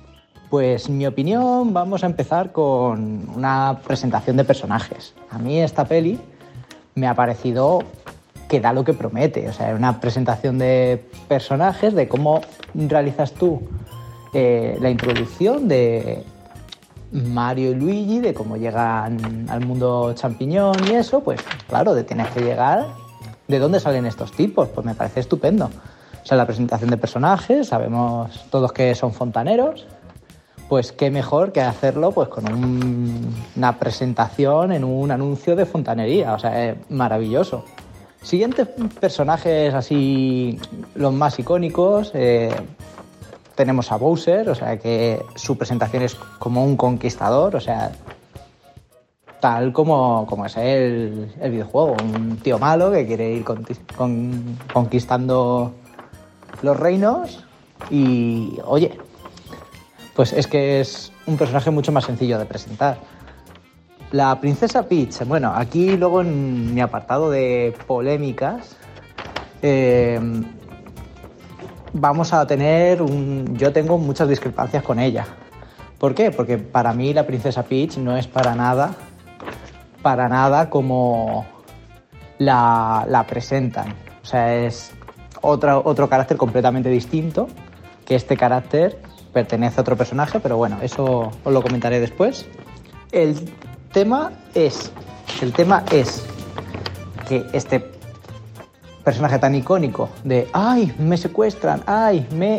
Pues mi opinión, vamos a empezar con una presentación de personajes. A mí esta peli me ha parecido que da lo que promete, o sea, una presentación de personajes, de cómo realizas tú eh, la introducción de Mario y Luigi, de cómo llegan al mundo champiñón y eso, pues claro, de tienes que llegar, ¿de dónde salen estos tipos? Pues me parece estupendo. O sea, la presentación de personajes, sabemos todos que son fontaneros, pues qué mejor que hacerlo pues con un, una presentación en un anuncio de fontanería, o sea, es maravilloso. Siguientes personajes así, los más icónicos, eh, tenemos a Bowser, o sea que su presentación es como un conquistador, o sea, tal como, como es el, el videojuego, un tío malo que quiere ir con, con, conquistando los reinos y, oye, pues es que es un personaje mucho más sencillo de presentar. La princesa Peach, bueno, aquí luego en mi apartado de polémicas eh, vamos a tener un... Yo tengo muchas discrepancias con ella. ¿Por qué? Porque para mí la princesa Peach no es para nada, para nada como la, la presentan. O sea, es otro, otro carácter completamente distinto, que este carácter pertenece a otro personaje, pero bueno, eso os lo comentaré después. El tema es, el tema es que este personaje tan icónico de ¡ay, me secuestran! ¡Ay, me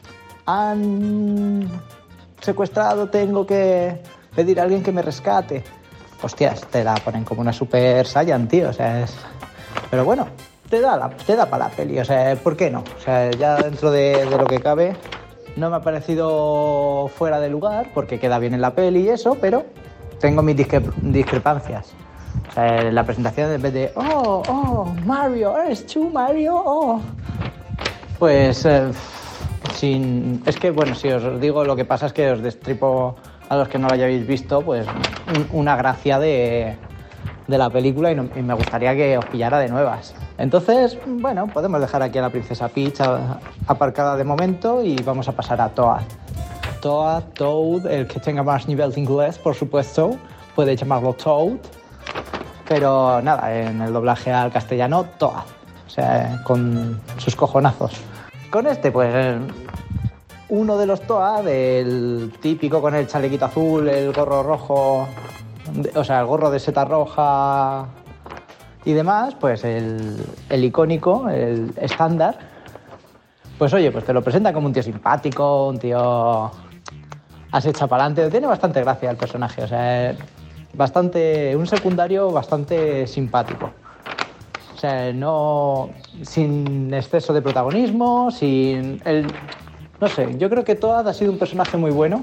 han secuestrado! Tengo que pedir a alguien que me rescate. Hostias, te la ponen como una Super Saiyan, tío. O sea, es... Pero bueno, te da, la, te da para la peli. O sea, ¿por qué no? O sea, ya dentro de, de lo que cabe, no me ha parecido fuera de lugar, porque queda bien en la peli y eso, pero tengo mis discre discrepancias. O sea, la presentación en vez de oh, oh, Mario, eres tú, Mario, oh. Pues eh, sin... es que, bueno, si os digo lo que pasa es que os destripo a los que no lo hayáis visto, pues un, una gracia de, de la película y, no, y me gustaría que os pillara de nuevas. Entonces, bueno, podemos dejar aquí a la princesa Peach a, aparcada de momento y vamos a pasar a Toad. Toad, Toad, el que tenga más nivel de inglés, por supuesto, puede llamarlo Toad. Pero nada, en el doblaje al castellano, Toad. O sea, con sus cojonazos. Con este, pues, uno de los Toad, el típico con el chalequito azul, el gorro rojo, o sea, el gorro de seta roja y demás, pues el, el icónico, el estándar, pues oye, pues te lo presenta como un tío simpático, un tío así echa para adelante. Tiene bastante gracia el personaje, o sea, bastante, un secundario bastante simpático. O sea, no, sin exceso de protagonismo, sin el, no sé, yo creo que Toad ha sido un personaje muy bueno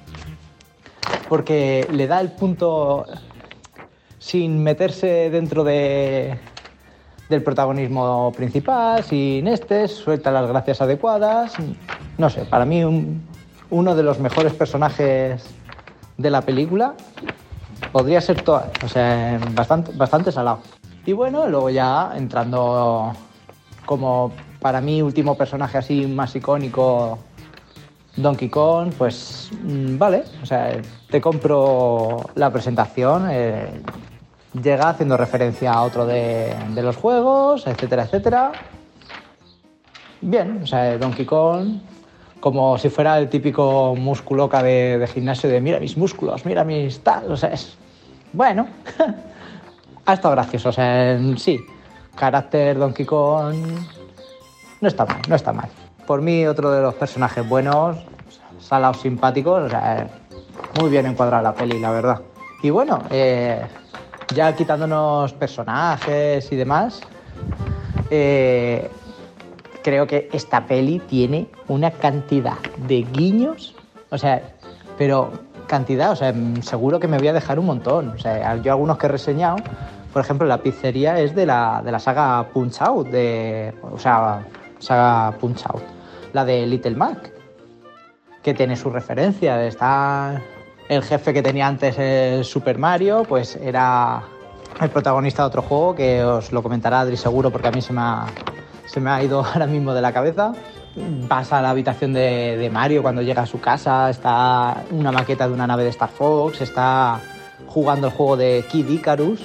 porque le da el punto sin meterse dentro de, del protagonismo principal, sin este, suelta las gracias adecuadas. No sé, para mí un, uno de los mejores personajes de la película podría ser Toad, o sea, bastante, bastante salado. Y bueno, luego ya entrando como para mí último personaje así más icónico, Donkey Kong, pues mmm, vale, o sea, te compro la presentación, eh, llega haciendo referencia a otro de, de los juegos, etcétera, etcétera. Bien, o sea, Donkey Kong, como si fuera el típico musculoca de, de gimnasio de mira mis músculos, mira mis tal, o sea, es... Bueno, ha estado gracioso, o sea, sí, carácter Donkey Kong no está mal, no está mal. Por mí, otro de los personajes buenos, salados, simpáticos, o sea, muy bien encuadrada la peli, la verdad. Y bueno, eh, ya quitándonos personajes y demás, eh, creo que esta peli tiene una cantidad de guiños, o sea, pero cantidad, o sea, seguro que me voy a dejar un montón. O sea, yo algunos que he reseñado, por ejemplo, la pizzería es de la, de la saga Punch-Out, de, o sea, saga Punch-Out, la de Little Mac, que tiene su referencia. Está el jefe que tenía antes el Super Mario, pues era el protagonista de otro juego que os lo comentará Adri seguro porque a mí se me ha, se me ha ido ahora mismo de la cabeza. vas a la habitación de, de Mario cuando llega a su casa, está una maqueta de una nave de Star Fox, está jugando el juego de Kid Icarus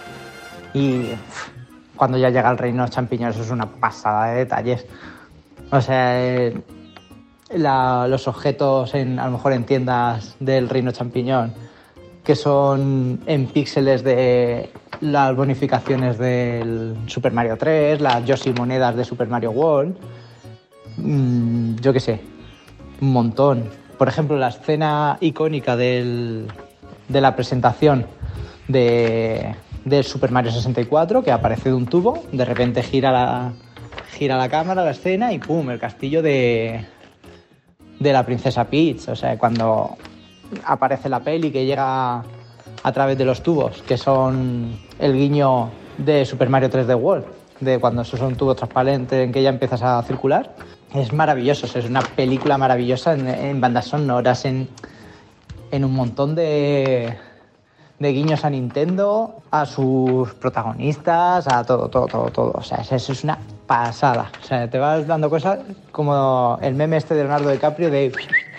y uf, cuando ya llega el reino champiñón, eso es una pasada de detalles. O sea, eh, la, los objetos en, a lo mejor en tiendas del reino champiñón que son en píxeles de las bonificaciones del Super Mario tres, las Yoshi monedas de Super Mario World, mmm, yo qué sé, un montón. Por ejemplo, la escena icónica del, de la presentación de, del Super Mario sesenta y cuatro, que aparece de un tubo, de repente gira la, gira la cámara, la escena y ¡pum!, el castillo de, de la princesa Peach. O sea, cuando aparece la peli que llega a través de los tubos, que son el guiño de Super Mario tres D World, de cuando esos son tubos transparentes en que ya empiezas a circular. Es maravilloso, o sea, es una película maravillosa en, en bandas sonoras, en, en un montón de, de guiños a Nintendo, a sus protagonistas, a todo, todo, todo, todo. O sea, eso es una pasada. O sea, te vas dando cosas como el meme este de Leonardo DiCaprio de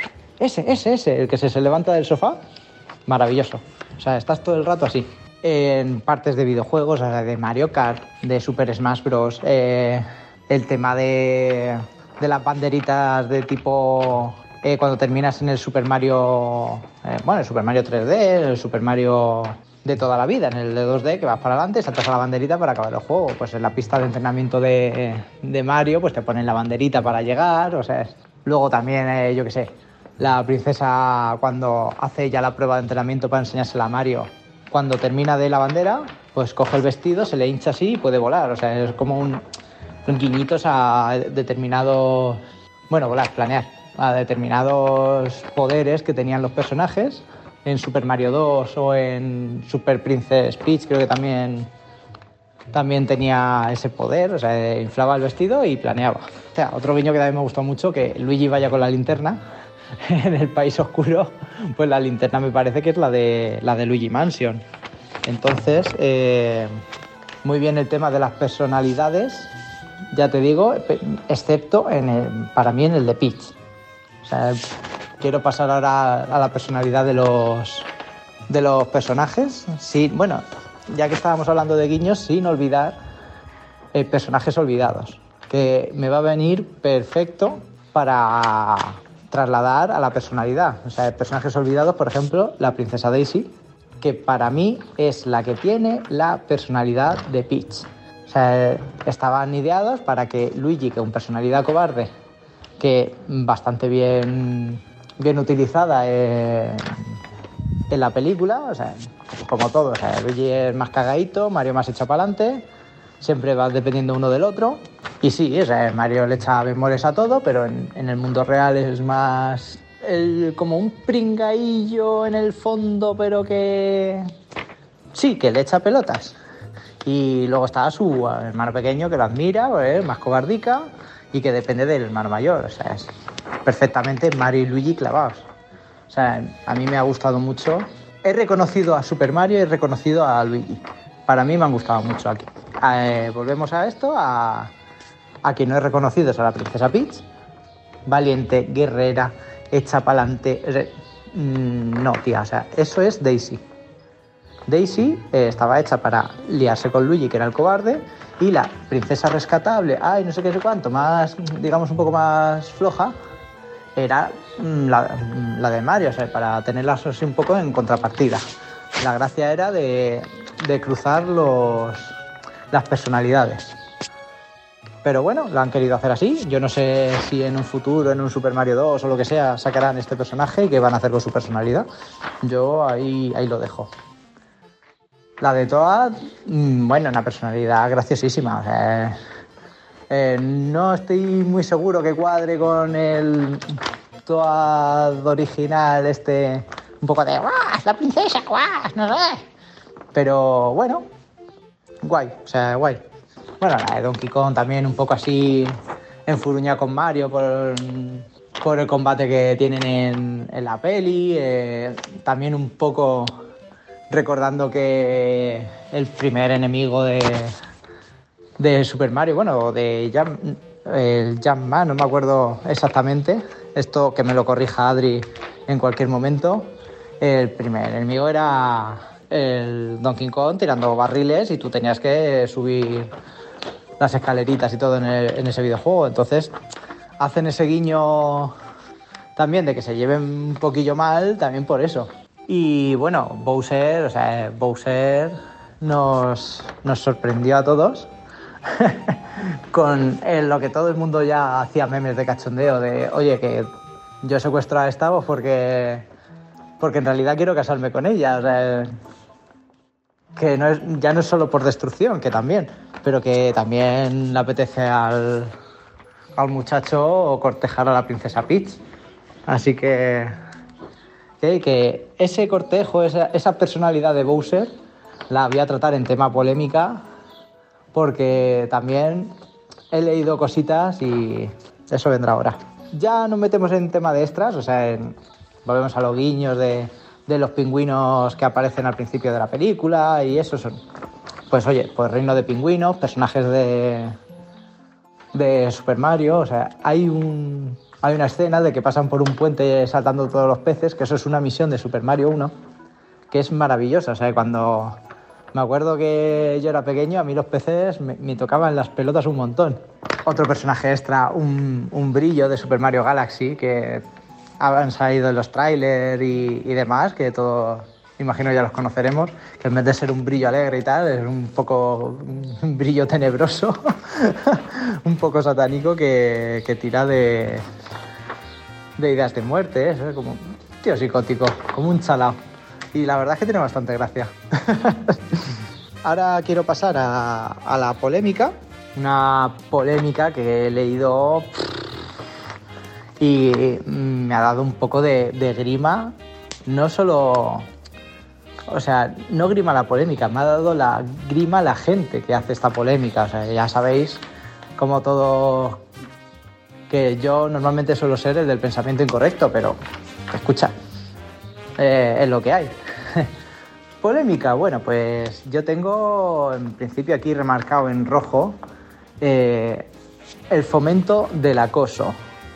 ese, ese, ese, el que se, se levanta del sofá. Maravilloso. O sea, estás todo el rato así. En partes de videojuegos, o sea, de Mario Kart, de Super Smash Bros., eh, el tema de, de las banderitas de tipo eh, cuando terminas en el Super Mario, eh, bueno, el Super Mario tres D, el Super Mario de toda la vida, en el de dos D, que vas para adelante, saltas a la banderita para acabar el juego. Pues en la pista de entrenamiento de, de Mario, pues te ponen la banderita para llegar, o sea, luego también, eh, yo qué sé, la princesa cuando hace ya la prueba de entrenamiento para enseñársela a Mario, cuando termina de la bandera, pues coge el vestido, se le hincha así y puede volar. O sea, es como un, un guiñitos a determinados... Bueno, volar, planear. A determinados poderes que tenían los personajes. En Super Mario dos o en Super Princess Peach creo que también, también tenía ese poder. O sea, inflaba el vestido y planeaba. O sea, otro guiño que también me gustó mucho, que Luigi vaya con la linterna en el país oscuro, pues la linterna me parece que es la de la de Luigi Mansion. Entonces, eh, muy bien el tema de las personalidades, ya te digo, excepto en el, para mí en el de Peach. O sea, quiero pasar ahora a la personalidad de los de los personajes. Sí, bueno, ya que estábamos hablando de guiños, sin olvidar eh, personajes olvidados, que me va a venir perfecto para trasladar a la personalidad. O sea, personajes olvidados, por ejemplo, la princesa Daisy, que para mí es la que tiene la personalidad de Peach. O sea, estaban ideados para que Luigi, que es una personalidad cobarde, que bastante bien, bien utilizada en, en la película, o sea, como todo, o sea, Luigi es más cagadito, Mario más echado para adelante, siempre va dependiendo uno del otro. Y sí, o sea, Mario le echa bemoles a todo, pero en, en el mundo real es más el, como un pringaillo en el fondo, pero que sí, que le echa pelotas. Y luego está su hermano pequeño que lo admira, pues, más cobardica, y que depende del hermano mayor. O sea, es perfectamente Mario y Luigi clavados. O sea, a mí me ha gustado mucho. He reconocido a Super Mario y he reconocido a Luigi. Para mí me han gustado mucho aquí. Eh, volvemos a esto, a, a quien no he reconocido es a la princesa Peach. Valiente, guerrera, hecha pa'lante. Re... No, tía, o sea, eso es Daisy. Daisy eh, estaba hecha para liarse con Luigi, que era el cobarde, y la princesa rescatable, ay, no sé qué, sé cuánto, más, digamos, un poco más floja, era mm, la, la de Mario, o sea, para tenerlas así un poco en contrapartida. La gracia era de, de cruzar los, las personalidades. Pero bueno, lo han querido hacer así. Yo no sé si en un futuro, en un Super Mario dos o lo que sea, sacarán este personaje y qué van a hacer con su personalidad. Yo ahí, ahí lo dejo. La de Toad, bueno, una personalidad graciosísima. O sea, eh, no estoy muy seguro que cuadre con el Toad original, este un poco de ¡guau! ¡La princesa! ¡Guau! No sé. Pero bueno, guay, o sea, guay. Bueno, la de Donkey Kong también un poco así enfuruñada con Mario por, por el combate que tienen en, en la peli. Eh, también un poco recordando que el primer enemigo de, de Super Mario, bueno, de ya el Jumpman, no me acuerdo exactamente. Esto que me lo corrija Adri en cualquier momento. El primer enemigo era el Donkey Kong tirando barriles y tú tenías que subir las escaleritas y todo en, el, en ese videojuego. Entonces hacen ese guiño también de que se lleven un poquillo mal, también por eso. Y bueno, Bowser, o sea, Bowser nos, nos sorprendió a todos con el, lo que todo el mundo ya hacía memes de cachondeo, de oye, que yo secuestro a esta porque, porque en realidad quiero casarme con ella. O sea, que no es, ya no es solo por destrucción, que también, pero que también le apetece al, al muchacho cortejar a la princesa Peach. Así que, que, que ese cortejo, esa, esa personalidad de Bowser, la voy a tratar en tema polémica, porque también he leído cositas y eso vendrá ahora. Ya nos metemos en tema de extras, o sea, en, volvemos a los guiños de, de los pingüinos que aparecen al principio de la película y eso son, pues oye, pues reino de pingüinos, personajes de, de Super Mario, o sea, hay un... Hay una escena de que pasan por un puente saltando todos los peces, que eso es una misión de Super Mario uno, que es maravillosa. O sea, cuando me acuerdo que yo era pequeño, a mí los peces me, me tocaban las pelotas un montón. Otro personaje extra, un, un brillo de Super Mario Galaxy, que han salido en los trailers y, y demás, que todo, imagino ya los conoceremos, que en vez de ser un brillo alegre y tal, es un poco un brillo tenebroso, un poco satánico que, que tira de... de ideas de muerte, ¿eh? Como un tío psicótico, como un chalao. Y la verdad es que tiene bastante gracia. Ahora quiero pasar a, a la polémica. Una polémica que he leído y me ha dado un poco de, de grima. No solo... O sea, no grima la polémica, me ha dado la grima la gente que hace esta polémica. O sea, ya sabéis cómo todo... que yo normalmente suelo ser el del pensamiento incorrecto, pero escucha, eh, es lo que hay. Polémica, bueno, pues yo tengo en principio aquí remarcado en rojo eh, el fomento del acoso.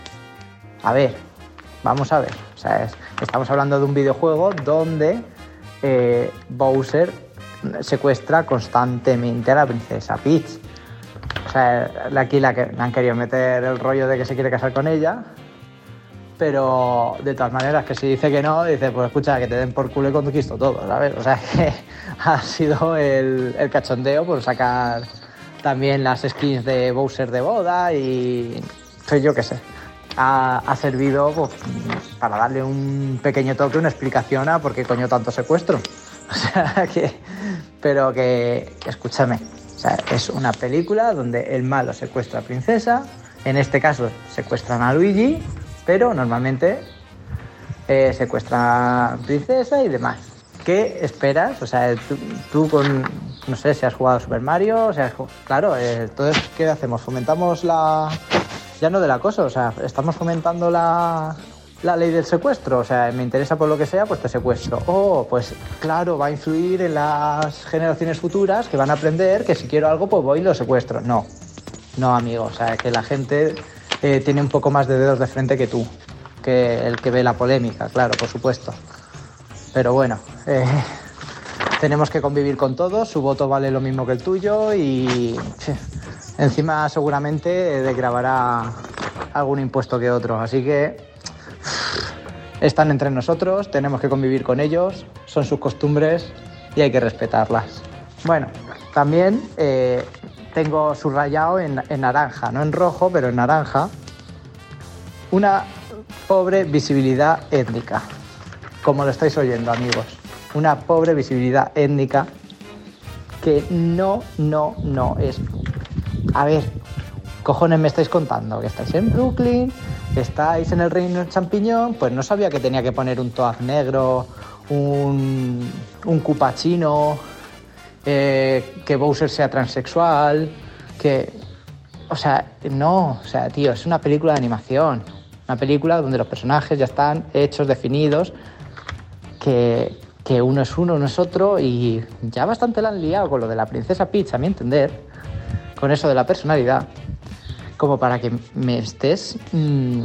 A ver, vamos a ver, o sea, es, estamos hablando de un videojuego donde eh, Bowser secuestra constantemente a la princesa Peach. O sea, aquí la que me han querido meter el rollo de que se quiere casar con ella, pero de todas maneras que si dice que no, dice, pues escucha, que te den por culo y conquisto todo, ¿sabes? O sea, que ha sido el, el cachondeo por sacar también las skins de Bowser de boda y pues yo qué sé. Ha, ha servido pues, para darle un pequeño toque, una explicación a por qué coño tanto secuestro. O sea, que... Pero que, escúchame, o sea, es una película donde el malo secuestra a princesa, en este caso secuestran a Luigi, pero normalmente eh, secuestran a princesa y demás. ¿Qué esperas? O sea, tú, tú con, no sé, si has jugado a Super Mario, o sea, claro, eh, entonces, ¿qué hacemos? ¿Fomentamos la... ya no del acoso, o sea, estamos fomentando la, la ley del secuestro? O sea, me interesa por lo que sea, pues te secuestro. Oh, pues claro, va a influir en las generaciones futuras que van a aprender que si quiero algo, pues voy y lo secuestro. No, no, amigo, o sea, que la gente eh, tiene un poco más de dedos de frente que tú, que el que ve la polémica, claro, por supuesto. Pero bueno, eh, tenemos que convivir con todos, su voto vale lo mismo que el tuyo y... encima seguramente desgravará algún impuesto que otro, así que están entre nosotros, tenemos que convivir con ellos, son sus costumbres y hay que respetarlas. Bueno, también eh, tengo subrayado en, en naranja, no en rojo, pero en naranja, una pobre visibilidad étnica, como lo estáis oyendo, amigos, una pobre visibilidad étnica que no, no, no es... A ver, cojones me estáis contando que estáis en Brooklyn, que estáis en el reino del champiñón, pues no sabía que tenía que poner un Toad negro, un, un Cupachino, eh, que Bowser sea transexual, que... O sea, no, o sea, tío, es una película de animación, una película donde los personajes ya están hechos, definidos, que, que uno es uno, uno es otro, y ya bastante la han liado con lo de la princesa Peach, a mi entender, con eso de la personalidad, como para que me estés mmm,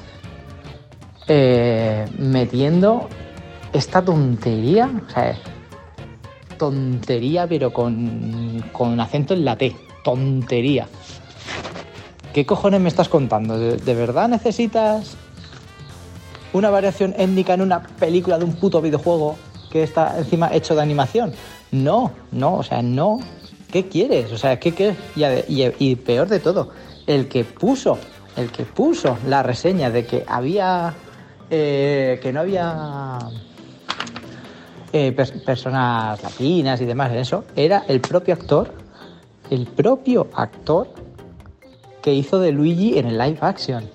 eh, metiendo esta tontería, o sea, tontería, pero con, con acento en la T, tontería. ¿Qué cojones me estás contando? ¿De, de verdad necesitas una variación étnica en una película de un puto videojuego que está encima hecho de animación? No, no, o sea, no. ¿Qué quieres? O sea, ¿qué quieres? Y, y, y peor de todo, el que puso, el que puso la reseña de que había, eh, que no había eh, per- personas latinas y demás en eso, era el propio actor, el propio actor que hizo de Luigi en el live action.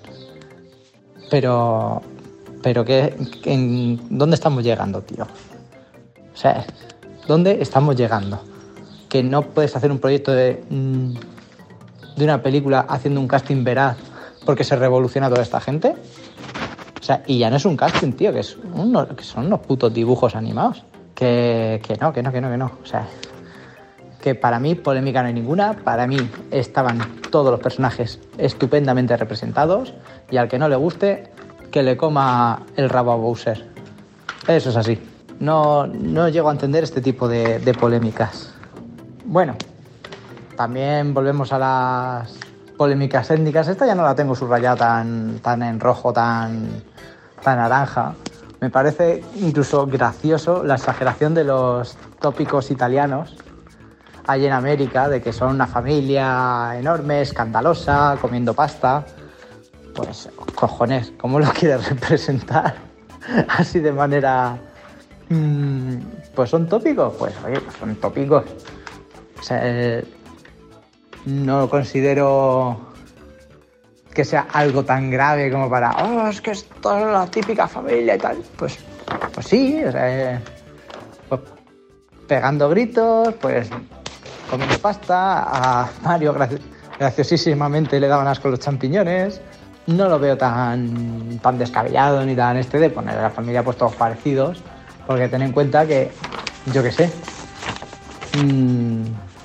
Pero, pero ¿qué, en, ¿dónde estamos llegando, tío? O sea, ¿dónde estamos llegando? Que no puedes hacer un proyecto de, de una película haciendo un casting veraz porque se revoluciona toda esta gente. O sea, y ya no es un casting, tío, que, es uno, que son unos putos dibujos animados. Que, que no, que no, que no, que no. O sea, que para mí polémica no hay ninguna. Para mí estaban todos los personajes estupendamente representados y al que no le guste, que le coma el rabo a Bowser. Eso es así. No, no llego a entender este tipo de, de polémicas. Bueno, también volvemos a las polémicas étnicas. Esta ya no la tengo subrayada tan, tan en rojo, tan, tan naranja. Me parece incluso gracioso la exageración de los tópicos italianos allí en América, de que son una familia enorme, escandalosa, comiendo pasta. Pues, cojones, ¿cómo lo quieres representar así de manera...? Mmm, pues son tópicos, pues oye, pues son tópicos. O sea, eh, no considero que sea algo tan grave como para, oh, es que esto es la típica familia y tal. Pues, pues sí, o sea, eh, pues pegando gritos, pues comiendo pasta. A Mario graci- graciosísimamente le daban asco los champiñones. No lo veo tan, tan descabellado ni tan este de poner a la familia pues todos parecidos, porque ten en cuenta que, yo qué sé, mmm,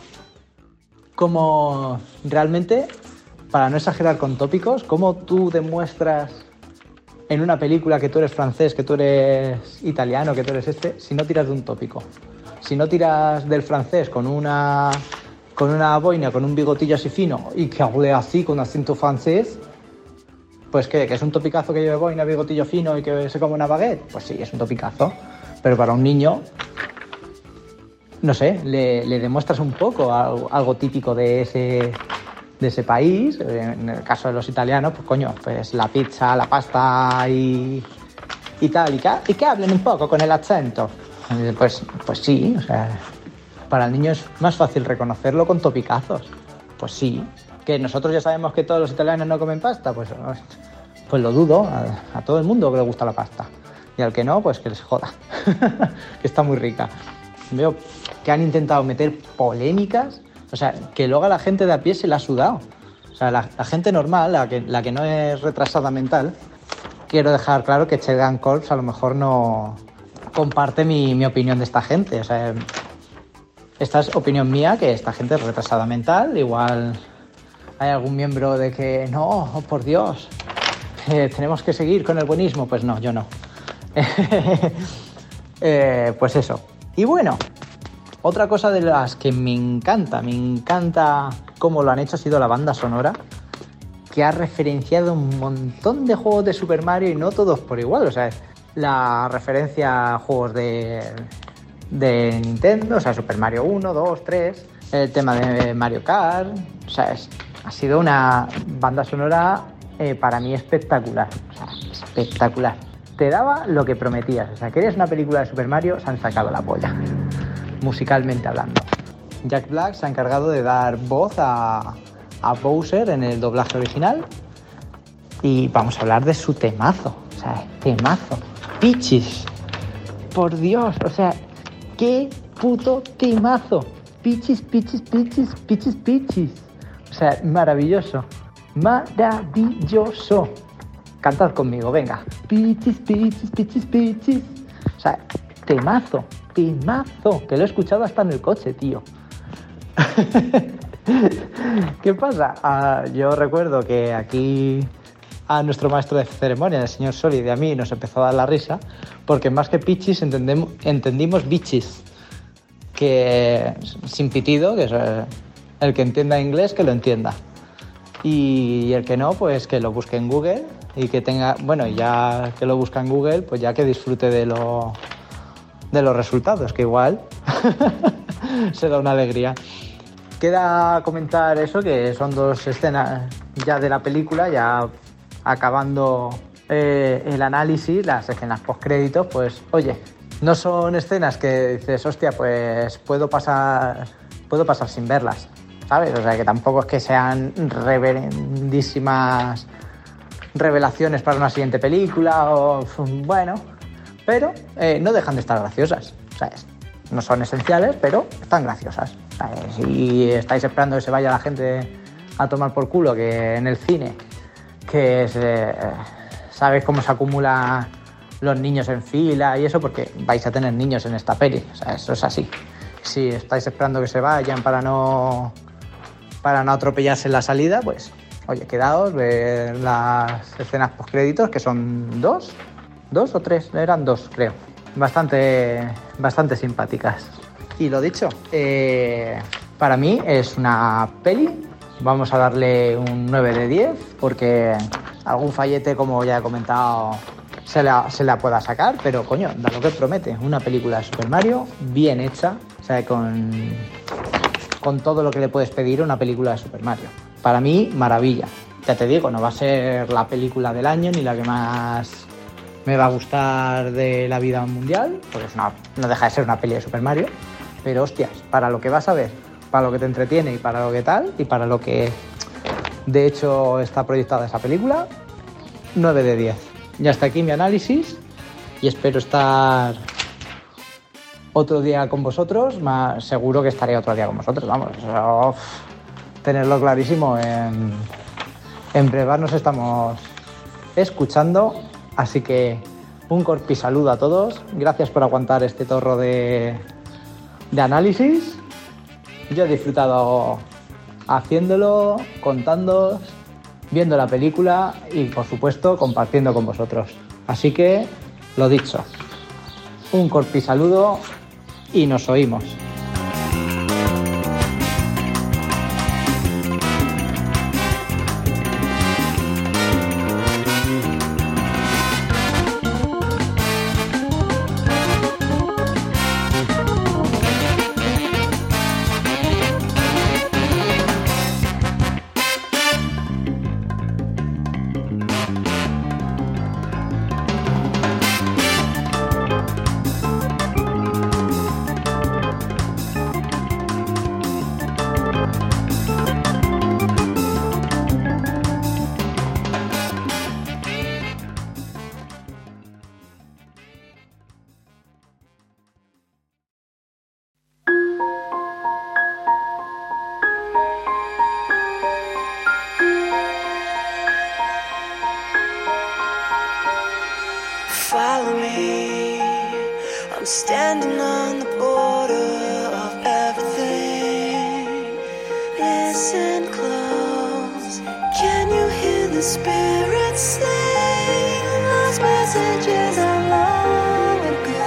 como realmente, para no exagerar con tópicos, ¿cómo tú demuestras en una película que tú eres francés, que tú eres italiano, que tú eres este, si no tiras de un tópico? Si no tiras del francés con una, con una boina, con un bigotillo así fino y que hable así con acento francés, pues ¿qué? ¿Que es un topicazo que lleve boina, bigotillo fino y que se come una baguette? Pues sí, es un topicazo. Pero para un niño, no sé, le, le demuestras un poco algo, algo típico de ese, de ese país. En el caso de los italianos, pues coño, pues la pizza, la pasta y, y tal. Y que, y que hablen un poco con el acento. Pues, pues sí, o sea, para el niño es más fácil reconocerlo con topicazos. Pues sí. ¿Que nosotros ya sabemos que todos los italianos no comen pasta? Pues, pues lo dudo. A, a todo el mundo que le gusta la pasta. Y al que no, pues que les joda. Que está muy rica. Veo que han intentado meter polémicas. O sea, que luego a la gente de a pie se la ha sudado. O sea, la, la gente normal, la que, la que no es retrasada mental, quiero dejar claro que Chegan Corps a lo mejor no comparte mi, mi opinión de esta gente. O sea, esta es opinión mía, que esta gente es retrasada mental. Igual hay algún miembro de que no, oh, por Dios, eh, tenemos que seguir con el buenismo. Pues no, yo no. eh, pues eso. Y bueno, otra cosa de las que me encanta, me encanta cómo lo han hecho, ha sido la banda sonora, que ha referenciado un montón de juegos de Super Mario y no todos por igual. O sea, la referencia a juegos de, de Nintendo, o sea, Super Mario uno, dos, tres, el tema de Mario Kart. O sea, es, ha sido una banda sonora eh, para mí espectacular. O sea, espectacular. Te daba lo que prometías. O sea, querías una película de Super Mario, se han sacado la polla, musicalmente hablando. Jack Black se ha encargado de dar voz a, a Bowser en el doblaje original. Y vamos a hablar de su temazo. O sea, temazo. Peaches. Por Dios, o sea, qué puto temazo. Peaches, Peaches, Peaches, Peaches, Peaches. O sea, maravilloso. Maravilloso. Cantad conmigo, venga. Peaches, Peaches, Peaches, Peaches. O sea, temazo, temazo. Que lo he escuchado hasta en el coche, tío. ¿Qué pasa? Ah, yo recuerdo que aquí a nuestro maestro de ceremonia, el señor Solid, y a mí nos empezó a dar la risa, porque más que pichis entendemos, entendimos bichis, que sin pitido, que es el que entienda inglés que lo entienda. Y el que no, pues que lo busque en Google y que tenga, bueno, ya que lo busca en Google, pues ya que disfrute de lo de los resultados, que igual se da una alegría. Queda comentar eso, que son dos escenas ya de la película, ya acabando eh, el análisis, las escenas postcréditos, pues oye, no son escenas que dices, hostia, pues puedo pasar, puedo pasar sin verlas, ¿sabes? O sea, que tampoco es que sean reverendísimas revelaciones para una siguiente película, o bueno, pero eh, no dejan de estar graciosas, ¿sabes? No son esenciales, pero están graciosas. ¿Sabes? Si estáis esperando que se vaya la gente a tomar por culo, que en el cine, que es, eh, sabéis cómo se acumulan los niños en fila y eso, porque vais a tener niños en esta peli, o sea, eso es así. Si estáis esperando que se vayan para no para no atropellarse en la salida, pues oye, quedaos, ver las escenas postcréditos, que son dos, dos o tres, eran dos, creo. Bastante, bastante simpáticas. Y lo dicho, eh, para mí es una peli, vamos a darle un nueve de diez, porque algún fallete, como ya he comentado, se la, se la pueda sacar, pero coño, da lo que promete, una película de Super Mario bien hecha, o sea, con, con todo lo que le puedes pedir a una película de Super Mario. Para mí, maravilla. Ya te digo, no va a ser la película del año ni la que más me va a gustar de la vida mundial, porque es una, no deja de ser una peli de Super Mario, pero hostias, para lo que vas a ver, para lo que te entretiene y para lo que tal, y para lo que de hecho está proyectada esa película, nueve de diez. Ya está aquí mi análisis y espero estar otro día con vosotros, más seguro que estaré otro día con vosotros, vamos, eso, tenerlo clarísimo. En, en breve nos estamos escuchando, así que un corpi saludo a todos, gracias por aguantar este torro de, de análisis. Yo he disfrutado haciéndolo, contándoos, viendo la película y por supuesto compartiendo con vosotros. Así que, lo dicho, un corpi saludo y nos oímos. Follow me, I'm standing on the border of everything. Listen close, can you hear the spirits sing those messages of long ago?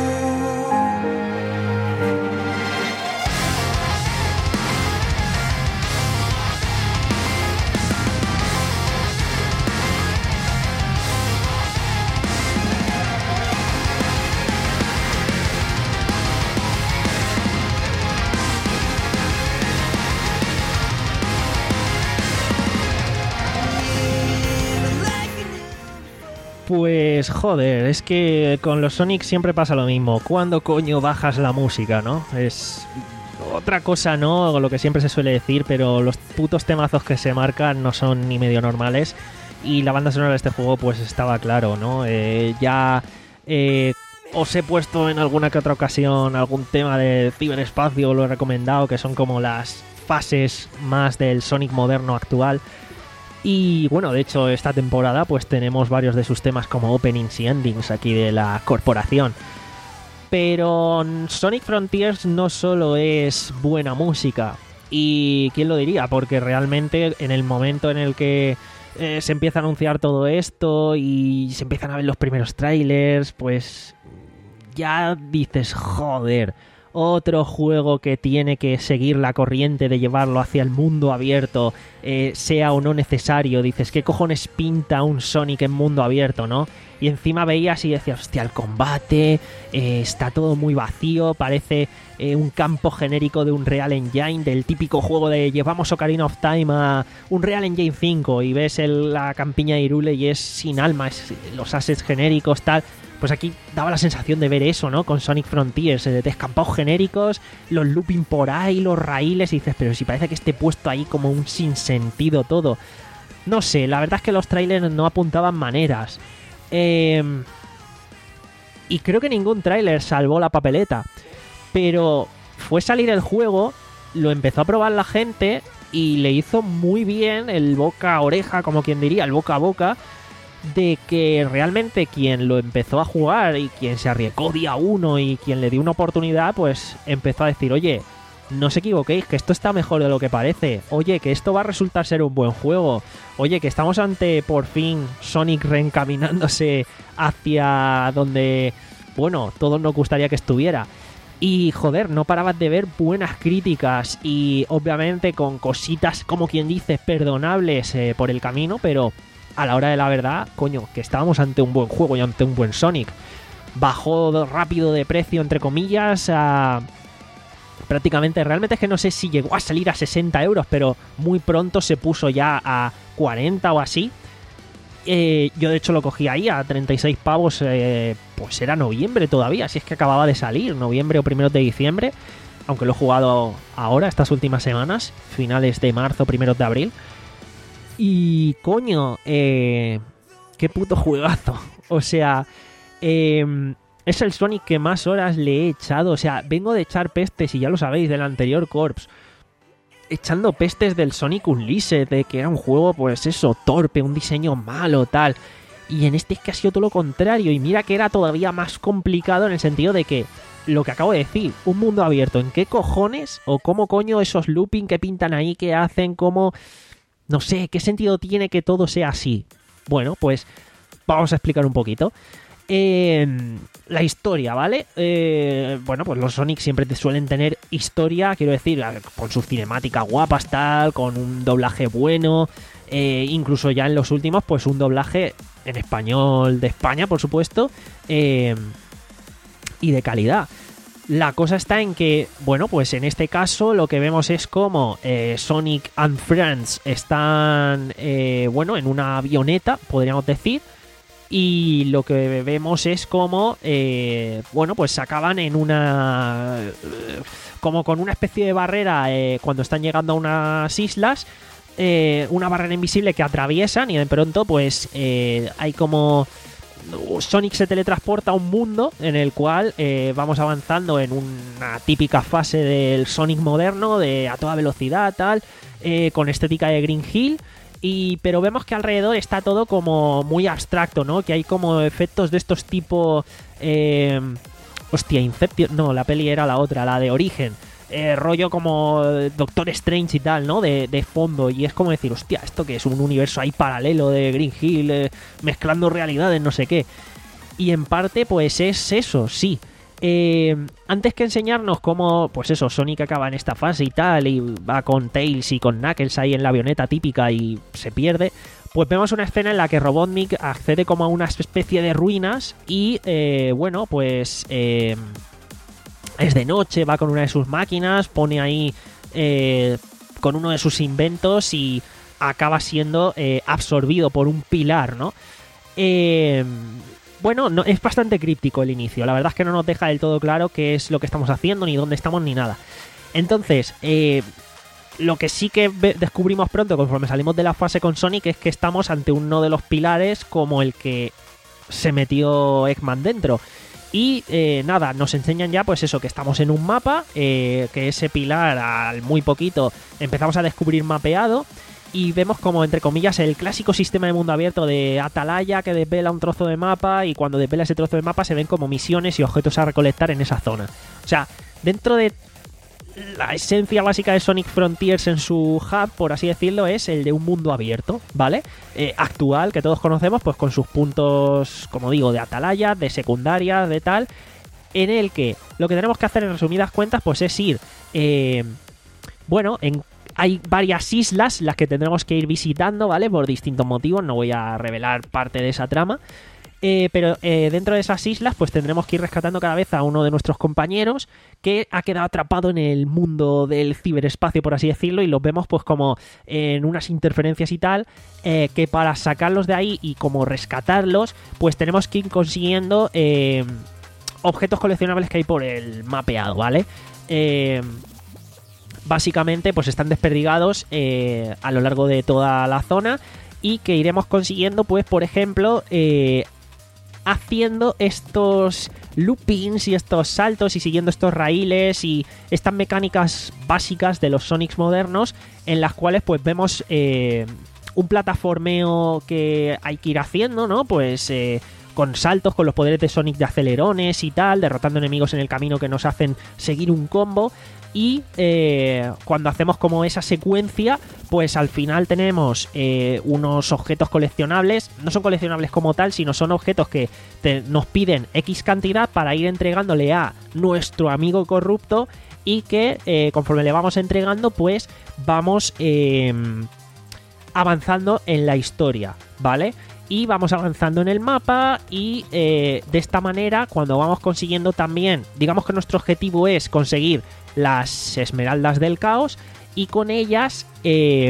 Pues joder, es que con los Sonic siempre pasa lo mismo. ¿Cuándo coño bajas la música, no? Es otra cosa, ¿no? Lo que siempre se suele decir, pero los putos temazos que se marcan no son ni medio normales. Y la banda sonora de este juego pues estaba claro, ¿no? Eh, ya eh, os he puesto en alguna que otra ocasión algún tema de ciberespacio, lo he recomendado, que son como las fases más del Sonic moderno actual. Y bueno, de hecho esta temporada pues tenemos varios de sus temas como openings y endings aquí de la corporación. Pero Sonic Frontiers no solo es buena música, Y quién lo diría, porque realmente en el momento en el que eh, se empieza a anunciar todo esto y se empiezan a ver los primeros trailers, pues ya dices, joder, otro juego que tiene que seguir la corriente de llevarlo hacia el mundo abierto, eh, sea o no necesario. Dices, ¿qué cojones pinta un Sonic en mundo abierto, no? Y encima veías y decías, hostia, el combate eh, está todo muy vacío, parece eh, un campo genérico de un Real Engine, del típico juego de llevamos Ocarina of Time a un Real Engine cinco y ves el, la campiña de Hyrule y es sin alma, es los assets genéricos, tal. Pues aquí daba la sensación de ver eso, ¿no? Con Sonic Frontiers, eh, descampados genéricos, los looping por ahí, los raíles, y dices, pero si parece que esté puesto ahí como un sinsentido todo. No sé, la verdad es que los trailers no apuntaban maneras. Eh, y creo que ningún tráiler salvó la papeleta. Pero fue salir el juego, lo empezó a probar la gente y le hizo muy bien el boca a oreja, como quien diría, el boca a boca, de que realmente quien lo empezó a jugar y quien se arriesgó día uno y quien le dio una oportunidad, pues empezó a decir, oye, no os equivoquéis, que esto está mejor de lo que parece. Oye, que esto va a resultar ser un buen juego. Oye, que estamos ante, por fin, Sonic reencaminándose hacia donde, bueno, todos nos gustaría que estuviera. Y, joder, no parabas de ver buenas críticas y, obviamente, con cositas, como quien dice, perdonables eh, por el camino, pero a la hora de la verdad, coño, que estábamos ante un buen juego y ante un buen Sonic. Bajó rápido de precio, entre comillas, a... prácticamente, realmente es que no sé si llegó a salir a sesenta euros, pero muy pronto se puso ya a cuarenta o así. Eh, yo de hecho lo cogí ahí a treinta y seis pavos, eh, pues era noviembre todavía, si es que acababa de salir, noviembre o primeros de diciembre, aunque lo he jugado ahora, estas últimas semanas, finales de marzo, primeros de abril. Y coño, eh, qué puto juegazo. O sea, eh, es el Sonic que más horas le he echado. O sea, vengo de echar pestes, y ya lo sabéis, del anterior Corps, echando pestes del Sonic Unleashed, de que era un juego, pues eso, torpe, un diseño malo, tal. Y en este es que ha sido todo lo contrario. Y mira que era todavía más complicado en el sentido de que, lo que acabo de decir, un mundo abierto, ¿en qué cojones? O cómo coño esos looping que pintan ahí, que hacen, cómo... No sé, ¿qué sentido tiene que todo sea así? Bueno, pues vamos a explicar un poquito. Eh, la historia, ¿vale? Eh, bueno, pues los Sonic siempre te suelen tener historia, quiero decir, con sus cinemáticas guapas, tal, con un doblaje bueno, eh, incluso ya en los últimos, pues un doblaje en español de España, por supuesto, eh, y de calidad. La cosa está en que, bueno, pues en este caso lo que vemos es como eh, Sonic and Friends están, eh, bueno, en una avioneta, podríamos decir, y lo que vemos es como, eh, bueno, pues se acaban en una... como con una especie de barrera eh, cuando están llegando a unas islas, eh, una barrera invisible que atraviesan y de pronto pues eh, hay como... Sonic se teletransporta a un mundo en el cual eh, vamos avanzando en una típica fase del Sonic moderno, de a toda velocidad, tal, eh, con estética de Green Hill, y pero vemos que alrededor está todo como muy abstracto, ¿no? Que hay como efectos de estos tipo... Eh, hostia, Inception... No, la peli era la otra, la de Origen. Eh, rollo como Doctor Strange y tal, ¿no? De, de fondo, y es como decir, hostia, esto que es un universo ahí paralelo de Green Hill, eh, mezclando realidades, no sé qué. Y en parte, pues es eso, sí. Eh, antes que enseñarnos cómo, pues eso, Sonic acaba en esta fase y tal, y va con Tails y con Knuckles ahí en la avioneta típica y se pierde, pues vemos una escena en la que Robotnik accede como a una especie de ruinas y, eh, bueno, pues... Eh, es de noche, va con una de sus máquinas, pone ahí eh, con uno de sus inventos y acaba siendo eh, absorbido por un pilar, ¿no? Eh, bueno, no, es bastante críptico el inicio. La verdad es que no nos deja del todo claro qué es lo que estamos haciendo, ni dónde estamos, ni nada. Entonces, eh, lo que sí que descubrimos pronto conforme salimos de la fase con Sonic es que estamos ante uno de los pilares como el que se metió Eggman dentro. Y eh, nada, nos enseñan ya pues eso, que estamos en un mapa, eh, que ese pilar al muy poquito empezamos a descubrir mapeado y vemos como, entre comillas, el clásico sistema de mundo abierto de Atalaya que desvela un trozo de mapa, y cuando desvela ese trozo de mapa se ven como misiones y objetos a recolectar en esa zona. O sea, dentro de la esencia básica de Sonic Frontiers en su hub, por así decirlo, es el de un mundo abierto, ¿vale? Eh, actual, que todos conocemos, pues con sus puntos, como digo, de atalaya, de secundaria, de tal, en el que lo que tenemos que hacer en resumidas cuentas, pues es ir, eh, bueno, en, hay varias islas las que tendremos que ir visitando, ¿vale? Por distintos motivos, no voy a revelar parte de esa trama. Eh, pero eh, dentro de esas islas pues tendremos que ir rescatando cada vez a uno de nuestros compañeros que ha quedado atrapado en el mundo del ciberespacio, por así decirlo, y los vemos pues como en unas interferencias y tal, eh, que para sacarlos de ahí y como rescatarlos pues tenemos que ir consiguiendo eh, objetos coleccionables que hay por el mapeado, ¿vale? Eh, básicamente pues están desperdigados eh, a lo largo de toda la zona y que iremos consiguiendo pues por ejemplo eh, haciendo estos loopings y estos saltos y siguiendo estos raíles y estas mecánicas básicas de los Sonics modernos, en las cuales pues vemos eh, un plataformeo que hay que ir haciendo, ¿no? Pues eh, con saltos, con los poderes de Sonic de acelerones y tal, derrotando enemigos en el camino que nos hacen seguir un combo. Y eh, cuando hacemos como esa secuencia, pues al final tenemos eh, unos objetos coleccionables. No son coleccionables como tal, sino son objetos que te, nos piden X cantidad para ir entregándole a nuestro amigo corrupto y que eh, conforme le vamos entregando, pues vamos eh, avanzando en la historia, ¿vale? Y vamos avanzando en el mapa y eh, de esta manera, cuando vamos consiguiendo también, digamos que nuestro objetivo es conseguir las esmeraldas del caos y con ellas, eh,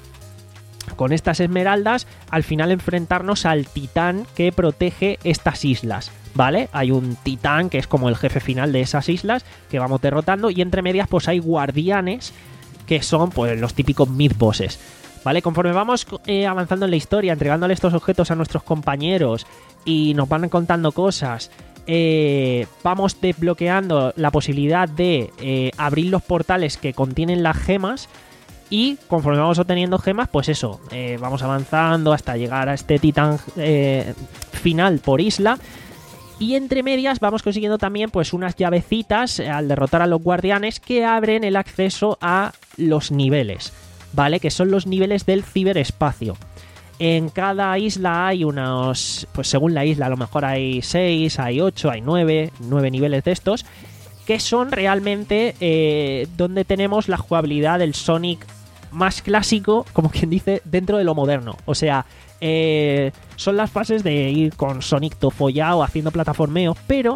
con estas esmeraldas, al final enfrentarnos al titán que protege estas islas, ¿vale? Hay un titán que es como el jefe final de esas islas que vamos derrotando y entre medias pues hay guardianes que son pues los típicos mid-bosses. ¿Vale? Conforme vamos eh, avanzando en la historia, entregándole estos objetos a nuestros compañeros y nos van contando cosas, eh, vamos desbloqueando la posibilidad de eh, abrir los portales que contienen las gemas y conforme vamos obteniendo gemas, pues eso, eh, vamos avanzando hasta llegar a este titán eh, final por isla. Y entre medias vamos consiguiendo también pues unas llavecitas eh, al derrotar a los guardianes que abren el acceso a los niveles, ¿vale? Que son los niveles del ciberespacio. En cada isla hay unos, pues según la isla a lo mejor hay seis, hay ocho, hay nueve, nueve niveles de estos, que son realmente eh, donde tenemos la jugabilidad del Sonic más clásico, como quien dice, dentro de lo moderno. O sea, eh, son las fases de ir con Sonic tofollado haciendo plataformeo, pero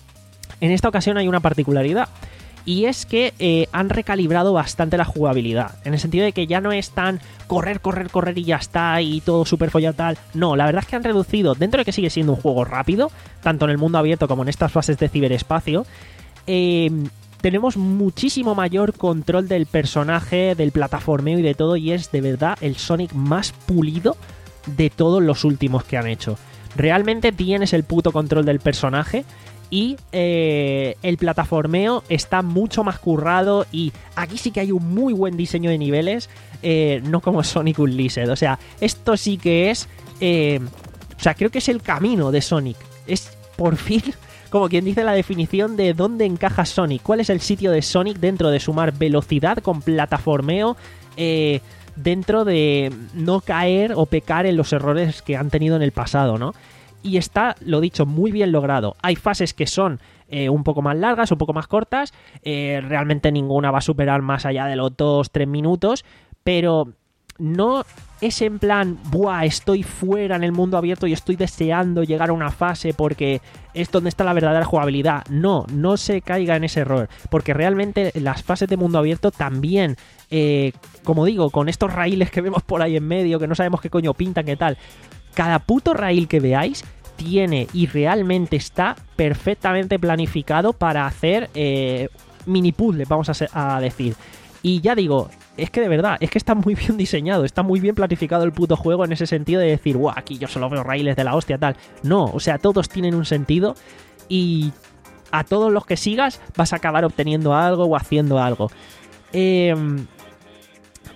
en esta ocasión hay una particularidad. Y es que eh, han recalibrado bastante la jugabilidad. En el sentido de que ya no es tan correr, correr, correr y ya está y todo súper follado tal. No, la verdad es que han reducido, dentro de que sigue siendo un juego rápido, tanto en el mundo abierto como en estas fases de ciberespacio, eh, tenemos muchísimo mayor control del personaje, del plataformeo y de todo. Y es de verdad el Sonic más pulido de todos los últimos que han hecho. Realmente tienes el puto control del personaje. Y eh, el plataformeo está mucho más currado y aquí sí que hay un muy buen diseño de niveles, eh, no como Sonic Unleashed. O sea, esto sí que es... Eh, o sea, creo que es el camino de Sonic. Es por fin, como quien dice, la definición de dónde encaja Sonic. ¿Cuál es el sitio de Sonic dentro de sumar velocidad con plataformeo? Eh, dentro de no caer o pecar en los errores que han tenido en el pasado, ¿no? Y está, lo dicho, muy bien logrado. Hay fases que son eh, un poco más largas, un poco más cortas. Eh, realmente ninguna va a superar más allá de los dos tres minutos. Pero no es en plan, buah, estoy fuera en el mundo abierto y estoy deseando llegar a una fase porque es donde está la verdadera jugabilidad. No, no se caiga en ese error. Porque realmente las fases de mundo abierto también, eh, como digo, con estos raíles que vemos por ahí en medio, que no sabemos qué coño pintan, qué tal... Cada puto raíl que veáis tiene y realmente está perfectamente planificado para hacer eh, mini puzzles, vamos a, ser, a decir. Y ya digo, es que de verdad, es que está muy bien diseñado, está muy bien planificado el puto juego en ese sentido de decir, guau, aquí yo solo veo raíles de la hostia, tal. No, o sea, todos tienen un sentido y a todos los que sigas vas a acabar obteniendo algo o haciendo algo. Eh...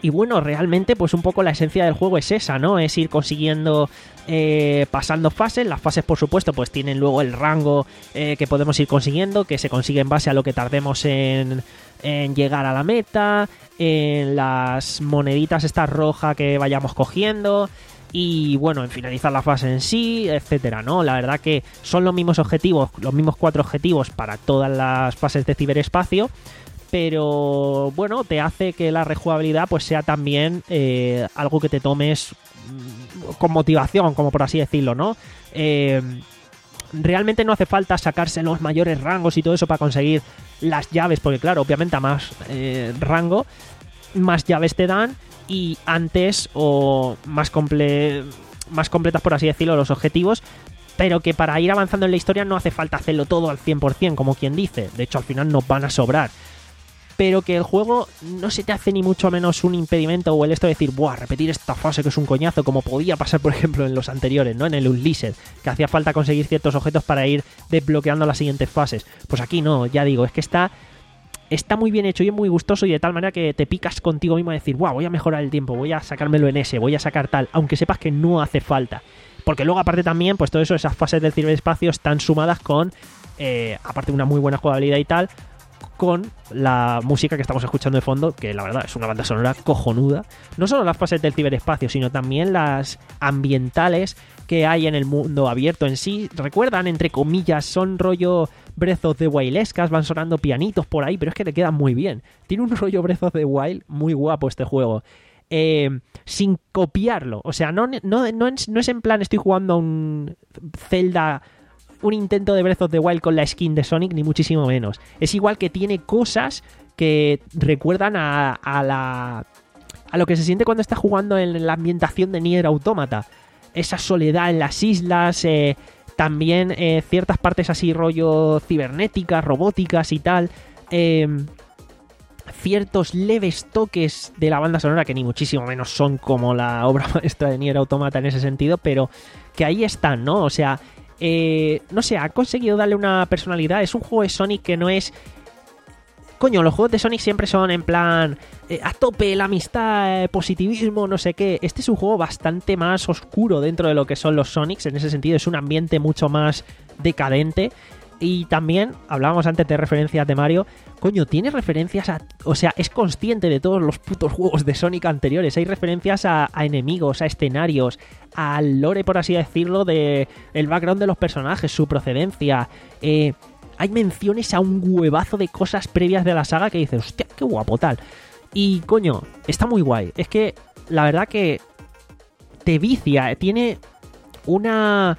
Y bueno, realmente pues un poco la esencia del juego es esa, ¿no? Es ir consiguiendo, eh, pasando fases. Las fases, por supuesto, pues tienen luego el rango eh, que podemos ir consiguiendo, que se consigue en base a lo que tardemos en, en llegar a la meta, en las moneditas estas rojas que vayamos cogiendo y bueno, en finalizar la fase en sí, etcétera, ¿no? La verdad que son los mismos objetivos, los mismos cuatro objetivos para todas las fases de ciberespacio, pero bueno, te hace que la rejugabilidad pues sea también eh, algo que te tomes con motivación, como por así decirlo, ¿no? Eh, realmente no hace falta sacarse los mayores rangos y todo eso para conseguir las llaves, porque claro, obviamente a más eh, rango, más llaves te dan y antes o más, comple más completas, por así decirlo, los objetivos, pero que para ir avanzando en la historia no hace falta hacerlo todo al cien por cien, como quien dice. De hecho, al final nos van a sobrar. Pero que el juego no se te hace ni mucho menos un impedimento o el esto de decir, buah, repetir esta fase que es un coñazo, como podía pasar, por ejemplo, en los anteriores, ¿no? En el Unleashed, que hacía falta conseguir ciertos objetos para ir desbloqueando las siguientes fases. Pues aquí no, ya digo, es que está, está muy bien hecho y es muy gustoso y de tal manera que te picas contigo mismo a decir, buah, voy a mejorar el tiempo, voy a sacármelo en ese, voy a sacar tal, aunque sepas que no hace falta. Porque luego, aparte también, pues todo eso, esas fases del ciberespacio están sumadas con, eh, aparte de una muy buena jugabilidad y tal, con la música que estamos escuchando de fondo, que la verdad es una banda sonora cojonuda. No solo las fases del ciberespacio, sino también las ambientales que hay en el mundo abierto en sí. Recuerdan, entre comillas, son rollo Breath of the Wild-escas, van sonando pianitos por ahí, pero es que te quedan muy bien. Tiene un rollo Breath of the Wild muy guapo este juego. Eh, sin copiarlo, o sea, no, no, no, es, no es en plan estoy jugando a un Zelda, un intento de Breath of the Wild con la skin de Sonic, ni muchísimo menos. Es igual que tiene cosas que recuerdan a, a la a lo que se siente cuando estás jugando en la ambientación de Nier Automata. Esa soledad en las islas, eh, también eh, ciertas partes así rollo cibernéticas, robóticas y tal. Eh, ciertos leves toques de la banda sonora que ni muchísimo menos son como la obra maestra de Nier Automata en ese sentido, pero que ahí están, ¿no? O sea, eh, no sé, ha conseguido darle una personalidad. Es un juego de Sonic que no es... Coño, los juegos de Sonic siempre son en plan eh, a tope, la amistad, eh, positivismo, no sé qué. Este es un juego bastante más oscuro dentro de lo que son los Sonics. En ese sentido es un ambiente mucho más decadente. Y también, hablábamos antes de referencias de Mario, coño, tiene referencias a... O sea, es consciente de todos los putos juegos de Sonic anteriores. Hay referencias a, a enemigos, a escenarios, al lore, por así decirlo, de el background de los personajes, su procedencia. Eh, hay menciones a un huevazo de cosas previas de la saga que dices, hostia, qué guapo tal. Y, coño, está muy guay. Es que, la verdad que te vicia. Tiene una...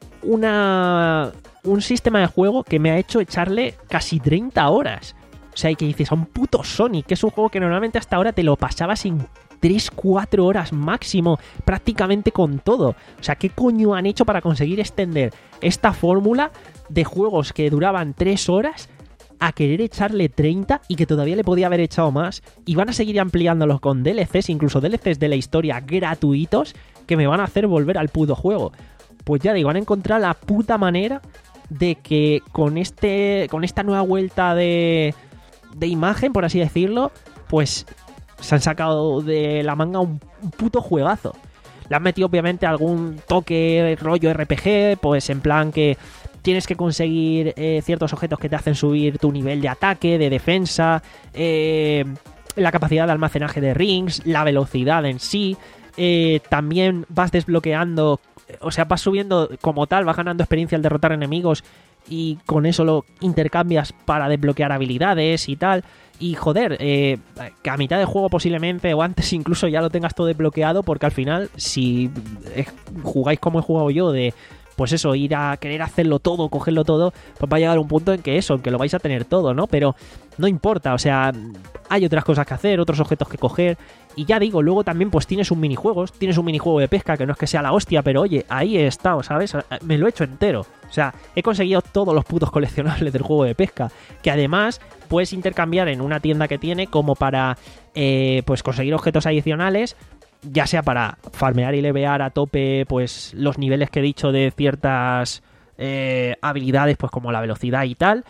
Una... un sistema de juego que me ha hecho echarle casi treinta horas. O sea, y que dices, a un puto Sonic, que es un juego que normalmente hasta ahora te lo pasabas en tres cuatro horas máximo, prácticamente con todo. O sea, ¿qué coño han hecho para conseguir extender esta fórmula de juegos que duraban tres horas a querer echarle treinta y que todavía le podía haber echado más? Y van a seguir ampliándolos con D L Cs, incluso D L Cs de la historia gratuitos, que me van a hacer volver al puto juego. Pues ya digo, han encontrado la puta manera de que con este con esta nueva vuelta de, de imagen, por así decirlo, pues se han sacado de la manga un, un puto juegazo. Le han metido obviamente algún toque rollo R P G, pues en plan que tienes que conseguir eh, ciertos objetos que te hacen subir tu nivel de ataque, de defensa, eh, la capacidad de almacenaje de rings, la velocidad en sí. Eh, también vas desbloqueando, o sea, vas subiendo como tal, vas ganando experiencia al derrotar enemigos y con eso lo intercambias para desbloquear habilidades y tal. Y joder, eh, que a mitad de juego posiblemente o antes incluso ya lo tengas todo desbloqueado, porque al final, si jugáis como he jugado yo, de pues eso, ir a querer hacerlo todo, cogerlo todo, pues va a llegar un punto en que eso, en que lo vais a tener todo, ¿no? Pero no importa, o sea, hay otras cosas que hacer, otros objetos que coger. Y ya digo, luego también pues tienes un minijuego, tienes un minijuego de pesca, que no es que sea la hostia, pero oye, ahí he estado, ¿sabes? Me lo he hecho entero. O sea, he conseguido todos los putos coleccionables del juego de pesca, que además puedes intercambiar en una tienda que tiene como para eh, pues conseguir objetos adicionales, ya sea para farmear y levear a tope pues los niveles que he dicho de ciertas eh, habilidades, pues como la velocidad y tal,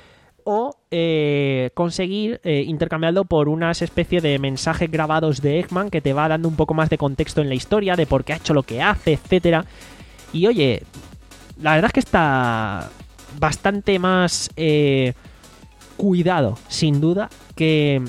o eh, conseguir eh, intercambiarlo por unas especie de mensajes grabados de Eggman que te va dando un poco más de contexto en la historia, de por qué ha hecho lo que hace, etcétera. Y oye, la verdad es que está bastante más eh, cuidado, sin duda, que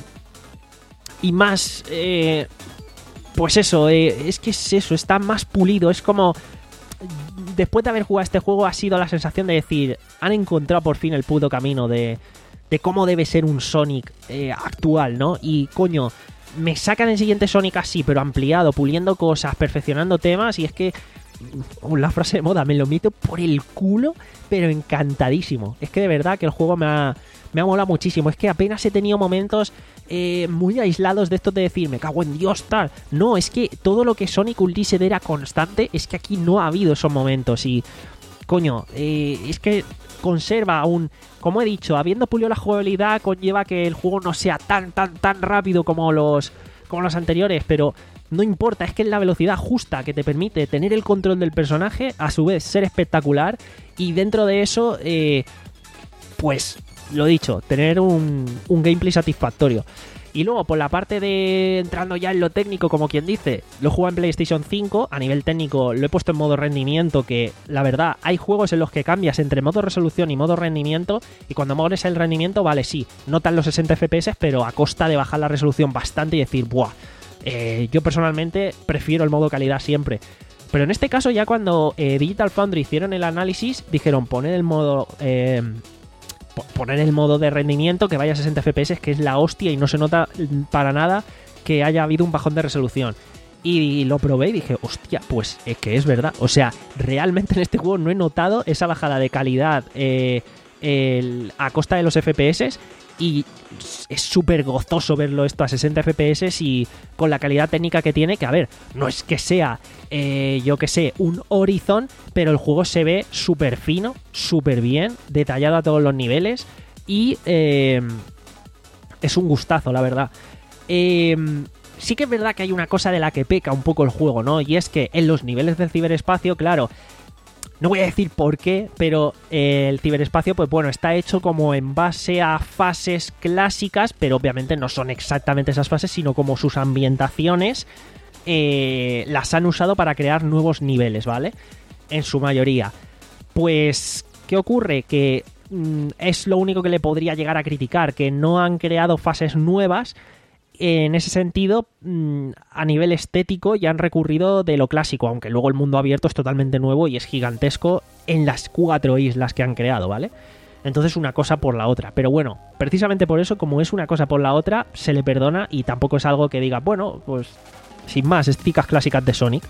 y más eh, pues eso, eh, es que es eso, está más pulido, es como después de haber jugado este juego ha sido la sensación de decir, han encontrado por fin el puto camino de, de cómo debe ser un Sonic eh, actual, ¿no? Y coño, me sacan el siguiente Sonic así, pero ampliado, puliendo cosas, perfeccionando temas, y es que la frase de moda, me lo meto por el culo, pero encantadísimo. Es que de verdad que el juego me ha, me ha molado muchísimo. Es que apenas he tenido momentos eh, muy aislados de estos de decir, me cago en Dios, tal. No, es que todo lo que Sonic Unleashed era constante, es que aquí no ha habido esos momentos. Y, coño, eh, es que conserva aún, como he dicho, habiendo pulido la jugabilidad, conlleva que el juego no sea tan, tan, tan rápido como los, como los anteriores, pero no importa, es que es la velocidad justa que te permite tener el control del personaje, a su vez ser espectacular, y dentro de eso, eh, pues, lo dicho, tener un, un gameplay satisfactorio. Y luego, por la parte de entrando ya en lo técnico, como quien dice, lo he jugado en PlayStation cinco, a nivel técnico lo he puesto en modo rendimiento, que la verdad, hay juegos en los que cambias entre modo resolución y modo rendimiento, y cuando pones el rendimiento, vale, sí, notan los sesenta F P S, pero a costa de bajar la resolución bastante y decir, buah, eh, yo personalmente prefiero el modo calidad siempre. Pero en este caso, ya cuando eh, Digital Foundry hicieron el análisis, dijeron, poner el modo... Eh, poner el modo de rendimiento que vaya a sesenta F P S, que es la hostia y no se nota para nada que haya habido un bajón de resolución. Y lo probé y dije, hostia, pues es que es verdad. O sea, realmente en este juego no he notado esa bajada de calidad eh, el, a costa de los F P S, y es súper gozoso verlo esto a sesenta F P S y con la calidad técnica que tiene, que a ver, no es que sea, eh, yo que sé, un Horizon, pero el juego se ve súper fino, súper bien, detallado a todos los niveles, y eh, es un gustazo, la verdad. Eh, sí que es verdad que hay una cosa de la que peca un poco el juego, ¿no? Y es que en los niveles del ciberespacio, claro, no voy a decir por qué, pero eh, el ciberespacio, pues bueno, está hecho como en base a fases clásicas, pero obviamente no son exactamente esas fases, sino como sus ambientaciones eh, las han usado para crear nuevos niveles, ¿vale? En su mayoría. Pues, ¿qué ocurre? Que mm, es lo único que le podría llegar a criticar, que no han creado fases nuevas. En ese sentido, a nivel estético, ya han recurrido de lo clásico, aunque luego el mundo abierto es totalmente nuevo y es gigantesco en las cuatro islas que han creado, ¿vale? Entonces una cosa por la otra. Pero bueno, precisamente por eso, como es una cosa por la otra, se le perdona y tampoco es algo que diga, bueno, pues sin más, estéticas clásicas de Sonic.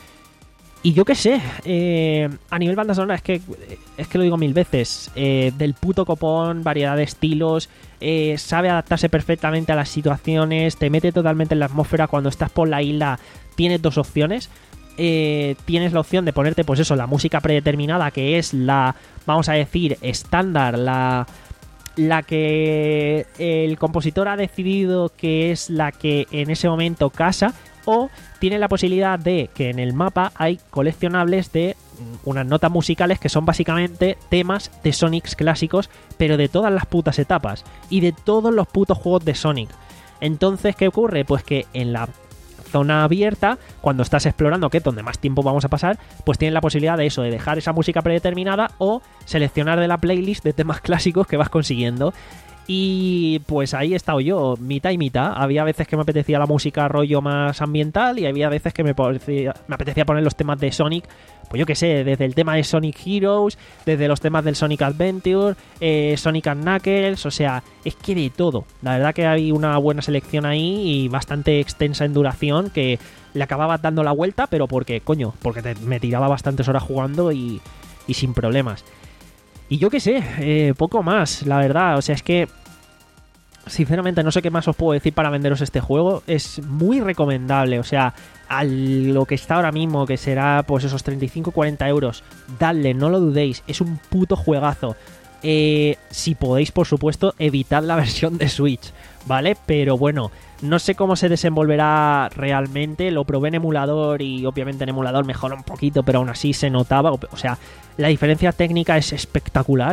Y yo qué sé, eh, a nivel banda sonora es que es que lo digo mil veces, eh, del puto copón, variedad de estilos, eh, sabe adaptarse perfectamente a las situaciones, te mete totalmente en la atmósfera. Cuando estás por la isla tienes dos opciones, eh, tienes la opción de ponerte pues eso, la música predeterminada, que es la, vamos a decir, estándar, la... la que el compositor ha decidido que es la que en ese momento casa, o tiene la posibilidad de que en el mapa hay coleccionables de unas notas musicales que son básicamente temas de Sonic clásicos, pero de todas las putas etapas y de todos los putos juegos de Sonic. Entonces, ¿qué ocurre? Pues que en la zona abierta, cuando estás explorando, que es donde más tiempo vamos a pasar, pues tienes la posibilidad de eso, de dejar esa música predeterminada o seleccionar de la playlist de temas clásicos que vas consiguiendo. Y pues ahí he estado yo, mitad y mitad. Había veces que me apetecía la música rollo más ambiental y había veces que me, parecía, me apetecía poner los temas de Sonic, pues yo que sé, desde el tema de Sonic Heroes, desde los temas del Sonic Adventure, eh, Sonic and Knuckles, o sea, es que de todo. La verdad que hay una buena selección ahí y bastante extensa en duración, que le acababa dando la vuelta, pero porque, coño, porque te, me tiraba bastantes horas jugando y, y sin problemas. Y yo qué sé, eh, poco más, la verdad. O sea, es que sinceramente no sé qué más os puedo decir para venderos este juego. Es muy recomendable, o sea, a lo que está ahora mismo, que será pues esos treinta y cinco a cuarenta euros, dadle, no lo dudéis, es un puto juegazo. Eh, si podéis, por supuesto, evitad la versión de Switch, ¿vale? Pero bueno, no sé cómo se desenvolverá realmente. Lo probé en emulador y obviamente en emulador mejora un poquito, pero aún así se notaba. O sea, la diferencia técnica es espectacular.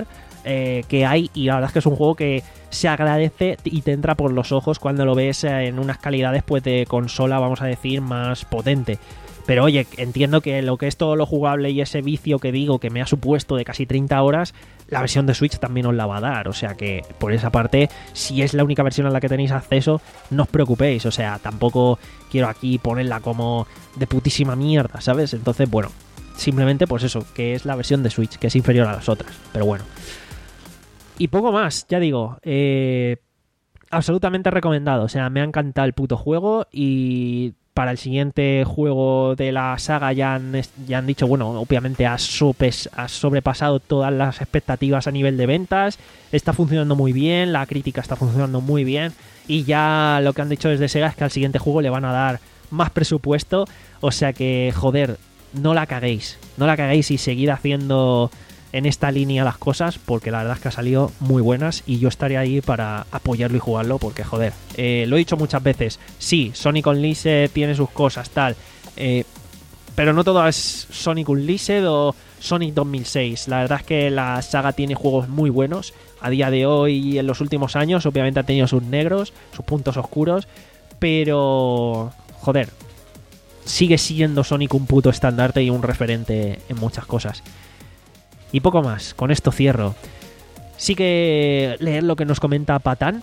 eh, que hay, y la verdad es que es un juego que se agradece y te entra por los ojos cuando lo ves en unas calidades pues de consola, vamos a decir, más potente. Pero oye, entiendo que lo que es todo lo jugable y ese vicio que digo que me ha supuesto de casi treinta horas, la versión de Switch también os la va a dar. O sea que por esa parte, si es la única versión a la que tenéis acceso, no os preocupéis. O sea, tampoco quiero aquí ponerla como de putísima mierda, ¿sabes? Entonces, bueno, simplemente pues eso, que es la versión de Switch, que es inferior a las otras. Pero bueno. Y poco más, ya digo, eh, absolutamente recomendado. O sea, me ha encantado el puto juego y... Para el siguiente juego de la saga ya han, ya han dicho, bueno, obviamente ha, sopes, ha sobrepasado todas las expectativas a nivel de ventas, está funcionando muy bien, la crítica está funcionando muy bien y ya lo que han dicho desde Sega es que al siguiente juego le van a dar más presupuesto, o sea que, joder, no la caguéis, no la caguéis y seguid haciendo en esta línea las cosas, porque la verdad es que ha salido muy buenas y yo estaré ahí para apoyarlo y jugarlo, porque joder, eh, lo he dicho muchas veces, sí, Sonic Unleashed tiene sus cosas, tal, eh, pero no todo es Sonic Unleashed o Sonic dos mil seis, la verdad es que la saga tiene juegos muy buenos, a día de hoy y en los últimos años, obviamente ha tenido sus negros, sus puntos oscuros, pero joder, sigue siendo Sonic un puto estandarte y un referente en muchas cosas. Y poco más, con esto cierro. Sí que leer lo que nos comenta Patán,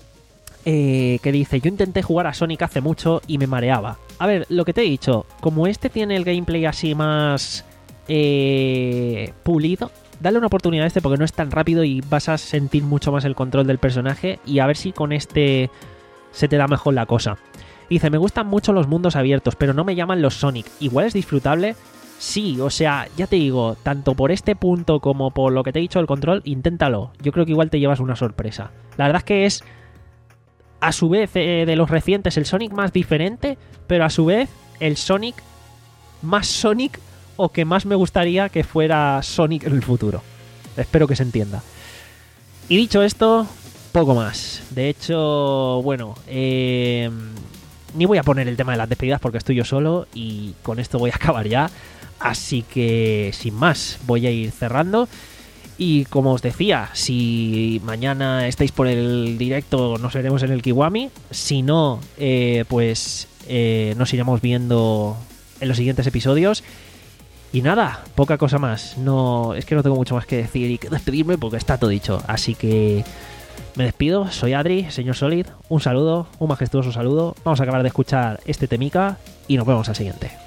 eh, que dice, yo intenté jugar a Sonic hace mucho y me mareaba. A ver, lo que te he dicho, como este tiene el gameplay así más eh, pulido, dale una oportunidad a este porque no es tan rápido y vas a sentir mucho más el control del personaje y a ver si con este se te da mejor la cosa. Dice, me gustan mucho los mundos abiertos, pero no me llaman los Sonic. Igual es disfrutable... Sí, o sea, ya te digo, tanto por este punto como por lo que te he dicho del control, inténtalo. Yo creo que igual te llevas una sorpresa. La verdad es que es, a su vez, eh, de los recientes, el Sonic más diferente, pero a su vez, el Sonic más Sonic o que más me gustaría que fuera Sonic en el futuro. Espero que se entienda. Y dicho esto, poco más. De hecho, bueno, eh, ni voy a poner el tema de las despedidas porque estoy yo solo y con esto voy a acabar ya. Así que, sin más, voy a ir cerrando. Y como os decía, si mañana estáis por el directo, nos veremos en el Kiwami. Si no, eh, pues eh, nos iremos viendo en los siguientes episodios. Y nada, poca cosa más. No, es que no tengo mucho más que decir y que despedirme porque está todo dicho. Así que me despido. Soy Adri, señor Solid. Un saludo, un majestuoso saludo. Vamos a acabar de escuchar este temica y nos vemos al siguiente.